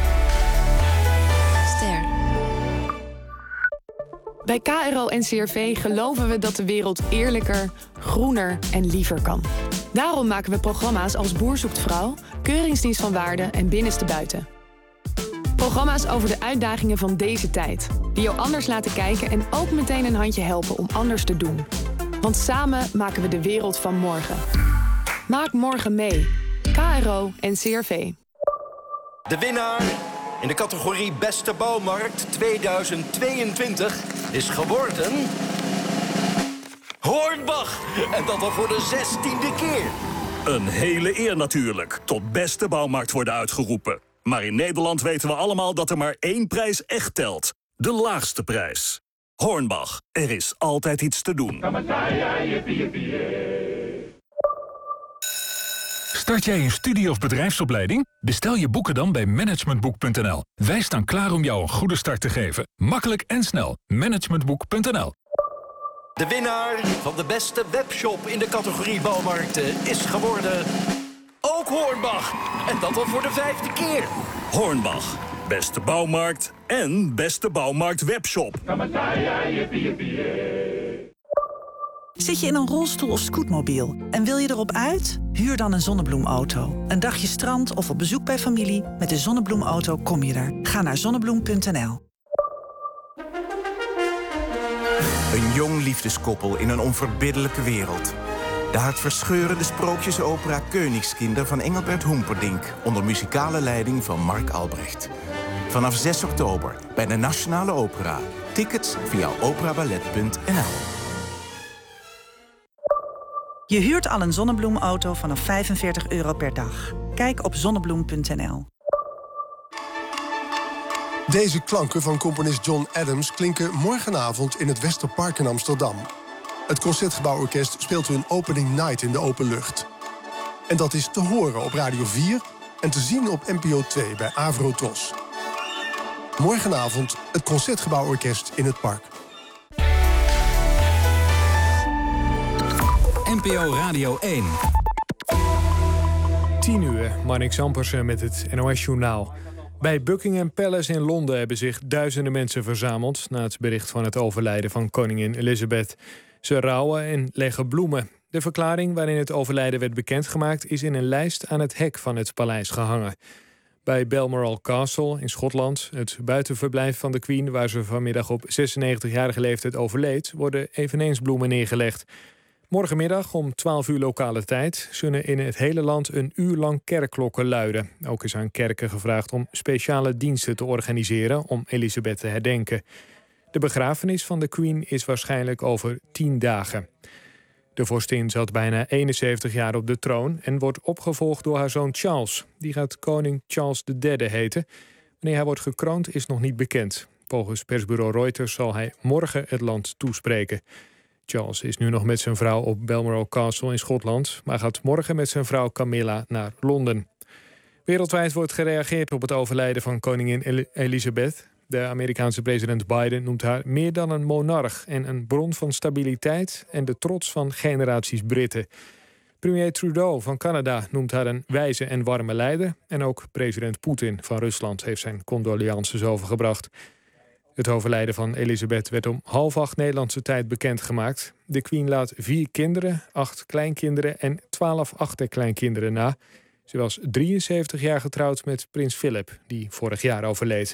Ster. Bij K R O en C R V geloven we dat de wereld eerlijker, groener en liever kan. Daarom maken we programma's als Boer zoekt vrouw, Keuringsdienst van Waarde en Binnenste Buiten. Programma's over de uitdagingen van deze tijd. Die jou anders laten kijken en ook meteen een handje helpen om anders te doen. Want samen maken we de wereld van morgen. Maak morgen mee. K R O en C R V. De winnaar in de categorie Beste Bouwmarkt tweeduizend tweeëntwintig is geworden... Hornbach. En dat al voor de zestiende keer. Een hele eer natuurlijk. Tot beste bouwmarkt worden uitgeroepen. Maar in Nederland weten we allemaal dat er maar één prijs echt telt. De laagste prijs. Hornbach. Er is altijd iets te doen. Start jij een studie- of bedrijfsopleiding? Bestel je boeken dan bij managementboek punt n l. Wij staan klaar om jou een goede start te geven. Makkelijk en snel. managementboek punt n l. De winnaar van de beste webshop in de categorie bouwmarkten is geworden... ook Hornbach. En dat al voor de vijfde keer. Hornbach. Beste bouwmarkt en beste bouwmarkt webshop. Zit je in een rolstoel of scootmobiel en wil je erop uit? Huur dan een zonnebloemauto. Een dagje strand of op bezoek bij familie. Met de zonnebloemauto kom je er. Ga naar zonnebloem punt n l. Een jong liefdeskoppel in een onverbiddelijke wereld. De hartverscheurende sprookjesopera Königskinder van Engelbert Humperdinck... onder muzikale leiding van Mark Albrecht. Vanaf zes oktober bij de Nationale Opera. Tickets via operaballet punt n l. Je huurt al een zonnebloemauto vanaf vijfenveertig euro per dag. Kijk op zonnebloem punt n l. Deze klanken van componist John Adams klinken morgenavond in het Westerpark in Amsterdam. Het Concertgebouworkest speelt hun opening night in de open lucht. En dat is te horen op Radio vier en te zien op N P O twee bij Avrotros. Morgenavond het Concertgebouworkest in het park. N P O Radio één. tien uur, Marnix Ampersen met het N O S-journaal. Bij Buckingham Palace in Londen hebben zich duizenden mensen verzameld... na het bericht van het overlijden van koningin Elizabeth. Ze rouwen en leggen bloemen. De verklaring waarin het overlijden werd bekendgemaakt... is in een lijst aan het hek van het paleis gehangen. Bij Balmoral Castle in Schotland, het buitenverblijf van de Queen... waar ze vanmiddag op zesennegentigjarige leeftijd overleed... worden eveneens bloemen neergelegd. Morgenmiddag om twaalf uur lokale tijd zullen in het hele land een uur lang kerkklokken luiden. Ook is aan kerken gevraagd om speciale diensten te organiseren om Elizabeth te herdenken. De begrafenis van de Queen is waarschijnlijk over tien dagen. De vorstin zat bijna eenenzeventig jaar op de troon en wordt opgevolgd door haar zoon Charles. Die gaat koning Charles de derde heten. Wanneer hij wordt gekroond is nog niet bekend. Volgens persbureau Reuters zal hij morgen het land toespreken. Charles is nu nog met zijn vrouw op Balmoral Castle in Schotland... maar gaat morgen met zijn vrouw Camilla naar Londen. Wereldwijd wordt gereageerd op het overlijden van koningin El- Elizabeth. De Amerikaanse president Biden noemt haar meer dan een monarch... en een bron van stabiliteit en de trots van generaties Britten. Premier Trudeau van Canada noemt haar een wijze en warme leider... en ook president Poetin van Rusland heeft zijn condolences overgebracht... Het overlijden van Elizabeth werd om half acht Nederlandse tijd bekendgemaakt. De Queen laat vier kinderen, acht kleinkinderen en twaalf achterkleinkinderen na. Ze was drieënzeventig jaar getrouwd met prins Philip, die vorig jaar overleed.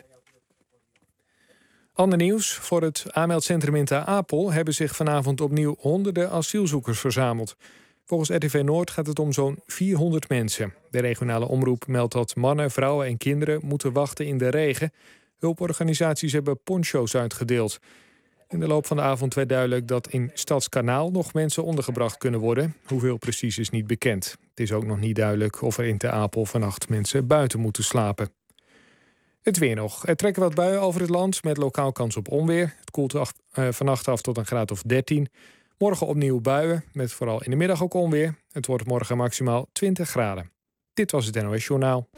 Ander nieuws. Voor het aanmeldcentrum in Ter Apel hebben zich vanavond opnieuw honderden asielzoekers verzameld. Volgens R T V Noord gaat het om zo'n vierhonderd mensen. De regionale omroep meldt dat mannen, vrouwen en kinderen moeten wachten in de regen. Hulporganisaties hebben poncho's uitgedeeld. In de loop van de avond werd duidelijk dat in Stadskanaal nog mensen ondergebracht kunnen worden. Hoeveel precies is niet bekend. Het is ook nog niet duidelijk of er in Ter Apel vannacht mensen buiten moeten slapen. Het weer nog. Er trekken wat buien over het land met lokaal kans op onweer. Het koelt af, uh, vannacht af tot een graad of dertien. Morgen opnieuw buien, met vooral in de middag ook onweer. Het wordt morgen maximaal twintig graden. Dit was het N O S-journaal.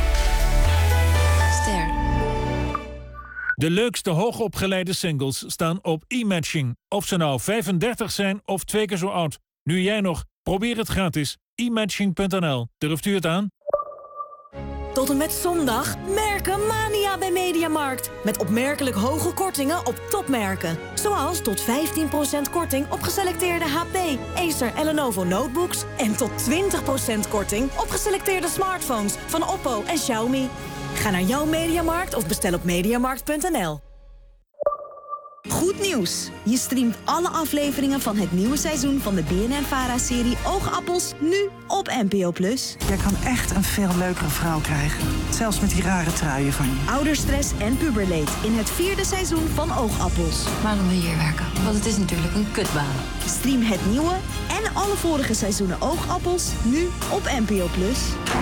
De leukste hoogopgeleide singles staan op e-matching. Of ze nou vijfendertig zijn of twee keer zo oud. Nu jij nog, probeer het gratis. e matching punt n l. Durft u het aan? Tot en met zondag, Merkenmania bij Mediamarkt. Met opmerkelijk hoge kortingen op topmerken. Zoals tot vijftien procent korting op geselecteerde H P, Acer en Lenovo notebooks. En tot twintig procent korting op geselecteerde smartphones van Oppo en Xiaomi. Ga naar jouw Mediamarkt of bestel op mediamarkt punt n l. Goed nieuws! Je streamt alle afleveringen van het nieuwe seizoen van de B N N-Vara-serie Oogappels nu op N P O plus. Jij kan echt een veel leukere vrouw krijgen. Zelfs met die rare truien van je. Ouderstress en puberleed in het vierde seizoen van Oogappels. Waarom wil je hier werken? Want het is natuurlijk een kutbaan. Stream het nieuwe en alle vorige seizoenen Oogappels nu op N P O plus.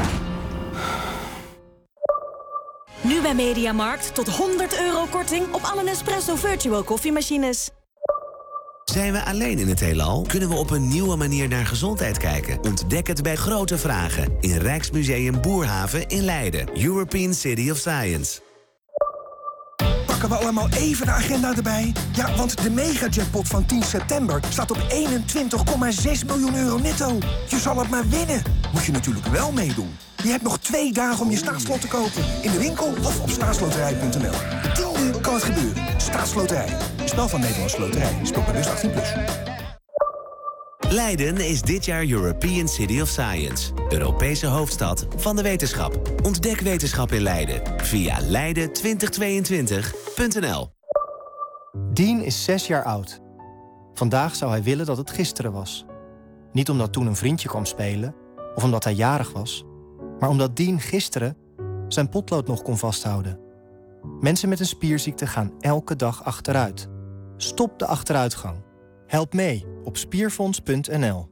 Nu bij Mediamarkt tot honderd euro korting op alle Nespresso Virtual koffiemachines. Zijn we alleen in het heelal? Kunnen we op een nieuwe manier naar gezondheid kijken? Ontdek het bij Grote Vragen in Rijksmuseum Boerhaven in Leiden. European City of Science. Pakken we allemaal even de agenda erbij? Ja, want de megajackpot van tien september staat op eenentwintig komma zes miljoen euro netto. Je zal het maar winnen. Moet je natuurlijk wel meedoen. Je hebt nog twee dagen om je staatslot te kopen. In de winkel of op staatsloterij punt n l. Tiende kan het gebeuren. Staatsloterij. Spel van Nederlandse Loterij. Speel bij dus achttien plus. Leiden is dit jaar European City of Science. Europese hoofdstad van de wetenschap. Ontdek wetenschap in Leiden via leiden twintig tweeëntwintig punt n l. Dean is zes jaar oud. Vandaag zou hij willen dat het gisteren was. Niet omdat toen een vriendje kwam spelen of omdat hij jarig was, maar omdat Dean gisteren zijn potlood nog kon vasthouden. Mensen met een spierziekte gaan elke dag achteruit. Stop de achteruitgang. Help mee op spierfonds punt n l.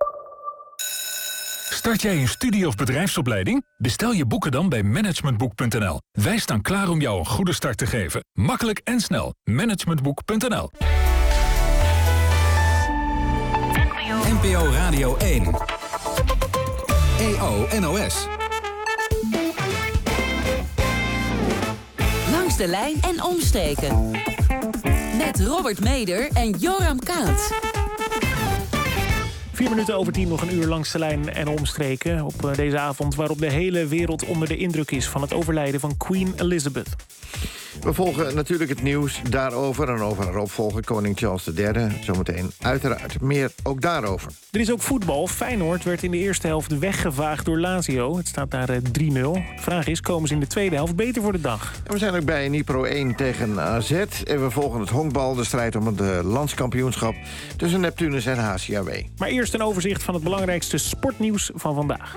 Start jij een studie- of bedrijfsopleiding? Bestel je boeken dan bij managementboek punt n l. Wij staan klaar om jou een goede start te geven. Makkelijk en snel. managementboek punt n l. N P O Radio één. E O N O S. Langs de lijn en omstreken. Met Robert Meder en Joram Kaat. Vier minuten over tien, nog een uur langs de lijn en omstreken. Op deze avond waarop de hele wereld onder de indruk is van het overlijden van Queen Elizabeth. We volgen natuurlijk het nieuws daarover en over haar opvolger, koning Charles de derde. Zometeen uiteraard meer ook daarover. Er is ook voetbal. Feyenoord werd in de eerste helft weggevaagd door Lazio. Het staat daar drie nul. De vraag is, komen ze in de tweede helft beter voor de dag? En we zijn ook bij Nipro één tegen A Z. En we volgen het honkbal, de strijd om het landskampioenschap tussen Neptunus en H C A W. Maar eerst een overzicht van het belangrijkste sportnieuws van vandaag.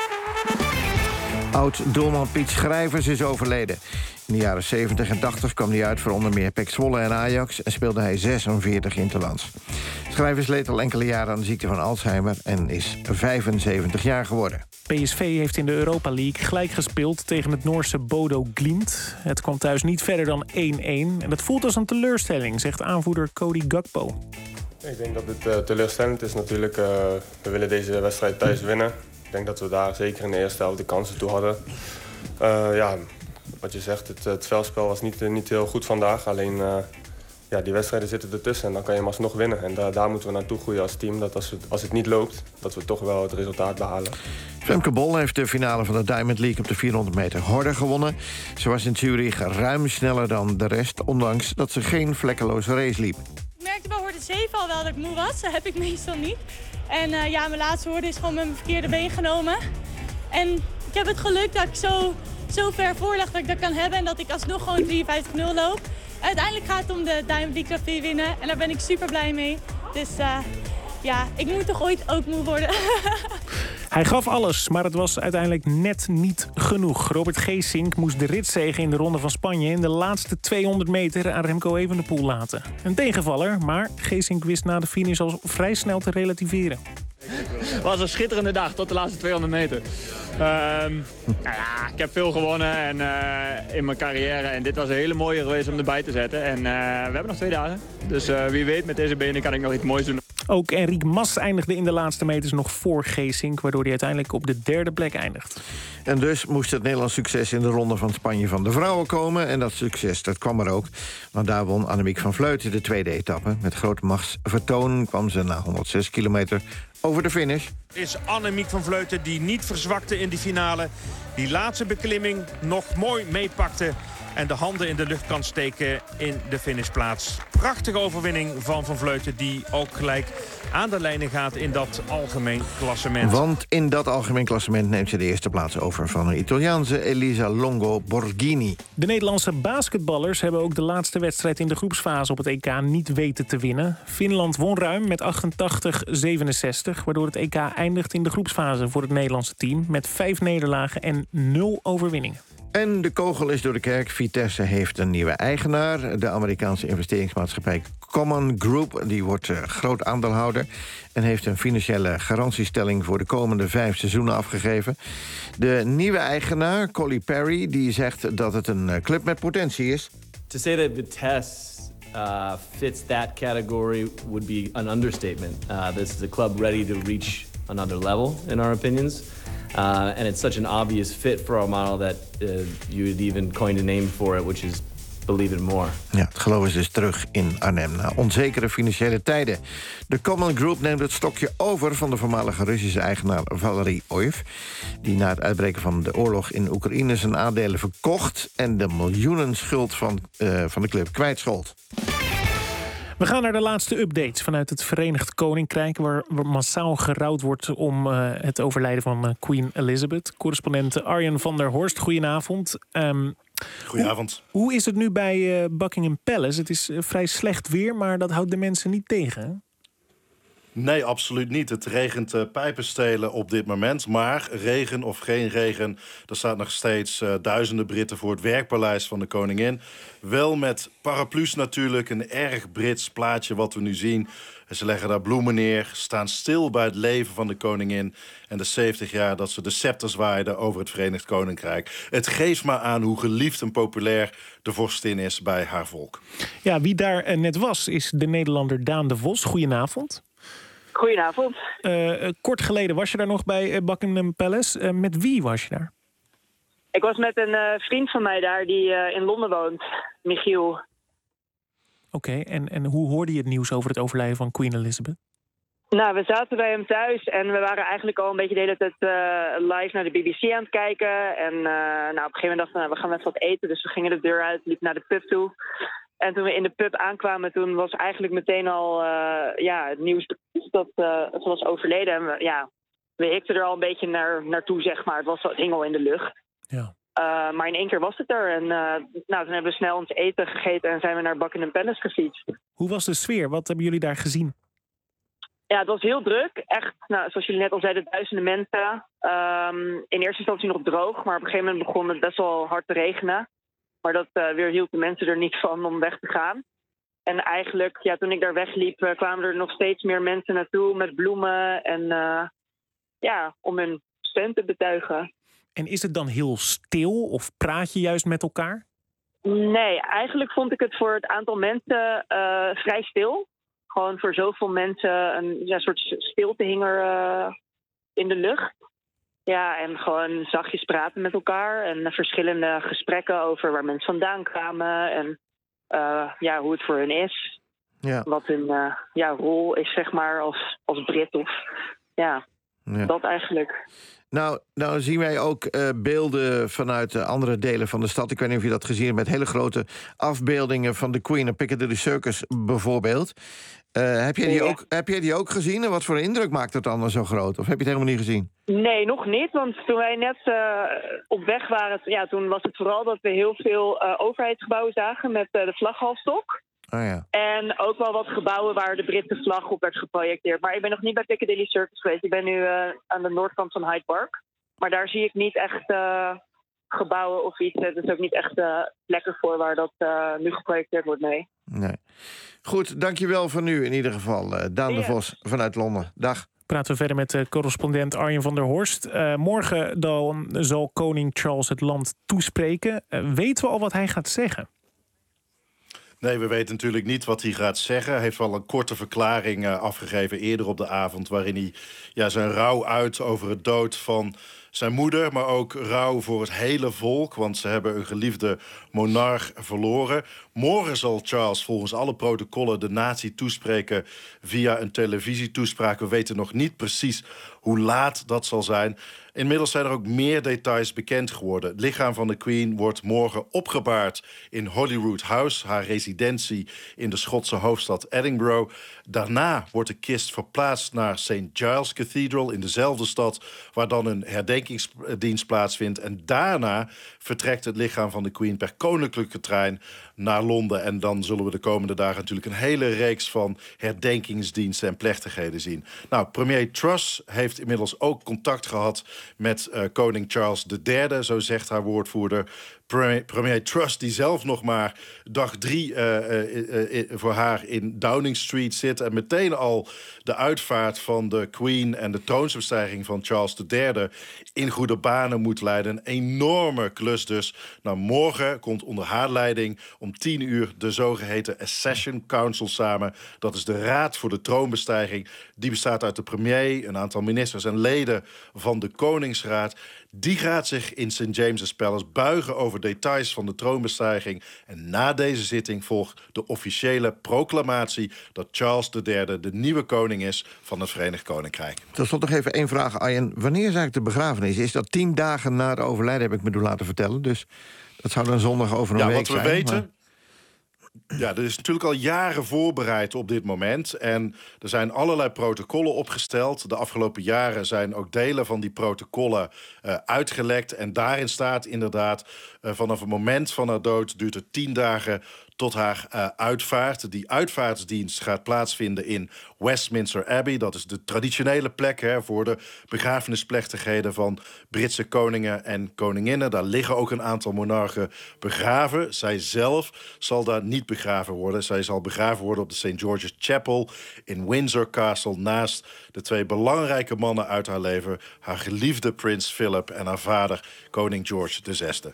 Oud-doelman Piet Schrijvers is overleden. In de jaren zeventig en tachtig kwam hij uit voor onder meer P E C Zwolle en Ajax en speelde hij zesenveertig interlands. Schrijvers leed al enkele jaren aan de ziekte van Alzheimer en is vijfenzeventig jaar geworden. P S V heeft in de Europa League gelijk gespeeld tegen het Noorse Bodo Glimt. Het kwam thuis niet verder dan één één. En dat voelt als een teleurstelling, zegt aanvoerder Cody Gakpo. Ik denk dat het uh, teleurstellend is natuurlijk. Uh, we willen deze wedstrijd thuis winnen. Ik denk dat we daar zeker in de eerste helft de kansen toe hadden. Uh, ja, wat je zegt, het, het veldspel was niet, niet heel goed vandaag. Alleen uh, ja, die wedstrijden zitten ertussen en dan kan je hem alsnog winnen. En daar, daar moeten we naartoe groeien als team. Dat als het, als het niet loopt, dat we toch wel het resultaat behalen. Femke Bol heeft de finale van de Diamond League op de vierhonderd meter horde gewonnen. Ze was in Zurich ruim sneller dan de rest, ondanks dat ze geen vlekkeloze race liep. Ik merkte bij horde zeven al wel dat ik moe was. Dat heb ik meestal niet. En uh, ja, mijn laatste horde is gewoon met mijn verkeerde been genomen. En ik heb het geluk dat ik zo, zo ver voor lag dat ik dat kan hebben. En dat ik alsnog gewoon drieënvijftig nul loop. Uiteindelijk gaat het om de Diamond League trofee winnen. En daar ben ik super blij mee. Dus uh, ja, ik moet toch ooit ook moe worden. Hij gaf alles, maar het was uiteindelijk net niet genoeg. Robert Geesink moest de ritzege in de Ronde van Spanje in de laatste tweehonderd meter aan Remco Evenepoel laten. Een tegenvaller, maar Geesink wist na de finish al vrij snel te relativeren. Het was een schitterende dag tot de laatste tweehonderd meter. Uh, nou ja, ik heb veel gewonnen en, uh, in mijn carrière en dit was een hele mooie geweest om erbij te zetten. En uh, we hebben nog twee dagen, dus uh, wie weet met deze benen kan ik nog iets moois doen. Ook Enric Mas eindigde in de laatste meters nog voor Geesink, waardoor hij uiteindelijk op de derde plek eindigt. En dus moest het Nederlands succes in de Ronde van Spanje van de vrouwen komen. En dat succes, dat kwam er ook. Want daar won Annemiek van Vleuten de tweede etappe. Met groot machtsvertoon kwam ze na honderdzes kilometer over de finish. Is Annemiek van Vleuten die niet verzwakte in die finale. Die laatste beklimming nog mooi meepakte. en de handen in de lucht kan steken in de finishplaats. Prachtige overwinning van Van Vleuten, die ook gelijk aan de lijnen gaat in dat algemeen klassement. Want in dat algemeen klassement neemt ze de eerste plaats over van een Italiaanse Elisa Longo Borghini. De Nederlandse basketballers hebben ook de laatste wedstrijd in de groepsfase op het E K niet weten te winnen. Finland won ruim met achtentachtig zevenenzestig, waardoor het E K eindigt in de groepsfase voor het Nederlandse team met vijf nederlagen en nul overwinningen. En de kogel is door de kerk. Vitesse heeft een nieuwe eigenaar. De Amerikaanse investeringsmaatschappij Common Group. Die wordt uh, groot aandeelhouder en heeft een financiële garantiestelling voor de komende vijf seizoenen afgegeven. De nieuwe eigenaar, Colly Perry, die zegt dat het een club met potentie is. To say that Vitesse uh, fits that category would be an understatement. Uh, this is a club ready to reach another level, in our opinions. Uh, and it's such an obvious fit for our model that uh, you would even coin a name for it, which is Believe It More. Ja, het geloof is dus terug in Arnhem na onzekere financiële tijden. De Common Group neemt het stokje over van de voormalige Russische eigenaar Valery Oev, die na het uitbreken van de oorlog in Oekraïne zijn aandelen verkocht en de miljoenen schuld van, uh, van de club kwijtschold. We gaan naar de laatste updates vanuit het Verenigd Koninkrijk, waar massaal gerouwd wordt om uh, het overlijden van uh, Queen Elizabeth. Correspondent Arjen van der Horst, goedenavond. Um, Goedenavond. Hoe, hoe is het nu bij uh, Buckingham Palace? Het is uh, vrij slecht weer, maar dat houdt de mensen niet tegen, hè? Nee, absoluut niet. Het regent uh, pijpenstelen op dit moment. Maar regen of geen regen, er staat nog steeds uh, duizenden Britten voor het werkpaleis van de koningin. Wel met paraplu's natuurlijk, een erg Brits plaatje wat we nu zien. Ze leggen daar bloemen neer, staan stil bij het leven van de koningin en de zeventig jaar dat ze de scepter zwaaide over het Verenigd Koninkrijk. Het geeft maar aan hoe geliefd en populair de vorstin is bij haar volk. Ja, wie daar uh, net was, is de Nederlander Daan de Vos. Goedenavond. Goedenavond. Uh, kort geleden was je daar nog bij uh, Buckingham Palace. Uh, met wie was je daar? Ik was met een uh, vriend van mij daar die uh, in Londen woont, Michiel. Oké, okay, en, en hoe hoorde je het nieuws over het overlijden van Queen Elizabeth? Nou, we zaten bij hem thuis en we waren eigenlijk al een beetje de hele tijd uh, live naar de B B C aan het kijken. En uh, nou, op een gegeven moment dachten we, nou, we gaan even wat eten. Dus we gingen de deur uit, liepen naar de pub toe. En toen we in de pub aankwamen, toen was eigenlijk meteen al uh, ja, het nieuws dat uh, ze was overleden. En we, ja, we hikten er al een beetje naar, naartoe, zeg maar. Het was, het hing al in de lucht. Ja. Uh, maar in één keer was het er. En uh, nou, toen hebben we snel ons eten gegeten en zijn we naar Buckingham Palace gefietst. Hoe was de sfeer? Wat hebben jullie daar gezien? Ja, het was heel druk. Echt, nou, zoals jullie net al zeiden, duizenden mensen. Um, in eerste instantie nog droog, maar op een gegeven moment begon het best wel hard te regenen. Maar dat uh, weerhield de mensen er niet van om weg te gaan. En eigenlijk, ja, toen ik daar wegliep, uh, kwamen er nog steeds meer mensen naartoe met bloemen. En uh, ja, om hun steun te betuigen. En is het dan heel stil of praat je juist met elkaar? Nee, eigenlijk vond ik het voor het aantal mensen uh, vrij stil. Gewoon voor zoveel mensen een ja, soort stilte hing er uh, in de lucht. Ja, en gewoon zachtjes praten met elkaar. En verschillende gesprekken over waar mensen vandaan kwamen. En uh, ja, hoe het voor hun is. Ja. Wat hun uh, ja, rol is, zeg maar, als, als Brit. Of ja, ja, dat eigenlijk. Nou, nou zien wij ook uh, beelden vanuit uh, andere delen van de stad. Ik weet niet of je dat gezien hebt met hele grote afbeeldingen van de Queen en Piccadilly Circus bijvoorbeeld. Uh, heb, jij die ook, heb jij die ook gezien en wat voor indruk maakt het dan zo groot? Of heb je het helemaal niet gezien? Nee, nog niet. Want toen wij net uh, op weg waren, ja, toen was het vooral dat we heel veel uh, overheidsgebouwen zagen met uh, de vlaghalstok. Oh ja. En ook wel wat gebouwen waar de Britse vlag op werd geprojecteerd. Maar ik ben nog niet bij Piccadilly Circus geweest. Ik ben nu uh, aan de noordkant van Hyde Park. Maar daar zie ik niet echt uh, gebouwen of iets. Het is ook niet echt uh, plekken voor waar dat uh, nu geprojecteerd wordt, nee. Nee. Goed, dankjewel voor nu in ieder geval. Uh, Daan ja. de Vos vanuit Londen. Dag. Praten we verder met uh, correspondent Arjen van der Horst. Uh, morgen dan zal koning Charles het land toespreken. Uh, weten we al wat hij gaat zeggen? Nee, we weten natuurlijk niet wat hij gaat zeggen. Hij heeft wel een korte verklaring uh, afgegeven eerder op de avond, waarin hij ja, zijn rouw uit over het dood van zijn moeder, maar ook rouw voor het hele volk, want ze hebben een geliefde monarch verloren. Morgen zal Charles volgens alle protocollen de natie toespreken via een televisietoespraak. We weten nog niet precies hoe laat dat zal zijn. Inmiddels zijn er ook meer details bekend geworden. Het lichaam van de Queen wordt morgen opgebaard in Holyrood House, haar residentie in de Schotse hoofdstad Edinburgh. Daarna wordt de kist verplaatst naar Saint Giles Cathedral in dezelfde stad, waar dan een herdenkingsdienst plaatsvindt. En daarna vertrekt het lichaam van de Queen per koninklijke trein naar Londen. En dan zullen we de komende dagen natuurlijk een hele reeks van herdenkingsdiensten en plechtigheden zien. Nou, premier Truss heeft inmiddels ook contact gehad met uh, koning Charles de derde, zo zegt haar woordvoerder. Premier, premier Truss, die zelf nog maar dag drie uh, uh, uh, voor haar in Downing Street zit en meteen al de uitvaart van de Queen en de troonsbestijging van Charles de derde in goede banen moet leiden. Een enorme klus dus. Nou, morgen komt onder haar leiding om tien uur de zogeheten Accession Council samen. Dat is de raad voor de troonbestijging. Die bestaat uit de premier, een aantal ministers en leden van de Koningsraad. Die gaat zich in Saint James's Palace buigen over details van de troonbestijging. En na deze zitting volgt de officiële proclamatie dat Charles de derde de nieuwe koning is van het Verenigd Koninkrijk. Tot slot nog even één vraag, Arjen. Wanneer is eigenlijk de begrafenis? Is dat tien dagen na het overlijden, heb ik me doen laten vertellen. Dus dat zou dan zondag over een ja, week zijn. Ja, wat we weten... Maar... Ja, er is natuurlijk al jaren voorbereid op dit moment. En er zijn allerlei protocollen opgesteld. De afgelopen jaren zijn ook delen van die protocollen uh, uitgelekt. En daarin staat inderdaad, uh, vanaf het moment van haar dood duurt het tien dagen tot haar uh, uitvaart. Die uitvaartsdienst gaat plaatsvinden in Westminster Abbey. Dat is de traditionele plek hè, voor de begrafenisplechtigheden van Britse koningen en koninginnen. Daar liggen ook een aantal monarchen begraven. Zij zelf zal daar niet begraven worden. Zij zal begraven worden op de Saint George's Chapel in Windsor Castle, naast de twee belangrijke mannen uit haar leven, haar geliefde prins Philip en haar vader, koning George de zesde.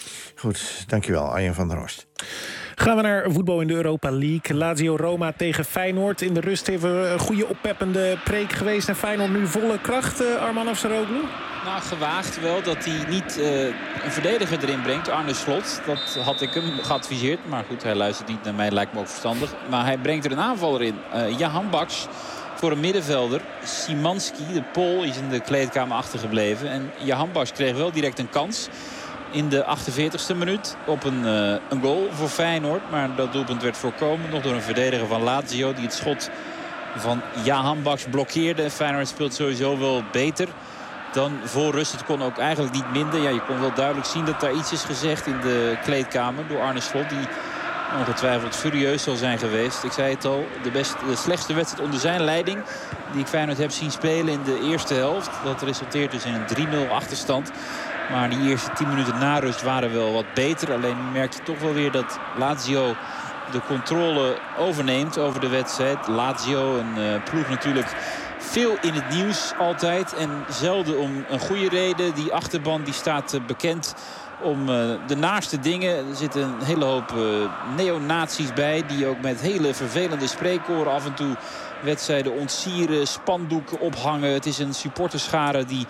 Goed, dankjewel, Arjen van der Horst. Gaan we naar voetbal in de Europa League. Lazio Roma tegen Feyenoord. In de rust even een goede oppeppende preek geweest. En Feyenoord nu volle kracht, uh, Arman Afsaroglu? Nou, gewaagd wel dat hij niet uh, een verdediger erin brengt. Arne Slot, dat had ik hem geadviseerd. Maar goed, hij luistert niet naar mij, lijkt me ook verstandig. Maar hij brengt er een aanvaller in. Uh, Jahan Baks voor een middenvelder. Szymanski, de Pool, is in de kleedkamer achtergebleven. En Jahan Baks kreeg wel direct een kans in de achtenveertigste minuut op een, uh, een goal voor Feyenoord. Maar dat doelpunt werd voorkomen nog door een verdediger van Lazio die het schot van Jahan Baks blokkeerde. Feyenoord speelt sowieso wel beter dan voor rust. Het kon ook eigenlijk niet minder. Ja, je kon wel duidelijk zien dat daar iets is gezegd in de kleedkamer door Arne Slot, die ongetwijfeld furieus zal zijn geweest. Ik zei het al, de, best, de slechtste wedstrijd onder zijn leiding die ik Feyenoord heb zien spelen in de eerste helft. Dat resulteert dus in een drie nul achterstand. Maar die eerste tien minuten na rust waren wel wat beter. Alleen merk je toch wel weer dat Lazio de controle overneemt over de wedstrijd. Lazio, een uh, ploeg natuurlijk veel in het nieuws altijd. En zelden om een goede reden. Die achterban die staat uh, bekend om uh, de naaste dingen. Er zitten een hele hoop uh, neonazies bij. Die ook met hele vervelende spreekkoren af en toe wedstrijden ontsieren. Spandoeken ophangen. Het is een supporterschare die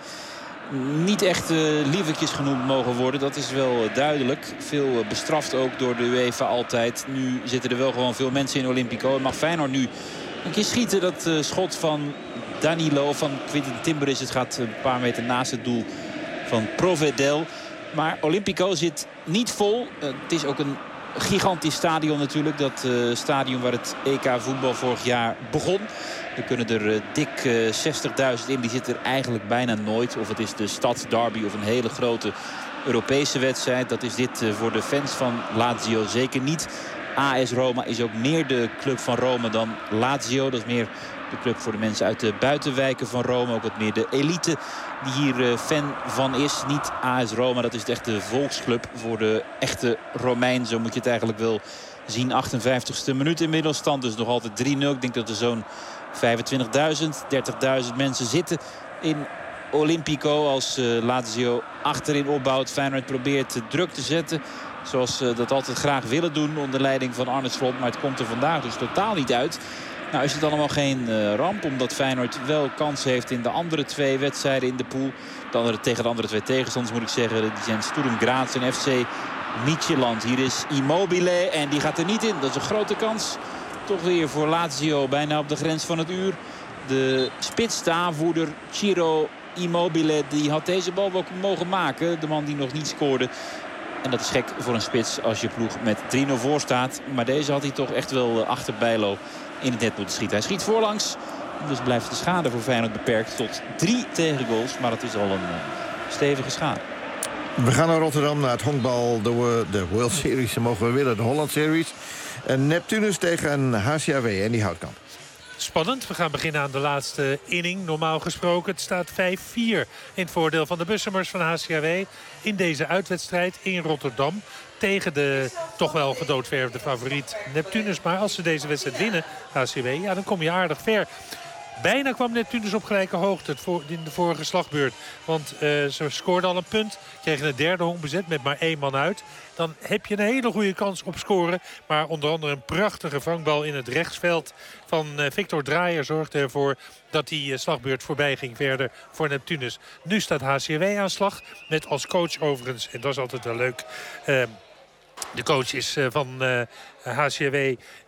niet echt uh, lievertjes genoemd mogen worden. Dat is wel uh, duidelijk. Veel uh, bestraft ook door de UEFA altijd. Nu zitten er wel gewoon veel mensen in Olympico. En mag Feyenoord nu een keer schieten. Dat uh, schot van Danilo, van Quinten Timber is. Het gaat een paar meter naast het doel van Provedel. Maar Olympico zit niet vol. Uh, het is ook een gigantisch stadion natuurlijk. Dat uh, stadion waar het E K voetbal vorig jaar begon. Er kunnen er uh, dik uh, zestigduizend in. Die zitten er eigenlijk bijna nooit. Of het is de stadsderby of een hele grote Europese wedstrijd. Dat is dit uh, voor de fans van Lazio zeker niet. A S Roma is ook meer de club van Rome dan Lazio. Dat is meer de club voor de mensen uit de buitenwijken van Rome. Ook wat meer de elite die hier uh, fan van is. Niet A S Roma, dat is de echte volksclub voor de echte Romein. Zo moet je het eigenlijk wel zien. achtenvijftigste minuut inmiddels. Stand dus nog altijd drie nul. Ik denk dat er zo'n vijfentwintigduizend, dertigduizend mensen zitten in Olympico. Als uh, Lazio achterin opbouwt. Feyenoord probeert uh, druk te zetten. Zoals ze uh, dat altijd graag willen doen onder leiding van Arne Slot. Maar het komt er vandaag dus totaal niet uit. Nou is het allemaal geen uh, ramp. Omdat Feyenoord wel kans heeft in de andere twee wedstrijden in de pool. De andere, tegen de andere twee tegenstanders moet ik zeggen. Die zijn Sturm Graz en F C Midtjylland. Hier is Immobile en die gaat er niet in. Dat is een grote kans. Toch weer voor Lazio bijna op de grens van het uur. De spitstaanvoerder Ciro Immobile, die had deze bal wel mogen maken. De man die nog niet scoorde. En dat is gek voor een spits als je ploeg met drie nul voor staat. Maar deze had hij toch echt wel achter Bijlo in het net moeten schieten. Hij schiet voorlangs. Dus blijft de schade voor Feyenoord beperkt tot drie tegengoals. Maar dat is al een uh, stevige schade. We gaan naar Rotterdam, naar het honkbal, de, de World Series, mogen we willen, de Holland Series. En Neptunus tegen H C A W en die Houtkamp. Spannend. We gaan beginnen aan de laatste inning. Normaal gesproken, het staat vijf vier in het voordeel van de Bussumers van H C A W. In deze uitwedstrijd in Rotterdam. Tegen de toch wel gedoodverfde favoriet Neptunus. Maar als ze deze wedstrijd winnen, H C A W, ja, dan kom je aardig ver. Bijna kwam Neptunus op gelijke hoogte in de vorige slagbeurt. Want uh, ze scoorden al een punt. Kregen een derde honk bezet met maar één man uit. Dan heb je een hele goede kans op scoren. Maar onder andere een prachtige vangbal in het rechtsveld van uh, Victor Draaier zorgde ervoor dat die uh, slagbeurt voorbij ging verder voor Neptunus. Nu staat H C A W aan slag. Met als coach overigens, en dat is altijd wel leuk... Uh, De coach is uh, van uh, H C A W,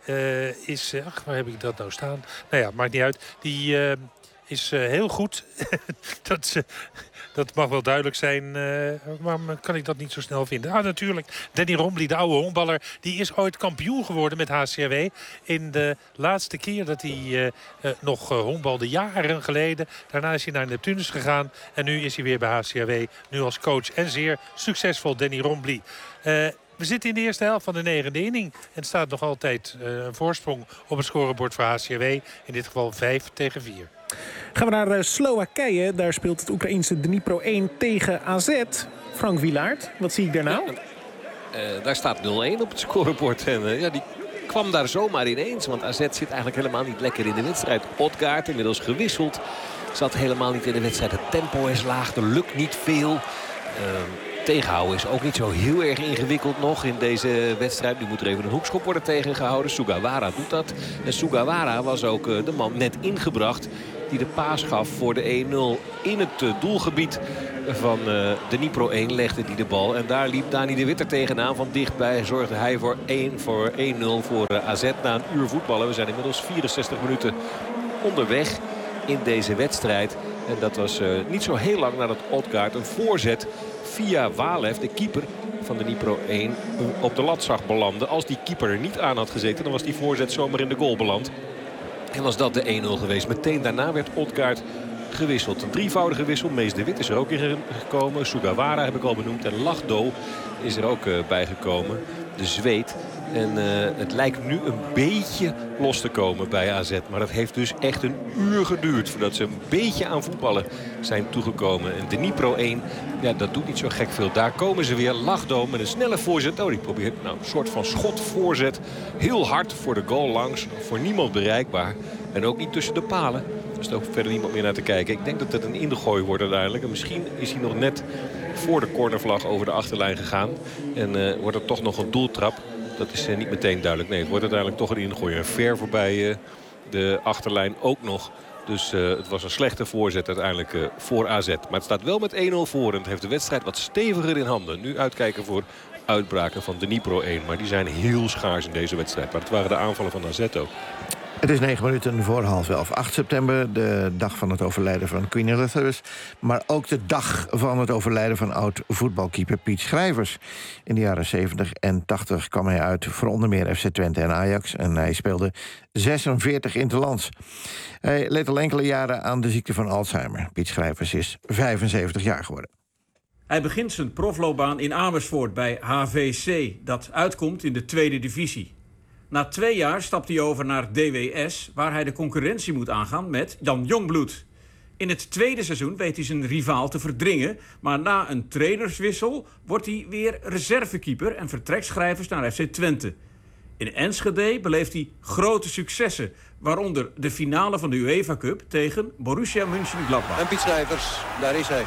uh, is... Uh, ach, waar heb ik dat nou staan? Nou ja, maakt niet uit. Die uh, is uh, heel goed. dat, uh, dat mag wel duidelijk zijn. Uh, maar kan ik dat niet zo snel vinden? Ah, natuurlijk. Danny Rombly, de oude honkballer, die is ooit kampioen geworden met H C A W. In de laatste keer dat hij uh, uh, nog uh, honkbalde, jaren geleden. Daarna is hij naar Neptunus gegaan. En nu is hij weer bij H C A W. Nu als coach. En zeer succesvol, Danny Rombly. Uh, We zitten in de eerste helft van de negende inning. En het staat nog altijd uh, een voorsprong op het scorebord voor H C A W. In dit geval vijf tegen vier. Gaan we naar uh, Slowakije. Daar speelt het Oekraïense Dnipro één tegen A Z. Frank Wielaert, wat zie ik daar nou? Ja, uh, daar staat nul één op het scorebord. En uh, ja, die kwam daar zomaar ineens. Want A Z zit eigenlijk helemaal niet lekker in de wedstrijd. Odgaard inmiddels gewisseld. Zat helemaal niet in de wedstrijd. Het tempo is laag, er lukt niet veel. Uh, Tegenhouden is ook niet zo heel erg ingewikkeld nog in deze wedstrijd. Nu moet er even een hoekschop worden tegengehouden. Sugawara doet dat. En Sugawara was ook de man net ingebracht die de paas gaf voor de één nul. In het doelgebied van uh, de Dnipro één legde hij de bal. En daar liep Dani de Witter tegenaan. Van dichtbij zorgde hij voor één voor één nul voor uh, A Z na een uur voetballen. We zijn inmiddels vierenzestig minuten onderweg in deze wedstrijd. En dat was uh, niet zo heel lang nadat Odgaard een voorzet via Walev, de keeper van de Dnipro één, op de lat zag belanden. Als die keeper er niet aan had gezeten, dan was die voorzet zomaar in de goal beland. En was dat de één nul geweest. Meteen daarna werd Odgaard gewisseld. Een drievoudige wissel. Mees de Wit is er ook in gekomen. Sugawara heb ik al benoemd. En Lachdo is er ook uh, bij gekomen. De Zweed. En uh, het lijkt nu een beetje los te komen bij A Z. Maar dat heeft dus echt een uur geduurd voordat ze een beetje aan voetballen zijn toegekomen. En de Dnipro één, ja, dat doet niet zo gek veel. Daar komen ze weer. Lachdo met een snelle voorzet. Oh, die probeert nou een soort van schotvoorzet. Heel hard voor de goal langs. Voor niemand bereikbaar. En ook niet tussen de palen. Er is ook verder niemand meer naar te kijken. Ik denk dat het een ingooi wordt uiteindelijk. En misschien is hij nog net voor de cornervlag over de achterlijn gegaan. En uh, wordt er toch nog een doeltrap. Dat is uh, niet meteen duidelijk. Nee, het wordt uiteindelijk toch een ingooi. En ver voorbij uh, de achterlijn ook nog. Dus uh, het was een slechte voorzet uiteindelijk uh, voor A Z. Maar het staat wel met één nul voor. En het heeft de wedstrijd wat steviger in handen. Nu uitkijken voor uitbraken van de Dnipro één. Maar die zijn heel schaars in deze wedstrijd. Maar het waren de aanvallen van A Z ook. Het is negen minuten voor half elf. acht september, de dag van het overlijden van Queen Elizabeth. Maar ook de dag van het overlijden van oud-voetbalkeeper Piet Schrijvers. In de jaren zeventig en tachtig kwam hij uit voor onder meer F C Twente en Ajax. En hij speelde zesenveertig interlands. Hij leed al enkele jaren aan de ziekte van Alzheimer. Piet Schrijvers is vijfenzeventig jaar geworden. Hij begint zijn profloopbaan in Amersfoort bij H V C, dat uitkomt in de tweede divisie. Na twee jaar stapt hij over naar D W S, waar hij de concurrentie moet aangaan met Jan Jongbloed. In het tweede seizoen weet hij zijn rivaal te verdringen, maar na een trainerswissel wordt hij weer reservekeeper en vertrekt Schrijvers naar F C Twente. In Enschede beleeft hij grote successen, waaronder de finale van de UEFA Cup tegen Borussia Mönchengladbach. En Piet Schrijvers, daar is hij.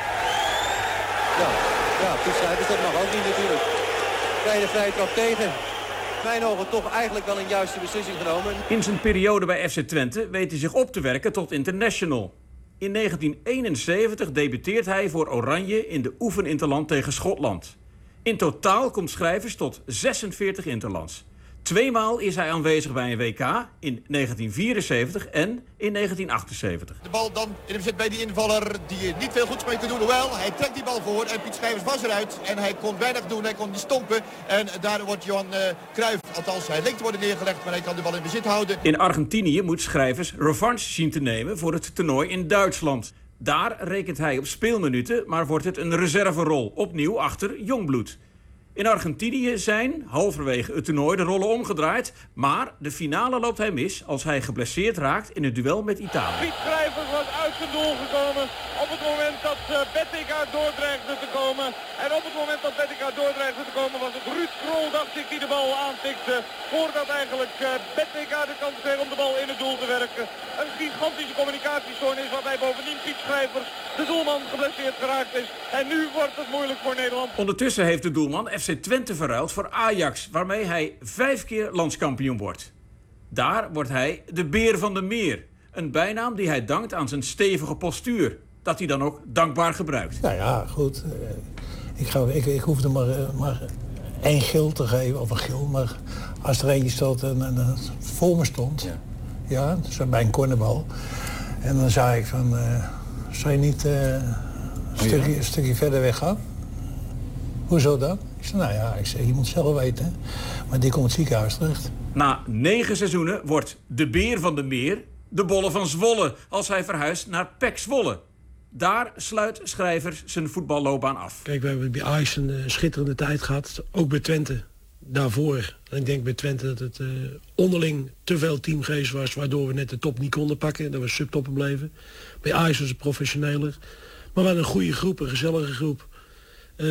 Ja, ja Piet Schrijvers, dat mag ook niet natuurlijk. Krijg je de vrije trap tegen. Mijn ogen toch eigenlijk wel een juiste beslissing genomen. In zijn periode bij F C Twente weet hij zich op te werken tot international. In negentien eenenzeventig debuteert hij voor Oranje in de oefeninterland tegen Schotland. In totaal komt Schrijvers tot zesenveertig interlands. Tweemaal is hij aanwezig bij een W K, in negentien vierenzeventig en in negentien achtenzeventig. De bal dan in hem zit bij die invaller die niet veel goeds mee kan doen. Hoewel, hij trekt die bal voor en Piet Schrijvers was eruit. En hij kon weinig doen, hij kon niet stompen. En daar wordt Johan uh, Cruijff, althans hij leek te worden neergelegd, maar hij kan de bal in bezit houden. In Argentinië moet Schrijvers revanche zien te nemen voor het toernooi in Duitsland. Daar rekent hij op speelminuten, maar wordt het een reserverol. Opnieuw achter Jongbloed. In Argentinië zijn, halverwege het toernooi, de rollen omgedraaid. Maar de finale loopt hij mis als hij geblesseerd raakt in het duel met Italië. Piet Schrijvers was uit zijn doel gekomen op het moment dat uh, Bettica doordreigde te komen. En op het moment dat Bettica doordreigde te komen was het Ruud Krol, dacht ik, die de bal aantikte. Voordat eigenlijk uh, Bettica de kans kreeg om de bal in het doel te werken. Een gigantische communicatiestoornis waarbij bovendien Piet Schrijvers, de doelman, geblesseerd geraakt is. En nu wordt het moeilijk voor Nederland. Ondertussen heeft de doelman F C Twente verruild voor Ajax, waarmee hij vijf keer landskampioen wordt. Daar wordt hij de Beer van de Meer. Een bijnaam die hij dankt aan zijn stevige postuur. Dat hij dan ook dankbaar gebruikt. Nou ja, goed. Ik, ga, ik, ik hoefde maar, maar één gil te geven, of een gil. Maar als er eentje stond en, en voor me stond, ja, ja zo bij een cornerbal. En dan zei ik van, uh, zou je niet uh, een, stukje, oh ja. een stukje verder weggaan? Hoezo dan? Ik zei, nou ja, ik zei, je moet zelf weten. Maar die komt het ziekenhuis terecht. Na negen seizoenen wordt de Beer van de Meer de Bolle van Zwolle als hij verhuist naar P E C Zwolle. Daar sluit Schrijvers zijn voetballoopbaan af. Kijk, we hebben bij Ajax een uh, schitterende tijd gehad. Ook bij Twente daarvoor. En ik denk bij Twente dat het uh, onderling te veel teamgeest was, waardoor we net de top niet konden pakken. Dat we subtoppen bleven. Bij Ajax was het professioneler. Maar we hadden een goede groep, een gezellige groep. Uh,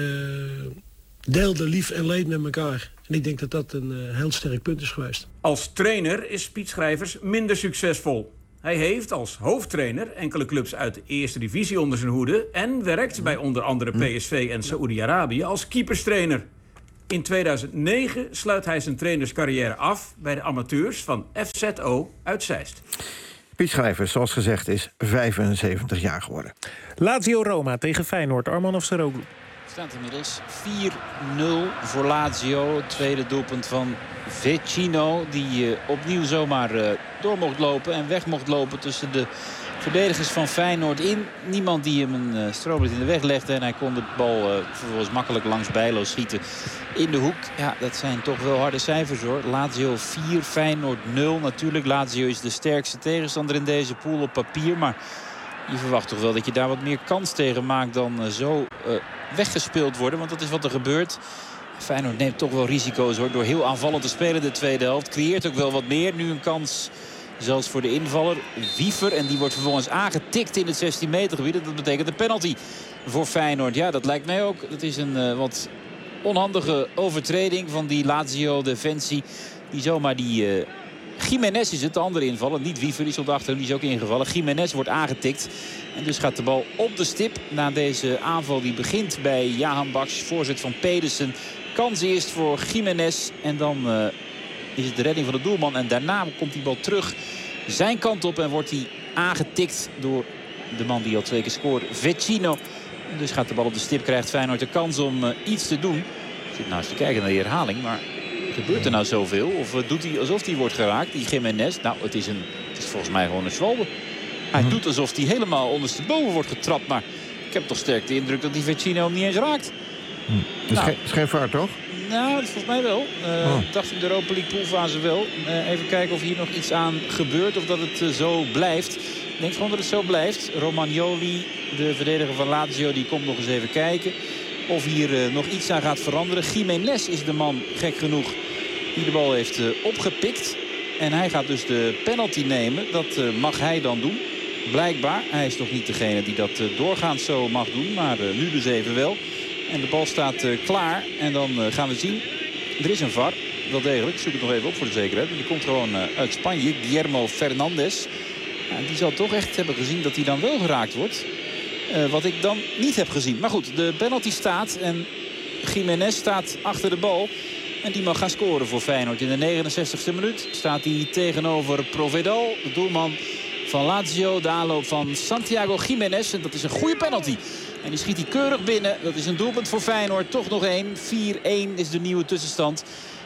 we deelden lief en leed met elkaar. En ik denk dat dat een uh, heel sterk punt is geweest. Als trainer is Piet Schrijvers minder succesvol. Hij heeft als hoofdtrainer enkele clubs uit de eerste divisie onder zijn hoede en werkt bij onder andere P S V en Saoedi-Arabië als keeperstrainer. In tweeduizend negen sluit hij zijn trainerscarrière af bij de amateurs van F Z O uit Zeist. Piet Schrijvers, zoals gezegd, is vijfenzeventig jaar geworden. Lazio Roma tegen Feyenoord, Arman Afsaroglu. Het staat inmiddels vier nul voor Lazio. Het tweede doelpunt van Vecino, die uh, opnieuw zomaar uh, door mocht lopen en weg mocht lopen tussen de verdedigers van Feyenoord in. Niemand die hem een uh, strooblid in de weg legde en hij kon de bal uh, vervolgens makkelijk langs Bijlo schieten in de hoek. Ja, dat zijn toch wel harde cijfers hoor. Lazio vier, Feyenoord nul. Natuurlijk, Lazio is de sterkste tegenstander in deze pool op papier, maar je verwacht toch wel dat je daar wat meer kans tegen maakt dan uh, zo uh, weggespeeld worden. Want dat is wat er gebeurt. Feyenoord neemt toch wel risico's hoor. Door heel aanvallend te spelen de tweede helft. Creëert ook wel wat meer. Nu een kans zelfs voor de invaller. Wiever. En die wordt vervolgens aangetikt in het zestien meter gebied. Dat betekent een penalty voor Feyenoord. Ja, dat lijkt mij ook. Dat is een uh, wat onhandige overtreding van die Lazio defensie. Die zomaar die... Uh, Jiménez is het, de andere invaller. Niet Wiever, die stond achter hem, die is ook ingevallen. Jiménez wordt aangetikt. En dus gaat de bal op de stip na deze aanval die begint bij Jahan Baks. Voorzet van Pedersen. Kans eerst voor Jiménez. En dan uh, is het de redding van de doelman. En daarna komt die bal terug zijn kant op. En wordt hij aangetikt door de man die al twee keer scoorde, Vecino. En dus gaat de bal op de stip. Krijgt Feyenoord de kans om uh, iets te doen. Ik zit nou eens te kijken naar de herhaling, maar... Gebeurt er nou zoveel? Of uh, doet hij alsof hij wordt geraakt? Die Jiménez, nou het is, een, het is volgens mij gewoon een Schwalbe. Hij mm-hmm. doet alsof hij helemaal ondersteboven wordt getrapt. Maar ik heb toch sterk de indruk dat die Vecino hem niet eens raakt. Mm. Het is, nou, geen, is geen vaart toch? Nou, volgens mij wel. Uh, oh. Ik dacht in de Europa League poolfase wel. Uh, even kijken of hier nog iets aan gebeurt. Of dat het uh, zo blijft. Ik denk gewoon dat het zo blijft. Romagnoli, de verdediger van Lazio, die komt nog eens even kijken. Of hier uh, nog iets aan gaat veranderen. Jiménez is de man, gek genoeg, die de bal heeft uh, opgepikt. En hij gaat dus de penalty nemen. Dat uh, mag hij dan doen. Blijkbaar. Hij is toch niet degene die dat uh, doorgaans zo mag doen. Maar uh, nu dus even wel. En de bal staat uh, klaar. En dan uh, gaan we zien. Er is een V A R. Wel degelijk. Ik zoek het nog even op voor de zekerheid. Die komt gewoon uh, uit Spanje. Guillermo Fernandez. Ja, die zal toch echt hebben gezien dat hij dan wel geraakt wordt. Uh, wat ik dan niet heb gezien. Maar goed, de penalty staat. En Jiménez staat achter de bal. En die mag gaan scoren voor Feyenoord. In de negenenzestigste minuut staat hij tegenover Provedal. De doelman van Lazio. De aanloop van Santiago Jiménez. En dat is een goede penalty. En die schiet hij keurig binnen. Dat is een doelpunt voor Feyenoord. Toch nog één. vier één is de nieuwe tussenstand.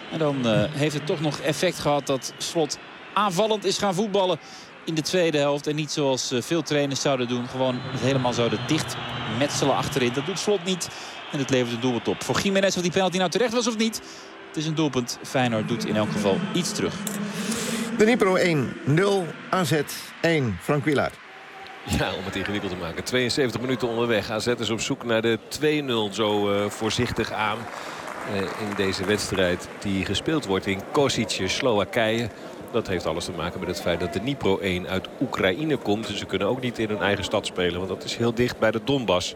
En dan uh, heeft het toch nog effect gehad dat Slot aanvallend is gaan voetballen in de tweede helft. En niet zoals uh, veel trainers zouden doen. Gewoon het helemaal zouden dichtmetselen achterin. Dat doet Slot niet. En het levert een doelpunt op. Voor Gimenez of die penalty nou terecht was of niet. Het is een doelpunt. Feyenoord doet in elk geval iets terug. Dnipro één nul, A Z één. Frank Wielaert. Ja, om het ingewikkeld te maken. tweeënzeventig minuten onderweg. A Z is op zoek naar de twee nul zo uh, voorzichtig aan. Uh, in deze wedstrijd die gespeeld wordt in Kosice, Slowakije. Dat heeft alles te maken met het feit dat de Dnipro één uit Oekraïne komt. Dus ze kunnen ook niet in hun eigen stad spelen. Want dat is heel dicht bij de Donbass.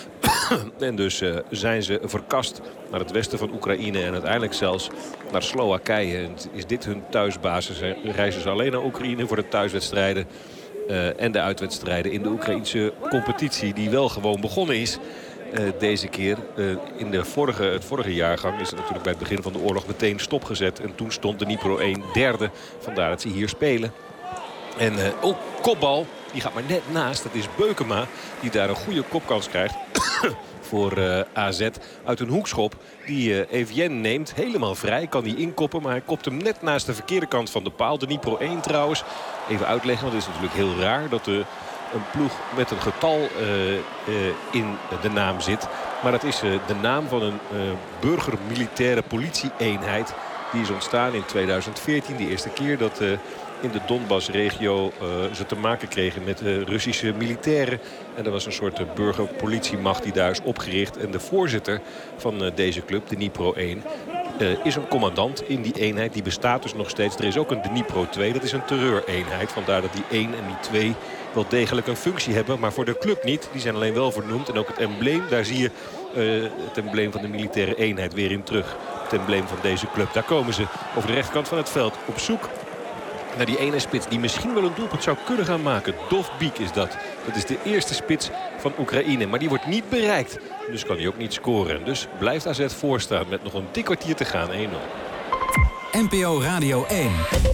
En dus uh, zijn ze verkast naar het westen van Oekraïne. En uiteindelijk zelfs naar Slowakije. En is dit hun thuisbasis. Reizen ze alleen naar Oekraïne voor de thuiswedstrijden. Uh, en de uitwedstrijden in de Oekraïnse competitie. Die wel gewoon begonnen is. Uh, deze keer. Uh, in de vorige, het vorige jaargang is het natuurlijk bij het begin van de oorlog meteen stopgezet. En toen stond de Dnipro één derde. Vandaar dat ze hier spelen. En uh, ook kopbal. Die gaat maar net naast. Dat is Beukema. Die daar een goede kopkans krijgt. Voor uh, A Z uit een hoekschop. Die uh, Evienne neemt. Helemaal vrij. Kan die inkoppen. Maar hij kopt hem net naast de verkeerde kant van de paal. De Dnipro één trouwens. Even uitleggen. Want het is natuurlijk heel raar dat de... een ploeg met een getal uh, uh, in de naam zit. Maar dat is uh, de naam van een uh, burgermilitaire politie-eenheid. Die is ontstaan in tweeduizend veertien. De eerste keer dat uh, in de Donbass-regio uh, ze te maken kregen met uh, Russische militairen. En er was een soort uh, burgerpolitiemacht die daar is opgericht. En de voorzitter van uh, deze club, de Dnipro één... Uh, is een commandant in die eenheid. Die bestaat dus nog steeds. Er is ook een Dnipro twee. Dat is een terreureenheid. Vandaar dat die één en die twee wel degelijk een functie hebben. Maar voor de club niet. Die zijn alleen wel vernoemd. En ook het embleem. Daar zie je uh, het embleem van de militaire eenheid weer in terug. Het embleem van deze club. Daar komen ze over de rechterkant van het veld op zoek naar die ene spits die misschien wel een doelpunt zou kunnen gaan maken. Dovbyk is dat. Dat is de eerste spits van Oekraïne. Maar die wordt niet bereikt. Dus kan hij ook niet scoren. Dus blijft A Z voorstaan met nog een dik kwartier te gaan. één nul. N P O Radio één.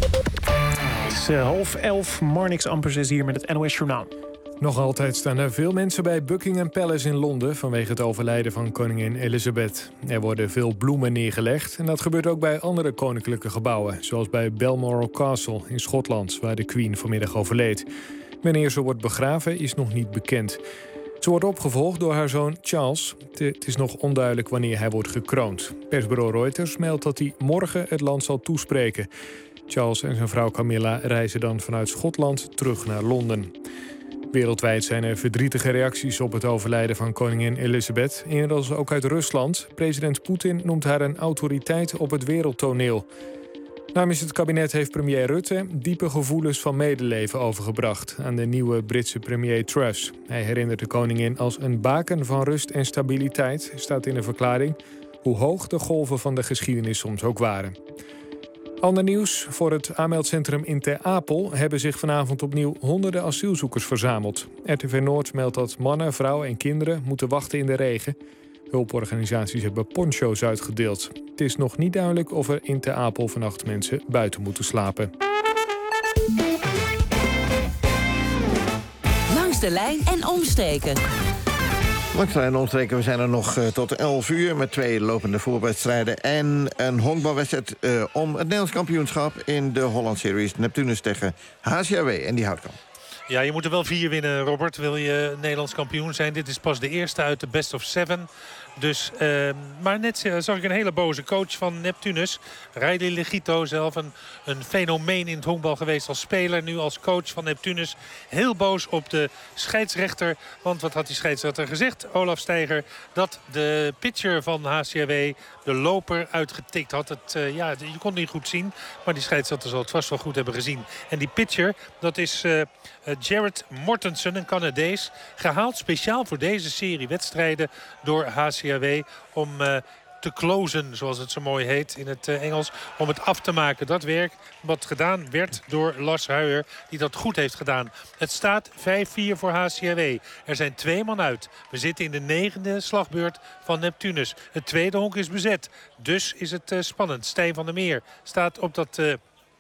Het is uh, half elf. Marnix Ampersen is hier met het N O S Journaal. Nog altijd staan er veel mensen bij Buckingham Palace in Londen vanwege het overlijden van koningin Elizabeth. Er worden veel bloemen neergelegd en dat gebeurt ook bij andere koninklijke gebouwen, zoals bij Balmoral Castle in Schotland, waar de Queen vanmiddag overleed. Wanneer ze wordt begraven is nog niet bekend. Ze wordt opgevolgd door haar zoon Charles. Het is nog onduidelijk wanneer hij wordt gekroond. Persbureau Reuters meldt dat hij morgen het land zal toespreken. Charles en zijn vrouw Camilla reizen dan vanuit Schotland terug naar Londen. Wereldwijd zijn er verdrietige reacties op het overlijden van koningin Elizabeth. Inmiddels ook uit Rusland. President Poetin noemt haar een autoriteit op het wereldtoneel. Namens het kabinet heeft premier Rutte diepe gevoelens van medeleven overgebracht aan de nieuwe Britse premier Truss. Hij herinnert de koningin als een baken van rust en stabiliteit, staat in een verklaring, hoe hoog de golven van de geschiedenis soms ook waren. Ander nieuws. Voor het aanmeldcentrum in Ter Apel hebben zich vanavond opnieuw honderden asielzoekers verzameld. R T V Noord meldt dat mannen, vrouwen en kinderen moeten wachten in de regen. Hulporganisaties hebben poncho's uitgedeeld. Het is nog niet duidelijk of er in Ter Apel vannacht mensen buiten moeten slapen. Langs de lijn en omstreken. Langs de lijn en omstreken, we zijn er nog uh, tot elf uur... met twee lopende voetbalwedstrijden en een honkbalwedstrijd... Uh, om het Nederlands kampioenschap in de Holland Series. Neptunus tegen H C R W en die houdt kan. Ja, je moet er wel vier winnen, Robert. Wil je Nederlands kampioen zijn? Dit is pas de eerste uit de best of seven. Dus, uh, maar net zag ik een hele boze coach van Neptunus. Riley Legito, zelf een, een fenomeen in het honkbal geweest als speler. Nu als coach van Neptunus. Heel boos op de scheidsrechter. Want wat had die scheidsrechter gezegd, Olaf Steiger? Dat de pitcher van H C R W de loper uitgetikt had. Het, uh, ja, je kon het niet goed zien. Maar die scheidsrechter zal het vast wel goed hebben gezien. En die pitcher, dat is uh, Jared Mortensen, een Canadees. Gehaald speciaal voor deze serie wedstrijden door H C R W. Om uh, te closen, zoals het zo mooi heet in het uh, Engels. Om het af te maken. Dat werk wat gedaan werd door Lars Huijer. Die dat goed heeft gedaan. Het staat vijf vier voor H C R W. Er zijn twee man uit. We zitten in de negende slagbeurt van Neptunus. Het tweede honk is bezet. Dus is het uh, spannend. Stijn van der Meer staat op dat... Uh,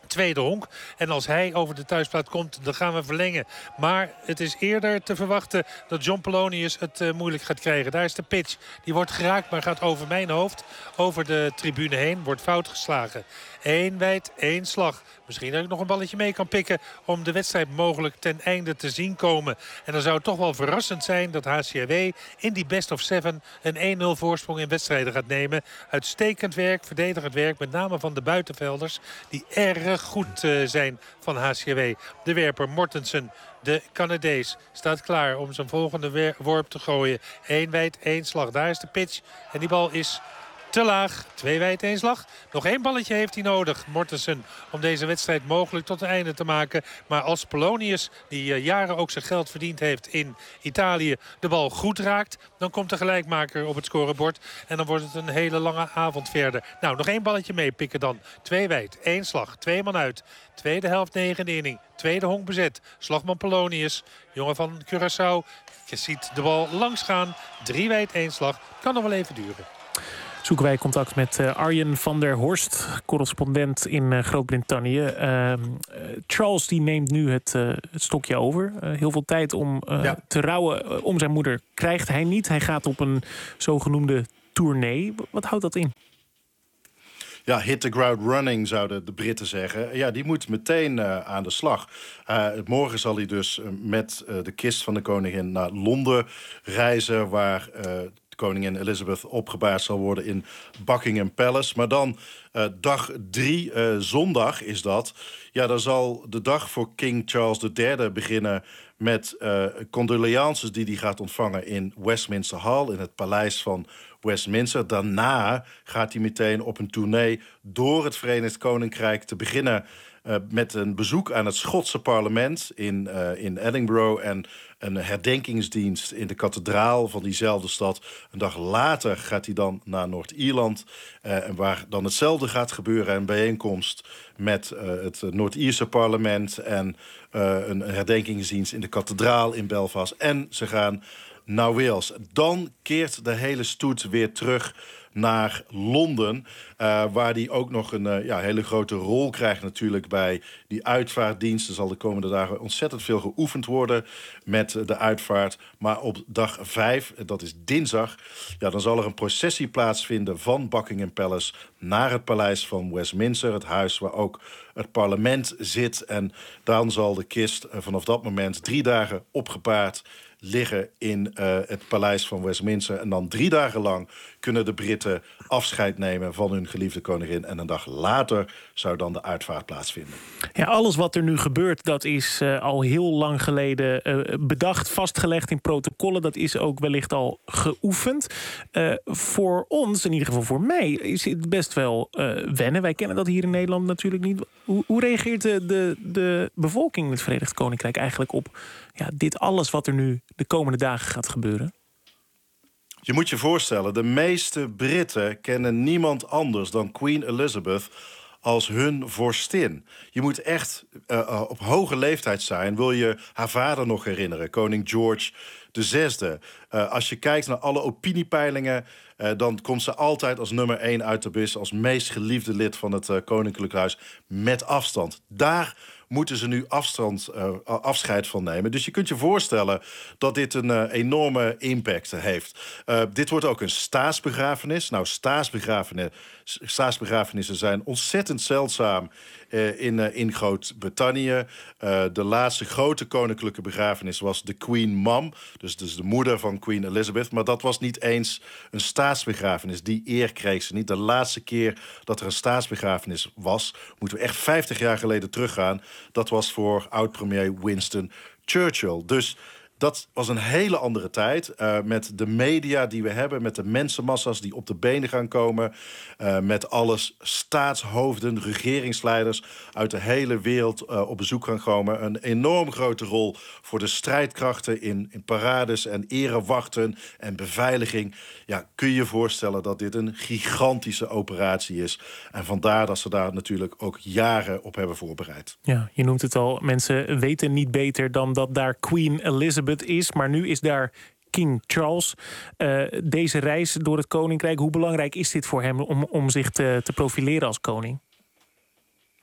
tweede honk. En als hij over de thuisplaat komt, dan gaan we verlengen. Maar het is eerder te verwachten dat John Polonius het uh, moeilijk gaat krijgen. Daar is de pitch. Die wordt geraakt, maar gaat over mijn hoofd. Over de tribune heen. Wordt fout geslagen. Eén wijd, één slag. Misschien dat ik nog een balletje mee kan pikken om de wedstrijd mogelijk ten einde te zien komen. En dan zou het toch wel verrassend zijn dat H C R W in die best of seven een één nul voorsprong in wedstrijden gaat nemen. Uitstekend werk, verdedigend werk, met name van de buitenvelders die erg goed uh, zijn van H C R W. De werper Mortensen, de Canadees, staat klaar om zijn volgende worp te gooien. Eén wijd, één slag. Daar is de pitch en die bal is te laag. Twee wijd, één slag. Nog één balletje heeft hij nodig, Mortensen, om deze wedstrijd mogelijk tot een einde te maken. Maar als Polonius, die uh, jaren ook zijn geld verdiend heeft in Italië, de bal goed raakt, dan komt de gelijkmaker op het scorebord. En dan wordt het een hele lange avond verder. Nou, nog één balletje meepikken dan. Twee wijd, één slag, twee man uit. Tweede helft, negende inning. Tweede honk bezet. Slagman Polonius, jongen van Curaçao. Je ziet de bal langs gaan. Drie wijd, één slag. Kan nog wel even duren. Zoeken wij contact met uh, Arjen van der Horst, correspondent in uh, Groot-Brittannië. Uh, uh, Charles die neemt nu het, uh, het stokje over. Uh, heel veel tijd om uh, ja. te rouwen uh, om zijn moeder krijgt hij niet. Hij gaat op een zogenoemde tournee. Wat houdt dat in? Ja, hit the ground running, zouden de Britten zeggen. Ja, die moet meteen uh, aan de slag. Uh, morgen zal hij dus uh, met uh, de kist van de koningin naar Londen reizen, waar Uh, koningin Elizabeth opgebaard zal worden in Buckingham Palace. Maar dan uh, dag drie, uh, zondag is dat. Ja, dan zal de dag voor King Charles de derde beginnen met uh, condolences die hij gaat ontvangen in Westminster Hall, in het paleis van Westminster. Daarna gaat hij meteen op een tournee door het Verenigd Koninkrijk, te beginnen Uh, met een bezoek aan het Schotse parlement in, uh, in Edinburgh en een herdenkingsdienst in de kathedraal van diezelfde stad. Een dag later gaat hij dan naar Noord-Ierland, uh, waar dan hetzelfde gaat gebeuren. Een bijeenkomst met uh, het Noord-Ierse parlement en uh, een herdenkingsdienst in de kathedraal in Belfast. En ze gaan naar Wales. Dan keert de hele stoet weer terug naar Londen, uh, waar die ook nog een uh, ja, hele grote rol krijgt natuurlijk bij die uitvaartdienst. Er zal de komende dagen ontzettend veel geoefend worden met uh, de uitvaart. Maar op dag vijf, dat is dinsdag, ja, dan zal er een processie plaatsvinden van Buckingham Palace naar het paleis van Westminster, het huis waar ook het parlement zit. En dan zal de kist uh, vanaf dat moment drie dagen opgebaard liggen in uh, het paleis van Westminster. En dan drie dagen lang kunnen de Britten afscheid nemen van hun geliefde koningin. En een dag later zou dan de uitvaart plaatsvinden. Ja, alles wat er nu gebeurt, dat is uh, al heel lang geleden uh, bedacht, vastgelegd in protocollen. Dat is ook wellicht al geoefend. Uh, voor ons, in ieder geval voor mij, is het best wel uh, wennen. Wij kennen dat hier in Nederland natuurlijk niet. Hoe, hoe reageert de, de, de bevolking in het Verenigd Koninkrijk eigenlijk op ja, dit alles wat er nu de komende dagen gaat gebeuren? Je moet je voorstellen, de meeste Britten kennen niemand anders dan Queen Elizabeth als hun vorstin. Je moet echt uh, op hoge leeftijd zijn. Wil je haar vader nog herinneren, koning George de zesde? Uh, als je kijkt naar alle opiniepeilingen, Uh, dan komt ze altijd als nummer één uit de bus, als meest geliefde lid van het uh, Koninklijk Huis, met afstand. Daar moeten ze nu afstand, uh, afscheid van nemen. Dus je kunt je voorstellen dat dit een uh, enorme impact heeft. Uh, dit wordt ook een staatsbegrafenis. Nou, staatsbegrafenissen, staatsbegrafenissen zijn ontzettend zeldzaam uh, in, uh, in Groot-Brittannië. Uh, de laatste grote koninklijke begrafenis was de Queen Mum, dus, dus de moeder van Queen Elizabeth. Maar dat was niet eens een staatsbegrafenis. Die eer kreeg ze niet. De laatste keer dat er een staatsbegrafenis was, moeten we echt vijftig jaar geleden teruggaan. Dat was voor oud-premier Winston Churchill. Dus dat was een hele andere tijd. Uh, met de media die we hebben, met de mensenmassa's die op de benen gaan komen. Uh, met alle staatshoofden, regeringsleiders uit de hele wereld uh, op bezoek gaan komen. Een enorm grote rol voor de strijdkrachten in, in parades en erewachten en beveiliging. Ja, kun je je voorstellen dat dit een gigantische operatie is. En vandaar dat ze daar natuurlijk ook jaren op hebben voorbereid. Ja, je noemt het al. Mensen weten niet beter dan dat daar Queen Elizabeth is, maar nu is daar King Charles. Uh, deze reis door het koninkrijk, hoe belangrijk is dit voor hem om, om zich te, te profileren als koning?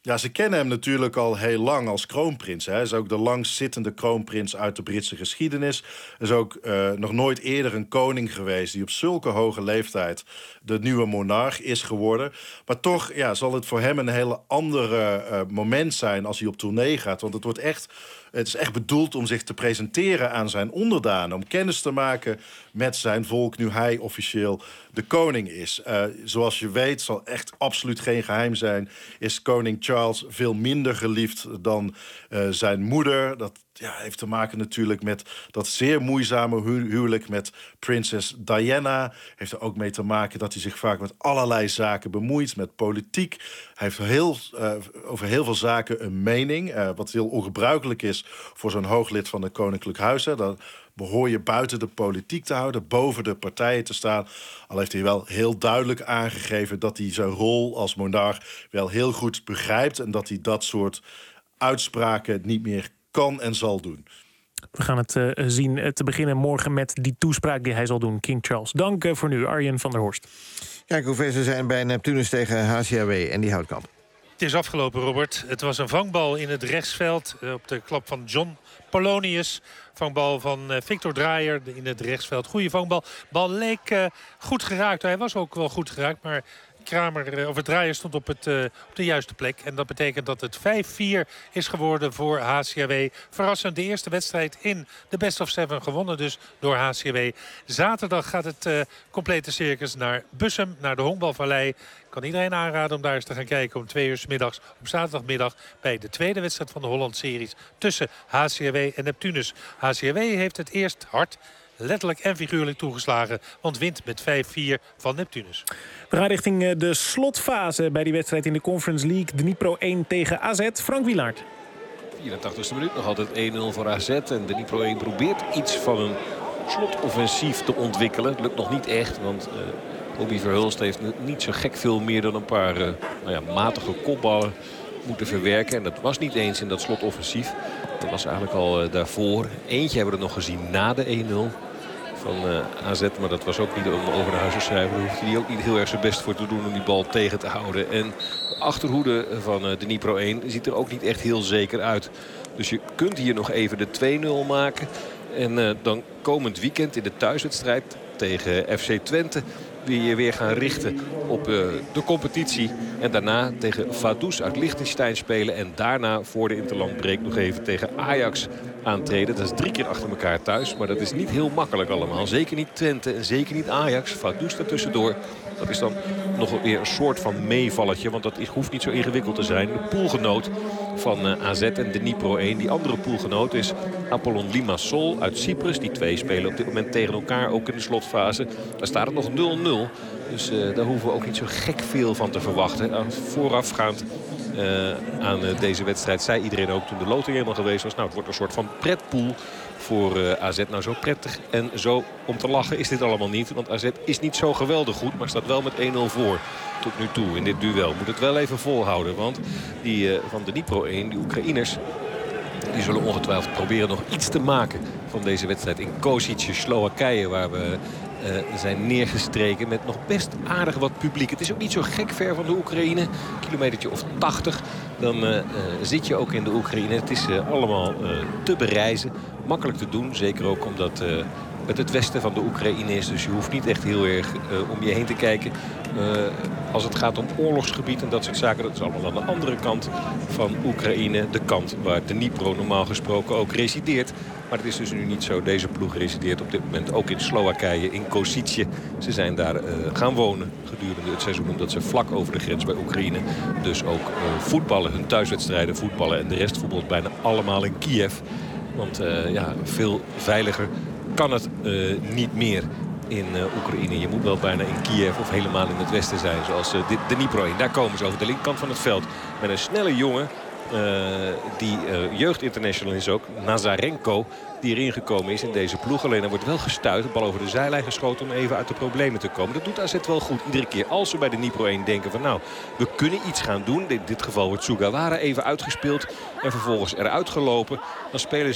Ja, ze kennen hem natuurlijk al heel lang als kroonprins. Hij is ook de langstzittende kroonprins uit de Britse geschiedenis. Er is ook uh, nog nooit eerder een koning geweest die op zulke hoge leeftijd de nieuwe monarch is geworden. Maar toch ja, zal het voor hem een hele andere uh, moment zijn als hij op tournee gaat. Want het wordt echt... Het is echt bedoeld om zich te presenteren aan zijn onderdanen. Om kennis te maken met zijn volk nu hij officieel de koning is. Uh, zoals je weet, zal echt absoluut geen geheim zijn... is koning Charles veel minder geliefd dan uh, zijn moeder. Dat ja, heeft te maken natuurlijk met dat zeer moeizame hu- huwelijk met prinses Diana. Heeft er ook mee te maken dat hij zich vaak met allerlei zaken bemoeit. Met politiek. Hij heeft heel, uh, over heel veel zaken een mening. Uh, wat heel ongebruikelijk is voor zo'n hooglid van het Koninklijk Huis. Hè. Dan behoor je buiten de politiek te houden, boven de partijen te staan. Al heeft hij wel heel duidelijk aangegeven dat hij zijn rol als monarch wel heel goed begrijpt. En dat hij dat soort uitspraken niet meer kan en zal doen. We gaan het uh, zien uh, te beginnen morgen met die toespraak die hij zal doen, King Charles. Dank uh, voor nu, Arjen van der Horst. Kijk hoe ver ze zijn bij Neptunus tegen H C R W en die Houtkamp. Het is afgelopen, Robert. Het was een vangbal in het rechtsveld uh, op de klap van John Polonius. Vangbal van uh, Victor Draaier in het rechtsveld. Goede vangbal. Bal leek uh, goed geraakt. Hij was ook wel goed geraakt, maar... Kramer, of het Draaier stond op, het, uh, op de juiste plek. En dat betekent dat het vijf vier is geworden voor H C R W. Verrassend de eerste wedstrijd in de best of seven gewonnen dus door H C R W. Zaterdag gaat het uh, complete circus naar Bussum, naar de Honkbalvallei. Ik kan iedereen aanraden om daar eens te gaan kijken om twee uur 's middags op zaterdagmiddag bij de tweede wedstrijd van de Holland-series tussen H C R W en Neptunus. H C R W heeft het eerst hard, letterlijk en figuurlijk toegeslagen, want wint met vijf vier van Neptunus. We gaan richting de slotfase bij die wedstrijd in de Conference League. Dnipro één tegen A Z. Frank Wielaert. vierentachtigste minuut, nog altijd één nul voor A Z. En Dnipro één probeert iets van een slotoffensief te ontwikkelen. Het lukt nog niet echt, want uh, Bobby Verhulst heeft niet zo gek veel meer dan een paar uh, nou ja, matige kopballen moeten verwerken. En dat was niet eens in dat slotoffensief. Dat was eigenlijk al uh, daarvoor. Eentje hebben we er nog gezien na de één nul. Van uh, A Z, maar dat was ook niet om over naar huis te schrijven. Daar hoefde hij ook niet heel erg zijn best voor te doen om die bal tegen te houden. En de achterhoede van uh, Dnipro één ziet er ook niet echt heel zeker uit. Dus je kunt hier nog even de twee nul maken. En uh, dan komend weekend in de thuiswedstrijd tegen F C Twente weer je weer gaan richten op uh, de competitie. En daarna tegen Vaduz uit Liechtenstein spelen. En daarna voor de interlandbreak nog even tegen Ajax aantreden. Dat is drie keer achter elkaar thuis. Maar dat is niet heel makkelijk allemaal. Zeker niet Twente en zeker niet Ajax. Vaduz daartussendoor. Dat is dan nog weer een soort van meevalletje. Want dat hoeft niet zo ingewikkeld te zijn. De poolgenoot van uh, A Z en Dnipro één. Die andere poolgenoot is Apollon Limassol uit Cyprus. Die twee spelen op dit moment tegen elkaar. Ook in de slotfase. Daar staat het nog nul nul. Dus uh, daar hoeven we ook niet zo gek veel van te verwachten. Uh, voorafgaand uh, aan uh, deze wedstrijd zei iedereen ook toen de loting helemaal geweest was. Nou, het wordt een soort van pretpool voor uh, A Z. Nou, zo prettig en zo om te lachen is dit allemaal niet. Want A Z is niet zo geweldig goed, maar staat wel met één nul voor tot nu toe in dit duel. Moet het wel even volhouden, want die uh, van Dnipro één, die Oekraïners, die zullen ongetwijfeld proberen nog iets te maken van deze wedstrijd in Kosice, Slowakije, waar we uh, zijn neergestreken met nog best aardig wat publiek. Het is ook niet zo gek ver van de Oekraïne, een kilometertje of tachtig. Dan uh, uh, zit je ook in de Oekraïne. Het is uh, allemaal uh, te bereizen, makkelijk te doen. Zeker ook omdat uh, het het westen van de Oekraïne is. Dus je hoeft niet echt heel erg uh, om je heen te kijken. Uh, als het gaat om oorlogsgebied en dat soort zaken, dat is allemaal aan de andere kant van Oekraïne. De kant waar Dnipro normaal gesproken ook resideert. Maar het is dus nu niet zo. Deze ploeg resideert op dit moment ook in Slowakije, in Kosice. Ze zijn daar uh, gaan wonen gedurende het seizoen, omdat ze vlak over de grens bij Oekraïne dus ook uh, voetballen, hun thuiswedstrijden voetballen. En de rest voetbalt bijna allemaal in Kiev. Want uh, ja, veel veiliger kan het uh, niet meer in uh, Oekraïne. Je moet wel bijna in Kiev of helemaal in het westen zijn, zoals uh, Dnipro één. Daar komen ze over de linkerkant van het veld met een snelle jongen. Uh, die uh, jeugdinternational is ook, Nazarenko, die erin gekomen is in deze ploeg. Alleen er wordt wel gestuit, de bal over de zijlijn geschoten om even uit de problemen te komen. Dat doet A Z wel goed. Iedere keer als ze bij de Dnipro één denken van nou, we kunnen iets gaan doen. In dit geval wordt Sugawara even uitgespeeld en vervolgens eruit gelopen. Dan spelen ze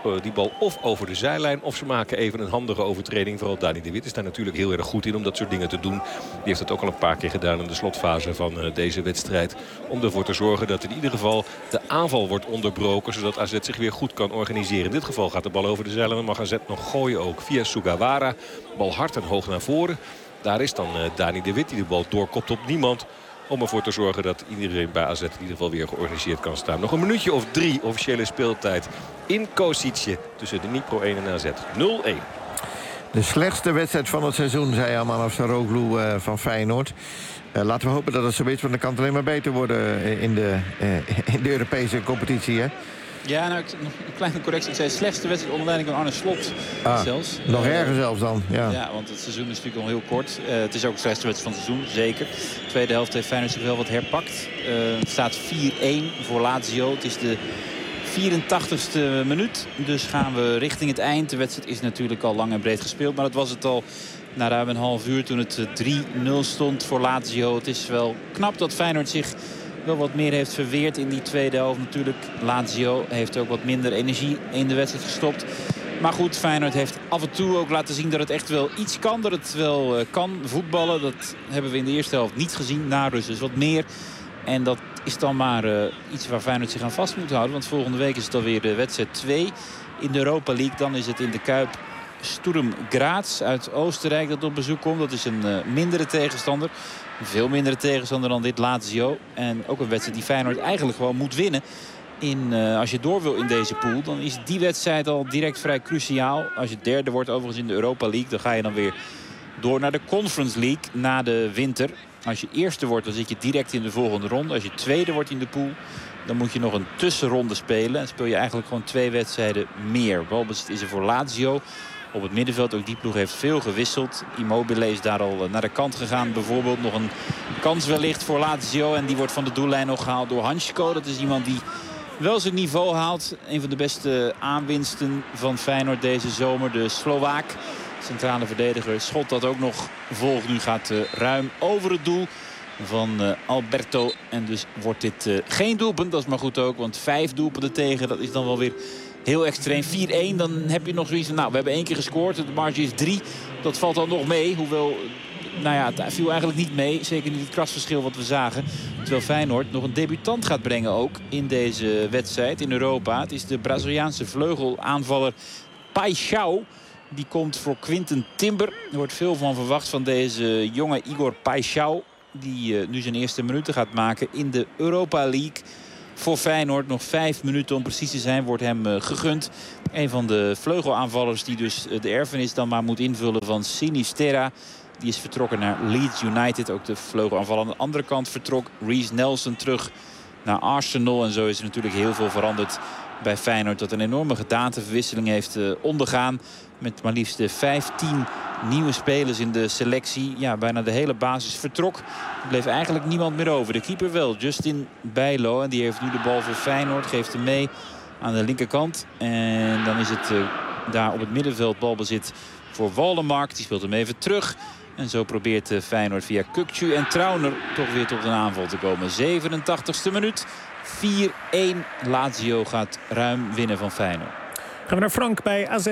uh, die bal of over de zijlijn... of ze maken even een handige overtreding. Vooral Dani de Wit is daar natuurlijk heel erg goed in om dat soort dingen te doen. Die heeft het ook al een paar keer gedaan in de slotfase van uh, deze wedstrijd. Om ervoor te zorgen dat in ieder geval de aanval wordt onderbroken... zodat A Z zich weer goed kan organiseren. In dit geval gaat de bal over de zijlijn en mag A Z nog gooien ook via Sugawara. Bal hard en hoog naar voren. Daar is dan uh, Dani de Wit die de bal doorkopt op niemand... om ervoor te zorgen dat iedereen bij A Z in ieder geval weer georganiseerd kan staan. Nog een minuutje of drie officiële speeltijd in Kosice tussen de Dnipro één en A Z. nul één. De slechtste wedstrijd van het seizoen, zei Aman Afsaroglu uh, van Feyenoord. Uh, laten we hopen dat het zoiets van de kant alleen maar beter worden in de, uh, in de Europese competitie, hè? Ja, nou, ik, nog een kleine correctie. Ik zei slechtste wedstrijd onder leiding van Arne Slot ah, zelfs. Nog uh, erger zelfs dan, ja. Ja, want het seizoen is natuurlijk al heel kort. Uh, het is ook de slechtste wedstrijd van het seizoen, zeker. De tweede helft heeft Feyenoord zich wel wat herpakt. Uh, het staat vier één voor Lazio. Het is de vierentachtigste minuut. Dus gaan we richting het eind. De wedstrijd is natuurlijk al lang en breed gespeeld. Maar dat was het al na ruim een half uur toen het drie nul stond voor Lazio. Het is wel knap dat Feyenoord zich wel wat meer heeft verweerd in die tweede helft. Natuurlijk, Lazio heeft ook wat minder energie in de wedstrijd gestopt. Maar goed, Feyenoord heeft af en toe ook laten zien dat het echt wel iets kan. Dat het wel uh, kan voetballen. Dat hebben we in de eerste helft niet gezien. Na rust dus wat meer. En dat is dan maar uh, iets waar Feyenoord zich aan vast moet houden. Want volgende week is het alweer de wedstrijd twee in de Europa League. Dan is het in de Kuip Sturm Graz uit Oostenrijk dat op bezoek komt. Dat is een uh, mindere tegenstander. Een veel mindere tegenstander dan dit Lazio. En ook een wedstrijd die Feyenoord eigenlijk gewoon moet winnen. In, uh, als je door wil in deze pool, dan is die wedstrijd al direct vrij cruciaal. Als je derde wordt overigens in de Europa League, dan ga je dan weer door naar de Conference League na de winter. Als je eerste wordt, dan zit je direct in de volgende ronde. Als je tweede wordt in de pool, dan moet je nog een tussenronde spelen. En speel je eigenlijk gewoon twee wedstrijden meer. Balbezit is er voor Lazio. Op het middenveld, ook die ploeg heeft veel gewisseld. Immobile is daar al naar de kant gegaan. Bijvoorbeeld nog een kans wellicht voor Lazio. En die wordt van de doellijn nog gehaald door Hansko. Dat is iemand die wel zijn niveau haalt. Een van de beste aanwinsten van Feyenoord deze zomer. De Slovaak, centrale verdediger, schot dat ook nog volgt. Nu gaat uh, ruim over het doel van uh, Alberto. En dus wordt dit uh, geen doelpunt. Dat is maar goed ook, want vijf doelpunten tegen. Dat is dan wel weer heel extreem. vier één, dan heb je nog zoiets van, nou, we hebben één keer gescoord. De marge is drie. Dat valt dan nog mee. Hoewel, nou ja, het viel eigenlijk niet mee. Zeker niet het krasverschil wat we zagen. Terwijl Feyenoord nog een debutant gaat brengen ook in deze wedstrijd in Europa. Het is de Braziliaanse vleugelaanvaller Paixão. Die komt voor Quinten Timber. Er wordt veel van verwacht van deze jonge Igor Paixão. Die uh, nu zijn eerste minuten gaat maken in de Europa League. Voor Feyenoord nog vijf minuten om precies te zijn wordt hem uh, gegund. Een van de vleugelaanvallers die dus uh, de erfenis dan maar moet invullen van Sinisterra. Die is vertrokken naar Leeds United. Ook de vleugelaanvaller aan de andere kant vertrok. Reece Nelson terug naar Arsenal. En zo is er natuurlijk heel veel veranderd bij Feyenoord. Dat een enorme gedaanteverwisseling heeft uh, ondergaan. Met maar liefst vijftien nieuwe spelers in de selectie. Ja, bijna de hele basis vertrok. Er bleef eigenlijk niemand meer over. De keeper wel, Justin Bijlo. En die heeft nu de bal voor Feyenoord. Geeft hem mee aan de linkerkant. En dan is het uh, daar op het middenveld balbezit voor Wallenmark. Die speelt hem even terug. En zo probeert uh, Feyenoord via Kukçu en Trauner toch weer tot een aanval te komen. zevenentachtigste minuut. vier één. Lazio gaat ruim winnen van Feyenoord. Gaan we naar Frank bij A Z.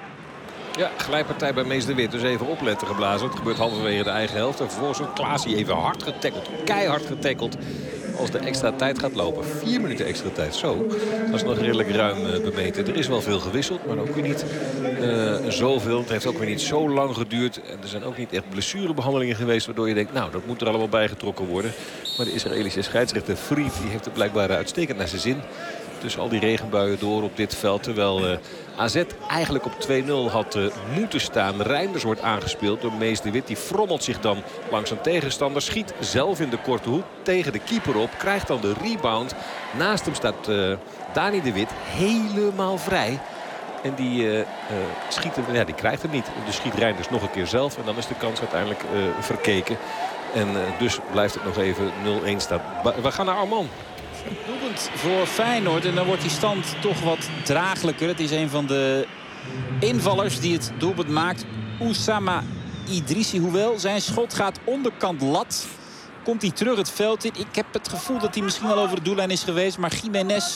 Ja, gelijkpartij bij Mees de Wit. Dus even opletten geblazen. Het gebeurt halverwege de eigen helft. En vervolgens wordt Klaasie even hard getackeld. Keihard getackeld. Als de extra tijd gaat lopen. Vier minuten extra tijd. Zo. Dat is nog redelijk ruim uh, bemeten. Er is wel veel gewisseld. Maar ook weer niet uh, zoveel. Het heeft ook weer niet zo lang geduurd. En er zijn ook niet echt blessurebehandelingen geweest. Waardoor je denkt, nou, dat moet er allemaal bijgetrokken worden. Maar de Israëlische scheidsrechter Fried, die heeft het blijkbaar uitstekend naar zijn zin. Tussen al die regenbuien door op dit veld. Terwijl uh, A Z eigenlijk op twee nul had uh, moeten staan. Reinders wordt aangespeeld door Mees de Wit. Die frommelt zich dan langs een tegenstander. Schiet zelf in de korte hoek tegen de keeper op. Krijgt dan de rebound. Naast hem staat uh, Dani de Wit helemaal vrij. En die, uh, uh, schiet hem, ja, die krijgt hem niet. Dus schiet Reinders nog een keer zelf. En dan is de kans uiteindelijk uh, verkeken. En uh, dus blijft het nog even nul één staan. We gaan naar Arman. Doelpunt voor Feyenoord. En dan wordt die stand toch wat draaglijker. Het is een van de invallers die het doelpunt maakt. Oussama Idrissi. Hoewel zijn schot gaat onderkant lat. Komt hij terug het veld in. Ik heb het gevoel dat hij misschien al over de doellijn is geweest. Maar Jiménez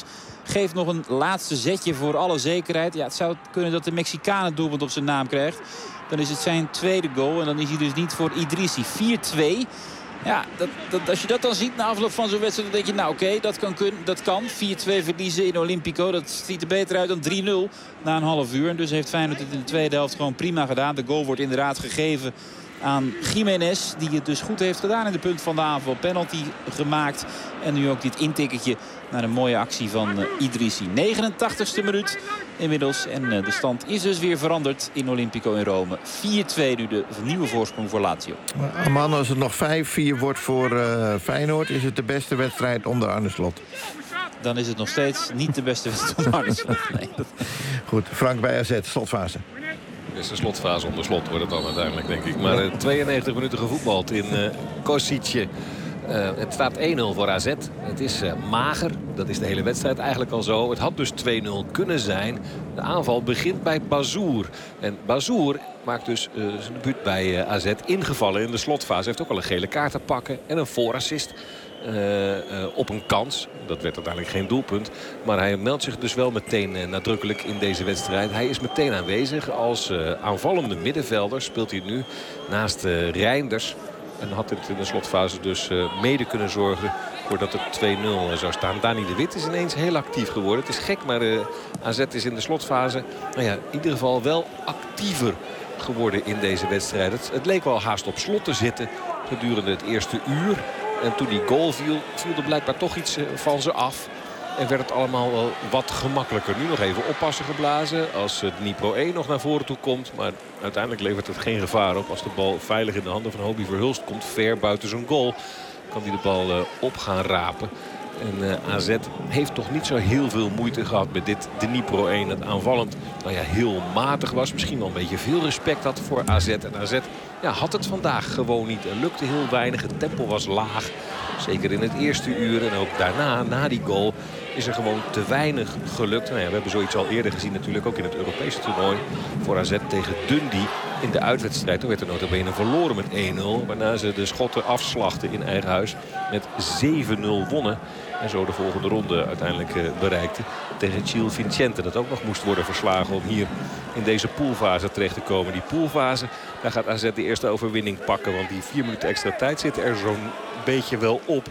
geeft nog een laatste zetje voor alle zekerheid. Ja, het zou kunnen dat de Mexicaan het doelpunt op zijn naam krijgt. Dan is het zijn tweede goal. En dan is hij dus niet voor Idrissi. vier twee. Ja, dat, dat, als je dat dan ziet na afloop van zo'n wedstrijd, dan denk je, nou oké, okay, dat kan. Dat kan. vier twee verliezen in Olympico. Dat ziet er beter uit dan drie nul na een half uur. En dus heeft Feyenoord het in de tweede helft gewoon prima gedaan. De goal wordt inderdaad gegeven aan Jiménez, die het dus goed heeft gedaan in de punt van de aanval. Penalty gemaakt. En nu ook dit intikkertje naar een mooie actie van uh, Idrissi. negenentachtigste minuut inmiddels. En uh, de stand is dus weer veranderd in Olympico in Rome. vier twee nu de nieuwe voorsprong voor Lazio. Man, als het nog vijf vier wordt voor uh, Feyenoord, is het de beste wedstrijd onder Arne Slot? Dan is het nog steeds niet de beste wedstrijd onder Arne Slot. Nee. Goed, Frank bij A Z, slotfase. Het is de slotfase onder slot wordt het dan uiteindelijk, denk ik. Maar uh, tweeënnegentig minuten gevoetbald in uh, Kosice. Uh, het staat één nul voor A Z. Het is uh, mager. Dat is de hele wedstrijd eigenlijk al zo. Het had dus twee nul kunnen zijn. De aanval begint bij Bazoer. En Bazoer maakt dus uh, zijn debuut bij uh, A Z. Ingevallen in de slotfase. Heeft ook al een gele kaart te pakken. En een voorassist. Uh, uh, op een kans. Dat werd uiteindelijk geen doelpunt. Maar hij meldt zich dus wel meteen uh, nadrukkelijk in deze wedstrijd. Hij is meteen aanwezig. Als uh, aanvallende middenvelder speelt hij nu naast uh, Reinders. En had het in de slotfase dus uh, mede kunnen zorgen voordat het twee nul zou staan. Dani de Wit is ineens heel actief geworden. Het is gek, maar uh, A Z is in de slotfase nou ja, in ieder geval wel actiever geworden in deze wedstrijd. Het, het leek wel haast op slot te zitten gedurende het eerste uur. En toen die goal viel, viel er blijkbaar toch iets van ze af. En werd het allemaal wel wat gemakkelijker. Nu nog even oppassen geblazen als Dnipro één nog naar voren toe komt. Maar uiteindelijk levert het geen gevaar op. Als de bal veilig in de handen van Hobie Verhulst komt, ver buiten zijn goal, kan hij de bal uh, op gaan rapen. En uh, A Z heeft toch niet zo heel veel moeite gehad met dit Dnipro één. Dat aanvallend nou ja, heel matig was. Misschien wel een beetje veel respect had voor A Z. En A Z ja, had het vandaag gewoon niet. Er lukte heel weinig. Het tempo was laag. Zeker in het eerste uur. En ook daarna, na die goal, is er gewoon te weinig gelukt. Nou ja, we hebben zoiets al eerder gezien natuurlijk. Ook in het Europese toernooi. Voor A Z tegen Dundee in de uitwedstrijd. Toen werd er nota bene verloren met één nul. Waarna ze de Schotten afslachten in eigen huis. Met zeven nul wonnen. En zo de volgende ronde uiteindelijk uh, bereikte. Tegen Chile Vicente. Dat ook nog moest worden verslagen om hier in deze poolfase terecht te komen. Die poolfase, daar gaat A Z de eerste overwinning pakken. Want die vier minuten extra tijd zit er zo'n beetje wel op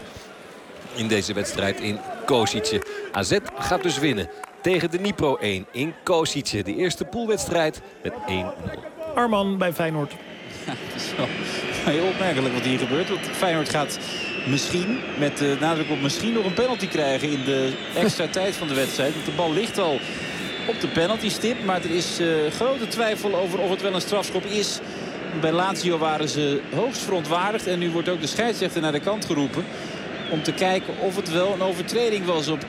in deze wedstrijd in Kosice. A Z gaat dus winnen tegen de Dnipro één in Kosice. De eerste poolwedstrijd met één nul. Arman bij Feyenoord. Ja, het is wel heel opmerkelijk wat hier gebeurt. Want Feyenoord gaat misschien, met de nadruk op misschien, nog een penalty krijgen in de extra tijd van de wedstrijd. Want de bal ligt al op de penaltystip. Maar er is uh, grote twijfel over of het wel een strafschop is. Bij Lazio waren ze hoogst verontwaardigd. En nu wordt ook de scheidsrechter naar de kant geroepen. Om te kijken of het wel een overtreding was op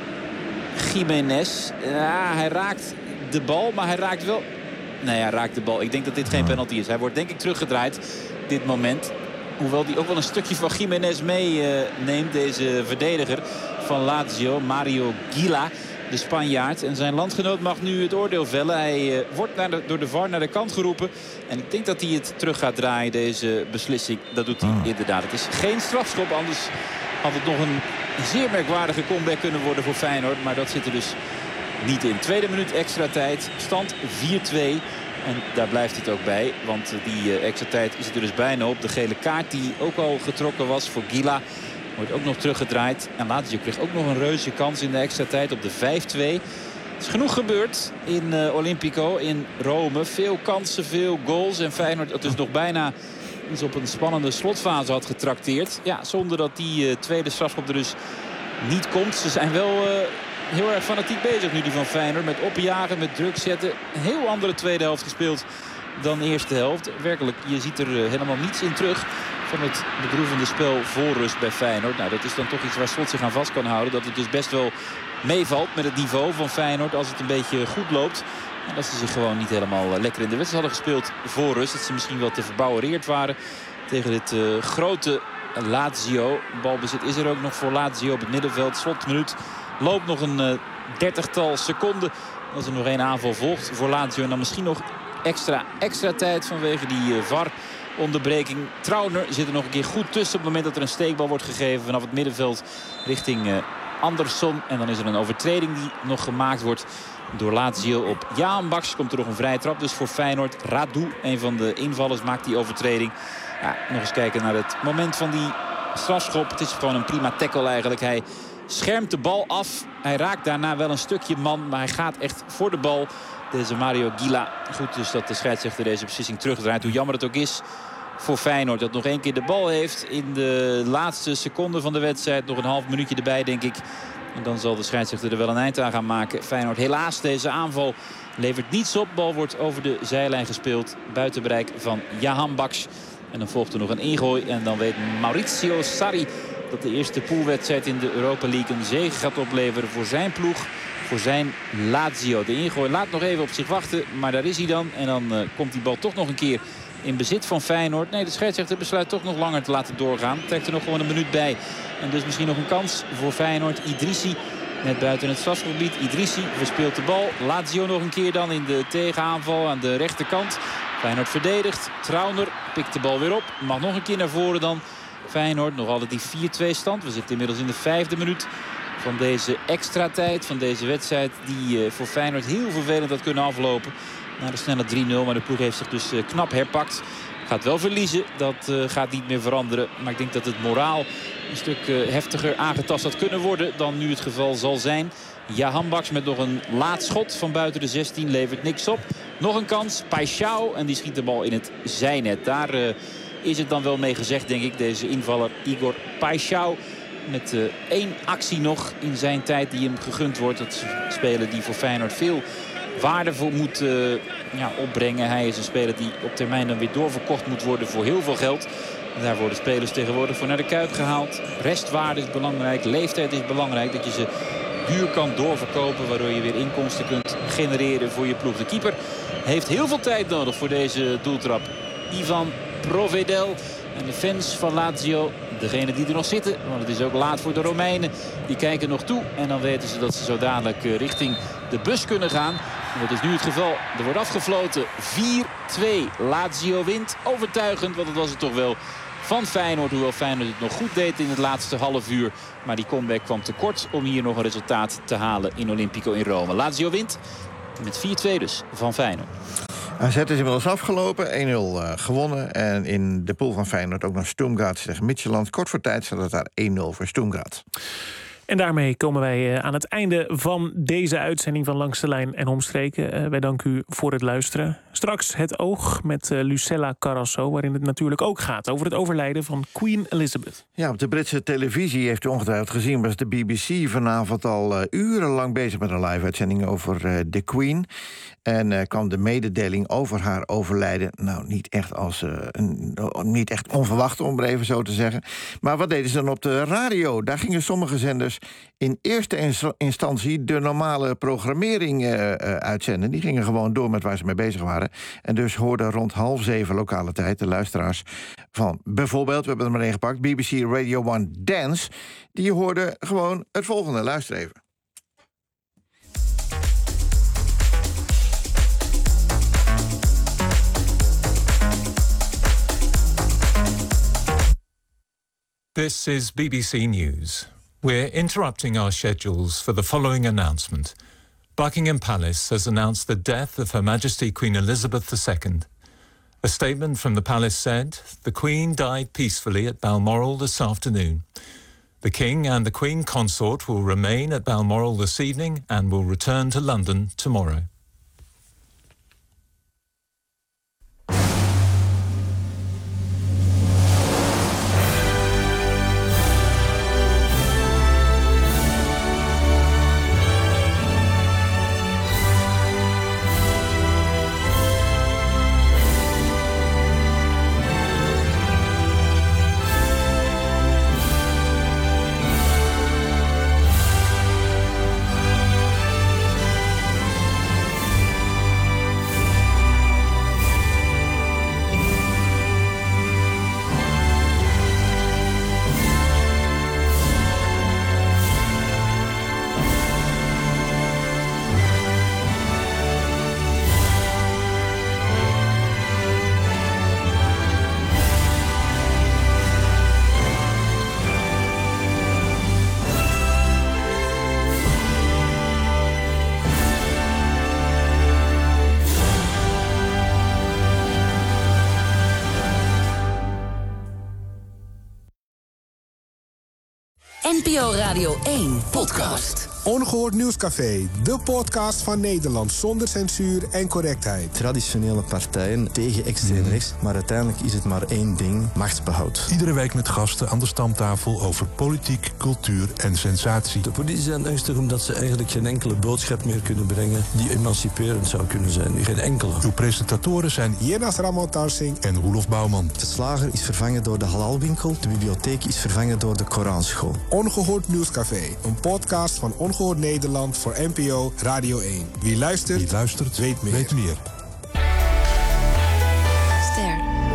Jiménez. Ja, hij raakt de bal, maar hij raakt wel... Nee, hij raakt de bal. Ik denk dat dit geen penalty is. Hij wordt denk ik teruggedraaid, dit moment. Hoewel hij ook wel een stukje van Jiménez meeneemt, uh, deze verdediger van Lazio, Mario Gila, de Spanjaard. En zijn landgenoot mag nu het oordeel vellen. Hij uh, wordt naar de, door de V A R naar de kant geroepen. En ik denk dat hij het terug gaat draaien, deze beslissing. Dat doet hij oh. inderdaad. Het is geen strafschop, anders had het nog een zeer merkwaardige comeback kunnen worden voor Feyenoord. Maar dat zit er dus niet in. Tweede minuut extra tijd. Stand vier twee. En daar blijft het ook bij. Want die extra tijd is er dus bijna op. De gele kaart die ook al getrokken was voor Gila wordt ook nog teruggedraaid. En Lazio kreeg ook nog een reuze kans in de extra tijd op de vijf twee. Het is genoeg gebeurd in uh, Olympico in Rome. Veel kansen, veel goals. En Feyenoord dat dus nog bijna eens op een spannende slotfase had getrakteerd. Ja, zonder dat die uh, tweede strafschop er dus niet komt. Ze zijn wel... Uh, heel erg fanatiek bezig nu die van Feyenoord. Met opjagen, met druk zetten. Een heel andere tweede helft gespeeld dan de eerste helft. Werkelijk, je ziet er helemaal niets in terug van het bedroevende spel voor rust bij Feyenoord. Nou, dat is dan toch iets waar Slot zich aan vast kan houden. Dat het dus best wel meevalt met het niveau van Feyenoord als het een beetje goed loopt. En dat ze zich gewoon niet helemaal lekker in de wedstrijd hadden gespeeld voor rust. Dat ze misschien wel te verbouwereerd waren tegen dit uh, grote Lazio. Balbezit is er ook nog voor Lazio op het middenveld. Slotminuut. Loopt nog een uh, dertigtal seconden. Als er nog één aanval volgt voor Lazio. En dan misschien nog extra, extra tijd vanwege die uh, V A R-onderbreking. Trauner zit er nog een keer goed tussen op het moment dat er een steekbal wordt gegeven vanaf het middenveld richting uh, Andersson. En dan is er een overtreding die nog gemaakt wordt door Lazio op Jaan Baks. Komt er nog een vrije trap dus voor Feyenoord. Radu, een van de invallers, maakt die overtreding. Ja, nog eens kijken naar het moment van die strafschop. Het is gewoon een prima tackle eigenlijk. Hij schermt de bal af. Hij raakt daarna wel een stukje man, maar hij gaat echt voor de bal. Deze Mario Gila. Goed dus dat de scheidsrechter deze beslissing terugdraait. Hoe jammer het ook is voor Feyenoord dat nog één keer de bal heeft in de laatste seconde van de wedstrijd. Nog een half minuutje erbij, denk ik. En dan zal de scheidsrechter er wel een eind aan gaan maken. Feyenoord helaas, deze aanval levert niets op. Bal wordt over de zijlijn gespeeld. Buiten bereik van Jahan Baks. En dan volgt er nog een ingooi. En dan weet Maurizio Sarri dat de eerste poolwedstrijd in de Europa League een zege gaat opleveren voor zijn ploeg. Voor zijn Lazio. De ingooi laat nog even op zich wachten. Maar daar is hij dan. En dan uh, komt die bal toch nog een keer in bezit van Feyenoord. Nee, de scheidsrechter besluit toch nog langer te laten doorgaan. Trekt er nog gewoon een minuut bij. En dus misschien nog een kans voor Feyenoord. Idrissi net buiten het strafgebied. Idrissi verspeelt de bal. Lazio nog een keer dan in de tegenaanval aan de rechterkant. Feyenoord verdedigt. Trauner pikt de bal weer op. Mag nog een keer naar voren dan. Feyenoord nog altijd die vier twee stand. We zitten inmiddels in de vijfde minuut van deze extra tijd. Van deze wedstrijd die uh, voor Feyenoord heel vervelend had kunnen aflopen. Na de snelle drie nul. Maar de ploeg heeft zich dus uh, knap herpakt. Gaat wel verliezen. Dat uh, gaat niet meer veranderen. Maar ik denk dat het moraal een stuk uh, heftiger aangetast had kunnen worden dan nu het geval zal zijn. Jahan Baks met nog een laat schot van buiten de zestien levert niks op. Nog een kans. Paixão. En die schiet de bal in het zijnet. Daar uh, is het dan wel mee gezegd, denk ik. Deze invaller Igor Paixão. Met uh, één actie nog in zijn tijd die hem gegund wordt. Dat is een speler die voor Feyenoord veel waarde voor moet uh, ja, opbrengen. Hij is een speler die op termijn dan weer doorverkocht moet worden voor heel veel geld. En daar worden spelers tegenwoordig voor naar de Kuip gehaald. Restwaarde is belangrijk. Leeftijd is belangrijk. Dat je ze duur kan doorverkopen. Waardoor je weer inkomsten kunt genereren voor je ploeg. De keeper heeft heel veel tijd nodig voor deze doeltrap. Ivan Provedel. En de fans van Lazio, degene die er nog zitten, want het is ook laat voor de Romeinen, die kijken nog toe. En dan weten ze dat ze zo dadelijk richting de bus kunnen gaan. En dat is nu het geval. Er wordt afgefloten. vier twee. Lazio wint. Overtuigend, want dat was het toch wel van Feyenoord. Hoewel Feyenoord het nog goed deed in het laatste half uur. Maar die comeback kwam tekort om hier nog een resultaat te halen in Olympico in Rome. Lazio wint met vier twee dus van Feyenoord. A Z is inmiddels afgelopen, één nul uh, gewonnen. En in de pool van Feyenoord ook nog Stoemgard tegen Midtjylland. Kort voor tijd staat het daar één nul voor Stoemgard. En daarmee komen wij aan het einde van deze uitzending van Langs de Lijn en Omstreken. Wij danken u voor het luisteren. Straks Het Oog met Lucella Carrasso, waarin het natuurlijk ook gaat over het overlijden van Queen Elizabeth. Ja, op de Britse televisie heeft u ongetwijfeld gezien, was de B B C vanavond al uh, urenlang bezig met een live-uitzending over uh, de Queen. En uh, kwam de mededeling over haar overlijden nou niet echt als uh, een, niet echt onverwacht, om het even zo te zeggen. Maar wat deden ze dan op de radio? Daar gingen sommige zenders in eerste instantie de normale programmering uh, uh, uitzenden. Die gingen gewoon door met waar ze mee bezig waren. En dus hoorden rond half zeven lokale tijd de luisteraars van bijvoorbeeld, we hebben er maar één gepakt, B B C Radio one Dance. Die hoorden gewoon het volgende. Luister even. This is B B C News. We're interrupting our schedules for the following announcement. Buckingham Palace has announced the death of Her Majesty Queen Elizabeth the Second. A statement from the palace said, "The Queen died peacefully at Balmoral this afternoon. The King and the Queen Consort will remain at Balmoral this evening and will return to London tomorrow." N P O Radio één podcast. Ongehoord Nieuwscafé, de podcast van Nederland zonder censuur en correctheid. Traditionele partijen tegen extreem rechts, maar uiteindelijk is het maar één ding, machtsbehoud. Iedere week met gasten aan de stamtafel over politiek, cultuur en sensatie. De politici zijn angstig omdat ze eigenlijk geen enkele boodschap meer kunnen brengen die emanciperend zou kunnen zijn. Geen enkele. Uw presentatoren zijn Jenas Ramon Tarsing en Roelof Bouwman. De slager is vervangen door de halalwinkel, de bibliotheek is vervangen door de Koranschool. Ongehoord Nieuwscafé, een podcast van Ongehoord Nederland voor N P O Radio één. Wie luistert, Wie luistert weet meer. Weet meer. Ster.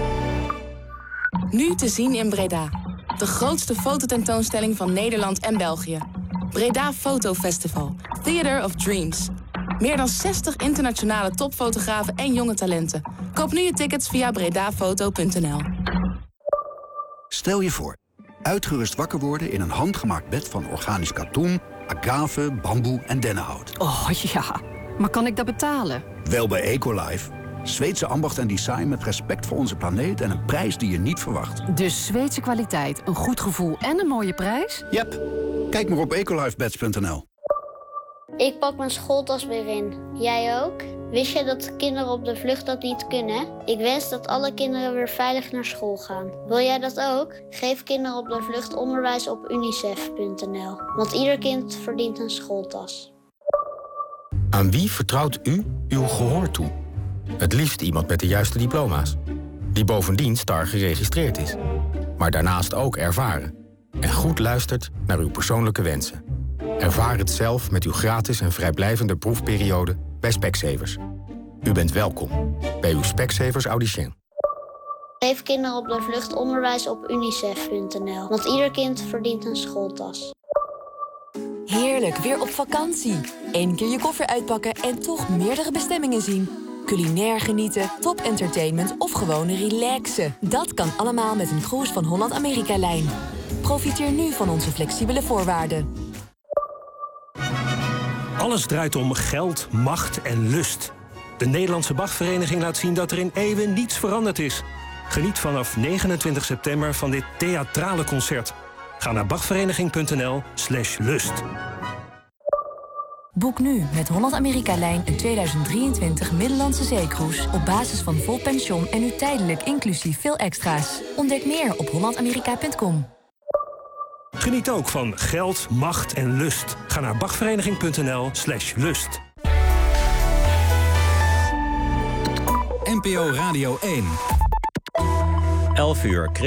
Nu te zien in Breda. De grootste fototentoonstelling van Nederland en België. Breda Photo Festival. Theater of Dreams. Meer dan zestig internationale topfotografen en jonge talenten. Koop nu je tickets via bredafoto punt n l. Stel je voor, uitgerust wakker worden in een handgemaakt bed van organisch katoen, agave, bamboe en dennenhout. Oh ja, maar kan ik dat betalen? Wel bij Ecolife. Zweedse ambacht en design met respect voor onze planeet en een prijs die je niet verwacht. Dus Zweedse kwaliteit, een goed gevoel en een mooie prijs? Yep. Kijk maar op ecolifebeds punt n l. Ik pak mijn schooltas weer in. Jij ook? Wist je dat kinderen op de vlucht dat niet kunnen? Ik wens dat alle kinderen weer veilig naar school gaan. Wil jij dat ook? Geef kinderen op de vlucht onderwijs op unicef punt n l. Want ieder kind verdient een schooltas. Aan wie vertrouwt u uw gehoor toe? Het liefst iemand met de juiste diploma's. Die bovendien STAR geregistreerd is. Maar daarnaast ook ervaren. En goed luistert naar uw persoonlijke wensen. Ervaar het zelf met uw gratis en vrijblijvende proefperiode bij Specsavers. U bent welkom bij uw Specsavers Audicien. Geef kinderen op de vlucht onderwijs op unicef punt n l. Want ieder kind verdient een schooltas. Heerlijk, weer op vakantie. Eén keer je koffer uitpakken en toch meerdere bestemmingen zien. Culinair genieten, top entertainment of gewoon relaxen. Dat kan allemaal met een cruise van Holland-Amerika-lijn. Profiteer nu van onze flexibele voorwaarden. Alles draait om geld, macht en lust. De Nederlandse Bachvereniging laat zien dat er in eeuwen niets veranderd is. Geniet vanaf negenentwintig september van dit theatrale concert. Ga naar bachvereniging punt n l slash lust. Boek nu met Holland-Amerika-lijn een tweeduizend drieëntwintig Middellandse zeecruise op basis van vol pension en nu tijdelijk inclusief veel extra's. Ontdek meer op holland amerika punt com. Geniet ook van geld, macht en lust. Ga naar bachvereniging punt n l slash lust. N P O Radio één. elf uur.